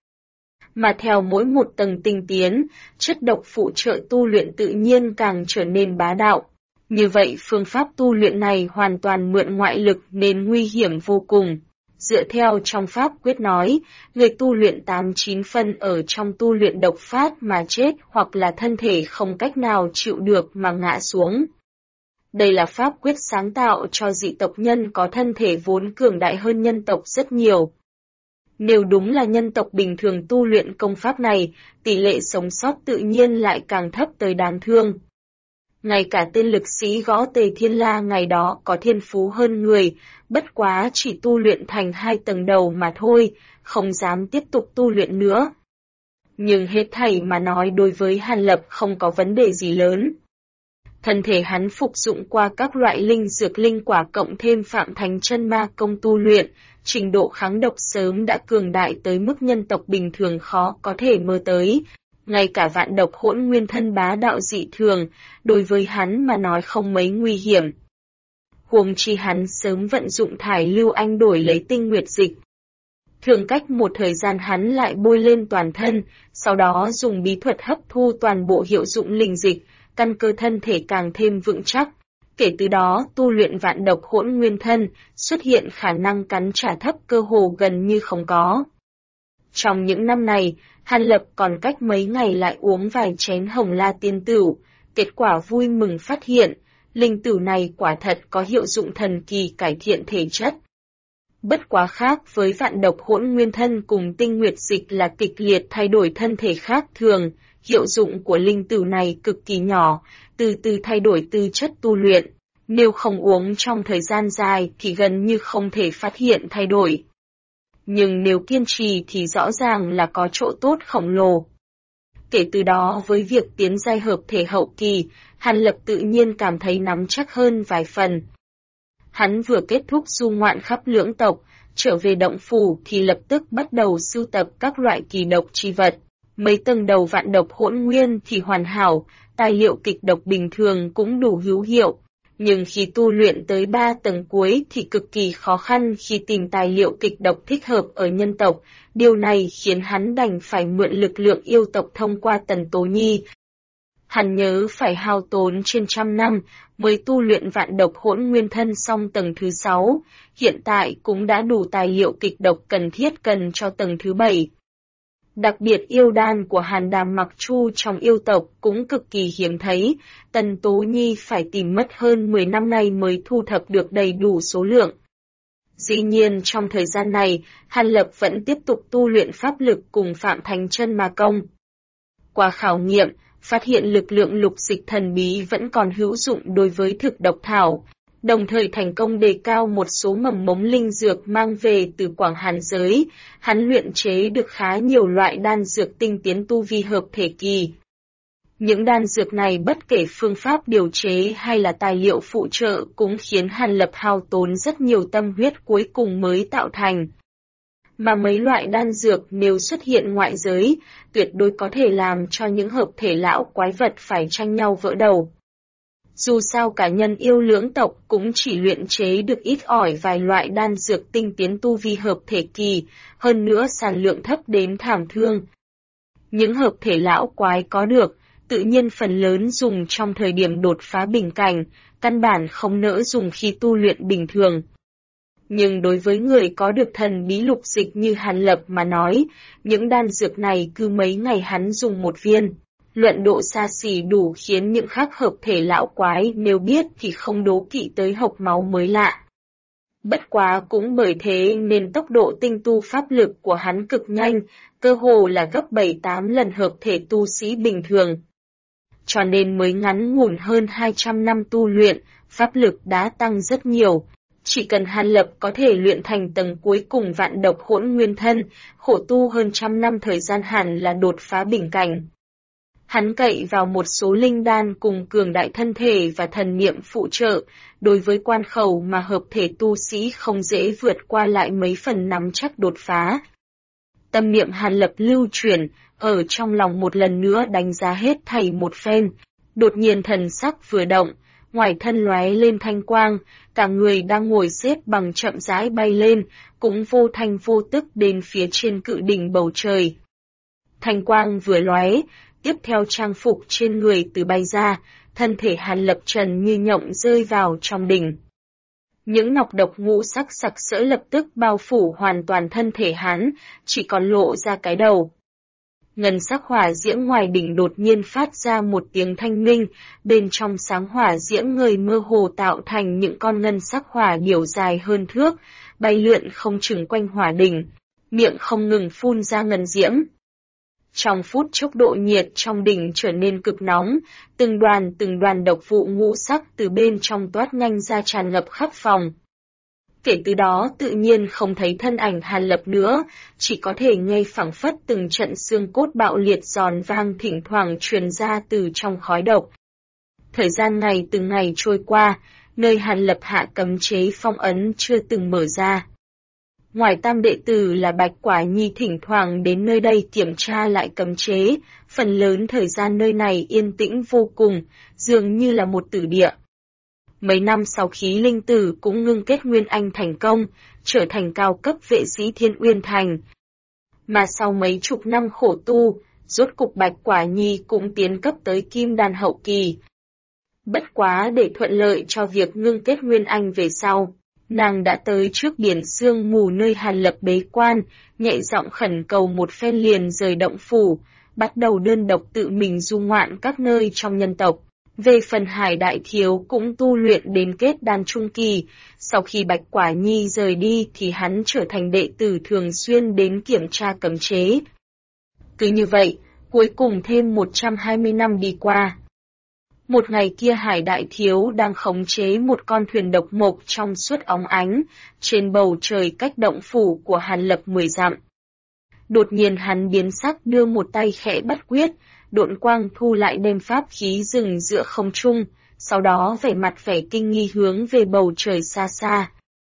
Mà theo mỗi một tầng tinh tiến, chất độc phụ trợ tu luyện tự nhiên càng trở nên bá đạo. Như vậy phương pháp tu luyện này hoàn toàn mượn ngoại lực nên nguy hiểm vô cùng. Dựa theo trong pháp quyết nói, người tu luyện 8-9 phân ở trong tu luyện độc phát mà chết hoặc là thân thể không cách nào chịu được mà ngã xuống. Đây là pháp quyết sáng tạo cho dị tộc nhân có thân thể vốn cường đại hơn nhân tộc rất nhiều. Nếu đúng là nhân tộc bình thường tu luyện công pháp này, tỷ lệ sống sót tự nhiên lại càng thấp tới đáng thương. Ngay cả tên lực sĩ gõ Tề Thiên La ngày đó có thiên phú hơn người, bất quá chỉ tu luyện thành 2 tầng đầu mà thôi, không dám tiếp tục tu luyện nữa. Nhưng hết thảy mà nói đối với Hàn Lập không có vấn đề gì lớn. Thân thể hắn phục dụng qua các loại linh dược linh quả cộng thêm Phạm Thánh Chân Ma công tu luyện, trình độ kháng độc sớm đã cường đại tới mức nhân tộc bình thường khó có thể mơ tới. Ngay cả vạn độc hỗn nguyên thân bá đạo dị thường, đối với hắn mà nói không mấy nguy hiểm. Huống chi hắn sớm vận dụng thải lưu anh đổi lấy tinh nguyệt dịch. Thường cách một thời gian hắn lại bôi lên toàn thân, sau đó dùng bí thuật hấp thu toàn bộ hiệu dụng linh dịch, căn cơ thân thể càng thêm vững chắc. Kể từ đó tu luyện vạn độc hỗn nguyên thân, xuất hiện khả năng cắn trả thấp cơ hồ gần như không có. Trong những năm này, Hàn Lập còn cách mấy ngày lại uống vài chén hồng la tiên tửu, kết quả vui mừng phát hiện, linh tửu này quả thật có hiệu dụng thần kỳ cải thiện thể chất. Bất quá khác với vạn độc hỗn nguyên thân cùng tinh nguyệt dịch là kịch liệt thay đổi thân thể khác thường, hiệu dụng của linh tửu này cực kỳ nhỏ, từ từ thay đổi tư chất tu luyện, nếu không uống trong thời gian dài thì gần như không thể phát hiện thay đổi. Nhưng nếu kiên trì thì rõ ràng là có chỗ tốt khổng lồ. Kể từ đó với việc tiến giai hợp thể hậu kỳ, Hàn Lập tự nhiên cảm thấy nắm chắc hơn vài phần. Hắn vừa kết thúc du ngoạn khắp lưỡng tộc, trở về động phủ thì lập tức bắt đầu sưu tập các loại kỳ độc chi vật. Mấy tầng đầu vạn độc hỗn nguyên thì hoàn hảo, tài liệu kịch độc bình thường cũng đủ hữu hiệu. Nhưng khi tu luyện tới 3 tầng cuối thì cực kỳ khó khăn khi tìm tài liệu kịch độc thích hợp ở nhân tộc, điều này khiến hắn đành phải mượn lực lượng yêu tộc thông qua Tần Tố Nhi. Hắn nhớ phải hao tốn trên 100 năm mới tu luyện vạn độc hỗn nguyên thân xong tầng thứ 6, hiện tại cũng đã đủ tài liệu kịch độc cần thiết cần cho tầng thứ 7. Đặc biệt yêu đan của Hàn Đàm Mặc Chu trong yêu tộc cũng cực kỳ hiếm thấy, Tần Tố Nhi phải tìm mất hơn 10 năm nay mới thu thập được đầy đủ số lượng. Dĩ nhiên trong thời gian này, Hàn Lập vẫn tiếp tục tu luyện pháp lực cùng Phạm Thành Chân Ma Công. Qua khảo nghiệm, phát hiện lực lượng lục dịch thần bí vẫn còn hữu dụng đối với thực độc thảo, đồng thời thành công đề cao một số mầm mống linh dược mang về từ Quảng Hàn giới, hắn luyện chế được khá nhiều loại đan dược tinh tiến tu vi hợp thể kỳ. Những đan dược này bất kể phương pháp điều chế hay là tài liệu phụ trợ cũng khiến Hàn Lập hao tốn rất nhiều tâm huyết cuối cùng mới tạo thành. Mà mấy loại đan dược nếu xuất hiện ngoại giới, tuyệt đối có thể làm cho những hợp thể lão quái vật phải tranh nhau vỡ đầu. Dù sao cả nhân yêu lưỡng tộc cũng chỉ luyện chế được ít ỏi vài loại đan dược tinh tiến tu vi hợp thể kỳ, hơn nữa sản lượng thấp đến thảm thương. Những hợp thể lão quái có được, tự nhiên phần lớn dùng trong thời điểm đột phá bình cảnh, căn bản không nỡ dùng khi tu luyện bình thường. Nhưng đối với người có được thần bí lục dịch như Hàn Lập mà nói, những đan dược này cứ mấy ngày hắn dùng một viên. Luận độ xa xỉ đủ khiến những khắc hợp thể lão quái nếu biết thì không đố kỵ tới hộc máu mới lạ. Bất quá cũng bởi thế nên tốc độ tinh tu pháp lực của hắn cực nhanh, cơ hồ là gấp 7-8 lần hợp thể tu sĩ bình thường. Cho nên mới ngắn ngủn hơn 200 năm tu luyện, pháp lực đã tăng rất nhiều. Chỉ cần Hàn Lập có thể luyện thành tầng cuối cùng vạn độc hỗn nguyên thân, khổ tu hơn 100 năm thời gian hẳn là đột phá bình cảnh. Hắn cậy vào một số linh đan cùng cường đại thân thể và thần niệm phụ trợ, đối với quan khẩu mà hợp thể tu sĩ không dễ vượt qua lại mấy phần nắm chắc đột phá. Tâm niệm Hàn Lập lưu chuyển, ở trong lòng một lần nữa đánh giá hết thảy một phen, đột nhiên thần sắc vừa động, ngoài thân lóe lên thanh quang, cả người đang ngồi xếp bằng chậm rãi bay lên, cũng vô thanh vô tức đến phía trên cự đỉnh bầu trời. Thanh quang vừa lóe, tiếp theo trang phục trên người từ bay ra, thân thể Hàn Lập trần như nhộng rơi vào trong đỉnh. Những nọc độc ngũ sắc sặc sỡ lập tức bao phủ hoàn toàn thân thể hắn, chỉ còn lộ ra cái đầu. Ngân sắc hỏa diễm ngoài đỉnh đột nhiên phát ra một tiếng thanh minh, bên trong sáng hỏa diễm người mơ hồ tạo thành những con ngân sắc hỏa điểu dài hơn thước, bay lượn không chừng quanh hỏa đỉnh, miệng không ngừng phun ra ngân diễm. Trong phút chốc độ nhiệt trong đỉnh trở nên cực nóng, từng đoàn độc vụ ngũ sắc từ bên trong toát nhanh ra tràn ngập khắp phòng. Kể từ đó tự nhiên không thấy thân ảnh Hàn Lập nữa, chỉ có thể nghe phảng phất từng trận xương cốt bạo liệt giòn vang thỉnh thoảng truyền ra từ trong khói độc. Thời gian ngày từng ngày trôi qua, nơi Hàn Lập hạ cấm chế phong ấn chưa từng mở ra. Ngoài tam đệ tử là Bạch Quả Nhi thỉnh thoảng đến nơi đây kiểm tra lại cấm chế, phần lớn thời gian nơi này yên tĩnh vô cùng, dường như là một tử địa. Mấy năm sau khí linh tử cũng ngưng kết Nguyên Anh thành công, trở thành cao cấp vệ sĩ Thiên Uyên Thành. Mà sau mấy chục năm khổ tu, rốt cục Bạch Quả Nhi cũng tiến cấp tới Kim Đan hậu kỳ. Bất quá để thuận lợi cho việc ngưng kết Nguyên Anh về sau, nàng đã tới trước biển sương mù nơi Hàn Lập bế quan, nhẹ giọng khẩn cầu một phen liền rời động phủ, bắt đầu đơn độc tự mình du ngoạn các nơi trong nhân tộc. Về phần Hải Đại Thiếu cũng tu luyện đến kết đan trung kỳ, sau khi Bạch Quả Nhi rời đi thì hắn trở thành đệ tử thường xuyên đến kiểm tra cấm chế. Cứ như vậy, cuối cùng thêm 120 năm đi qua. Một ngày kia Hải Đại Thiếu đang khống chế một con thuyền độc mộc trong suốt óng ánh, trên bầu trời cách động phủ của Hàn Lập 10 dặm. Đột nhiên hắn biến sắc đưa một tay khẽ bắt quyết, độn quang thu lại đem pháp khí dừng giữa không trung, sau đó vẻ mặt vẻ kinh nghi hướng về bầu trời xa xa.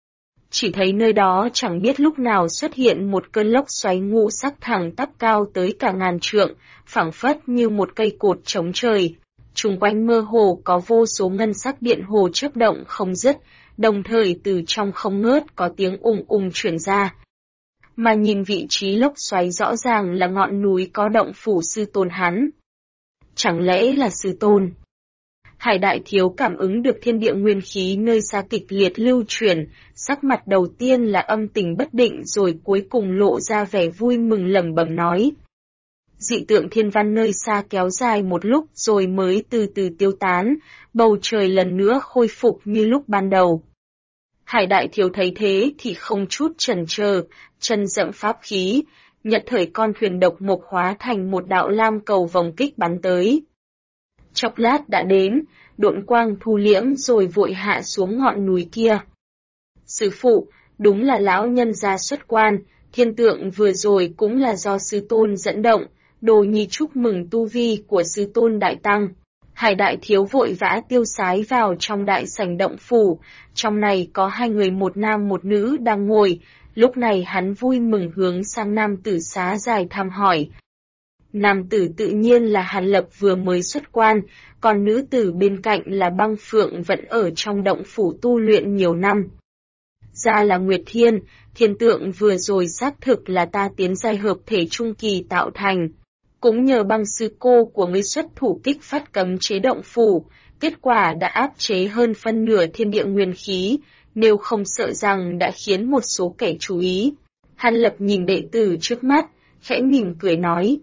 Chỉ thấy nơi đó chẳng biết lúc nào xuất hiện một cơn lốc xoáy ngũ sắc thẳng tắp cao tới cả ngàn trượng, phảng phất như một cây cột chống trời. Chung quanh mơ hồ có vô số ngân sắc điện hồ chớp động không dứt, đồng thời từ trong không ngớt có tiếng ùng ùng truyền ra. Mà nhìn vị trí lốc xoáy rõ ràng là ngọn núi có động phủ sư tôn hắn. Chẳng lẽ là sư tôn? Hải Đại Thiếu cảm ứng được thiên địa nguyên khí nơi xa kịch liệt lưu chuyển, sắc mặt đầu tiên là âm tình bất định rồi cuối cùng lộ ra vẻ vui mừng lẩm bẩm nói. Dị tượng thiên văn nơi xa kéo dài một lúc rồi mới từ từ tiêu tán, bầu trời lần nữa khôi phục như lúc ban đầu. Hải Đại Thiếu thấy thế thì không chút chần chờ, chân dẫm pháp khí, nhận thời con thuyền độc mộc hóa thành một đạo lam cầu vòng kích bắn tới. Chốc lát đã đến, độn quang thu liễm rồi vội hạ xuống ngọn núi kia. Sư phụ, đúng là lão nhân gia xuất quan, thiên tượng vừa rồi cũng là do sư tôn dẫn động, đồ nhi chúc mừng tu vi của sư tôn đại tăng. Hải Đại Thiếu vội vã tiêu sái vào trong đại sảnh động phủ, trong này có hai người một nam một nữ đang ngồi, lúc này hắn vui mừng hướng sang nam tử xá dài thăm hỏi. Nam tử tự nhiên là Hàn Lập vừa mới xuất quan, còn nữ tử bên cạnh là Băng Phượng vẫn ở trong động phủ tu luyện nhiều năm. Ra là Nguyệt Thiên, thiên tượng vừa rồi xác thực là ta tiến giai hợp thể trung kỳ tạo thành. Cũng nhờ Băng sư cô của ngươi xuất thủ kích phát cấm chế động phủ, kết quả đã áp chế hơn phân nửa thiên địa nguyên khí, nếu không sợ rằng đã khiến một số kẻ chú ý. Hàn Lập nhìn đệ tử trước mắt, khẽ mỉm cười nói.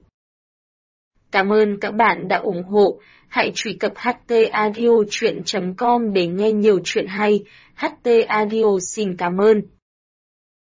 Cảm ơn các bạn đã ủng hộ, hãy truy cập htaudio.com để nghe nhiều chuyện hay, HT Audio xin cảm ơn.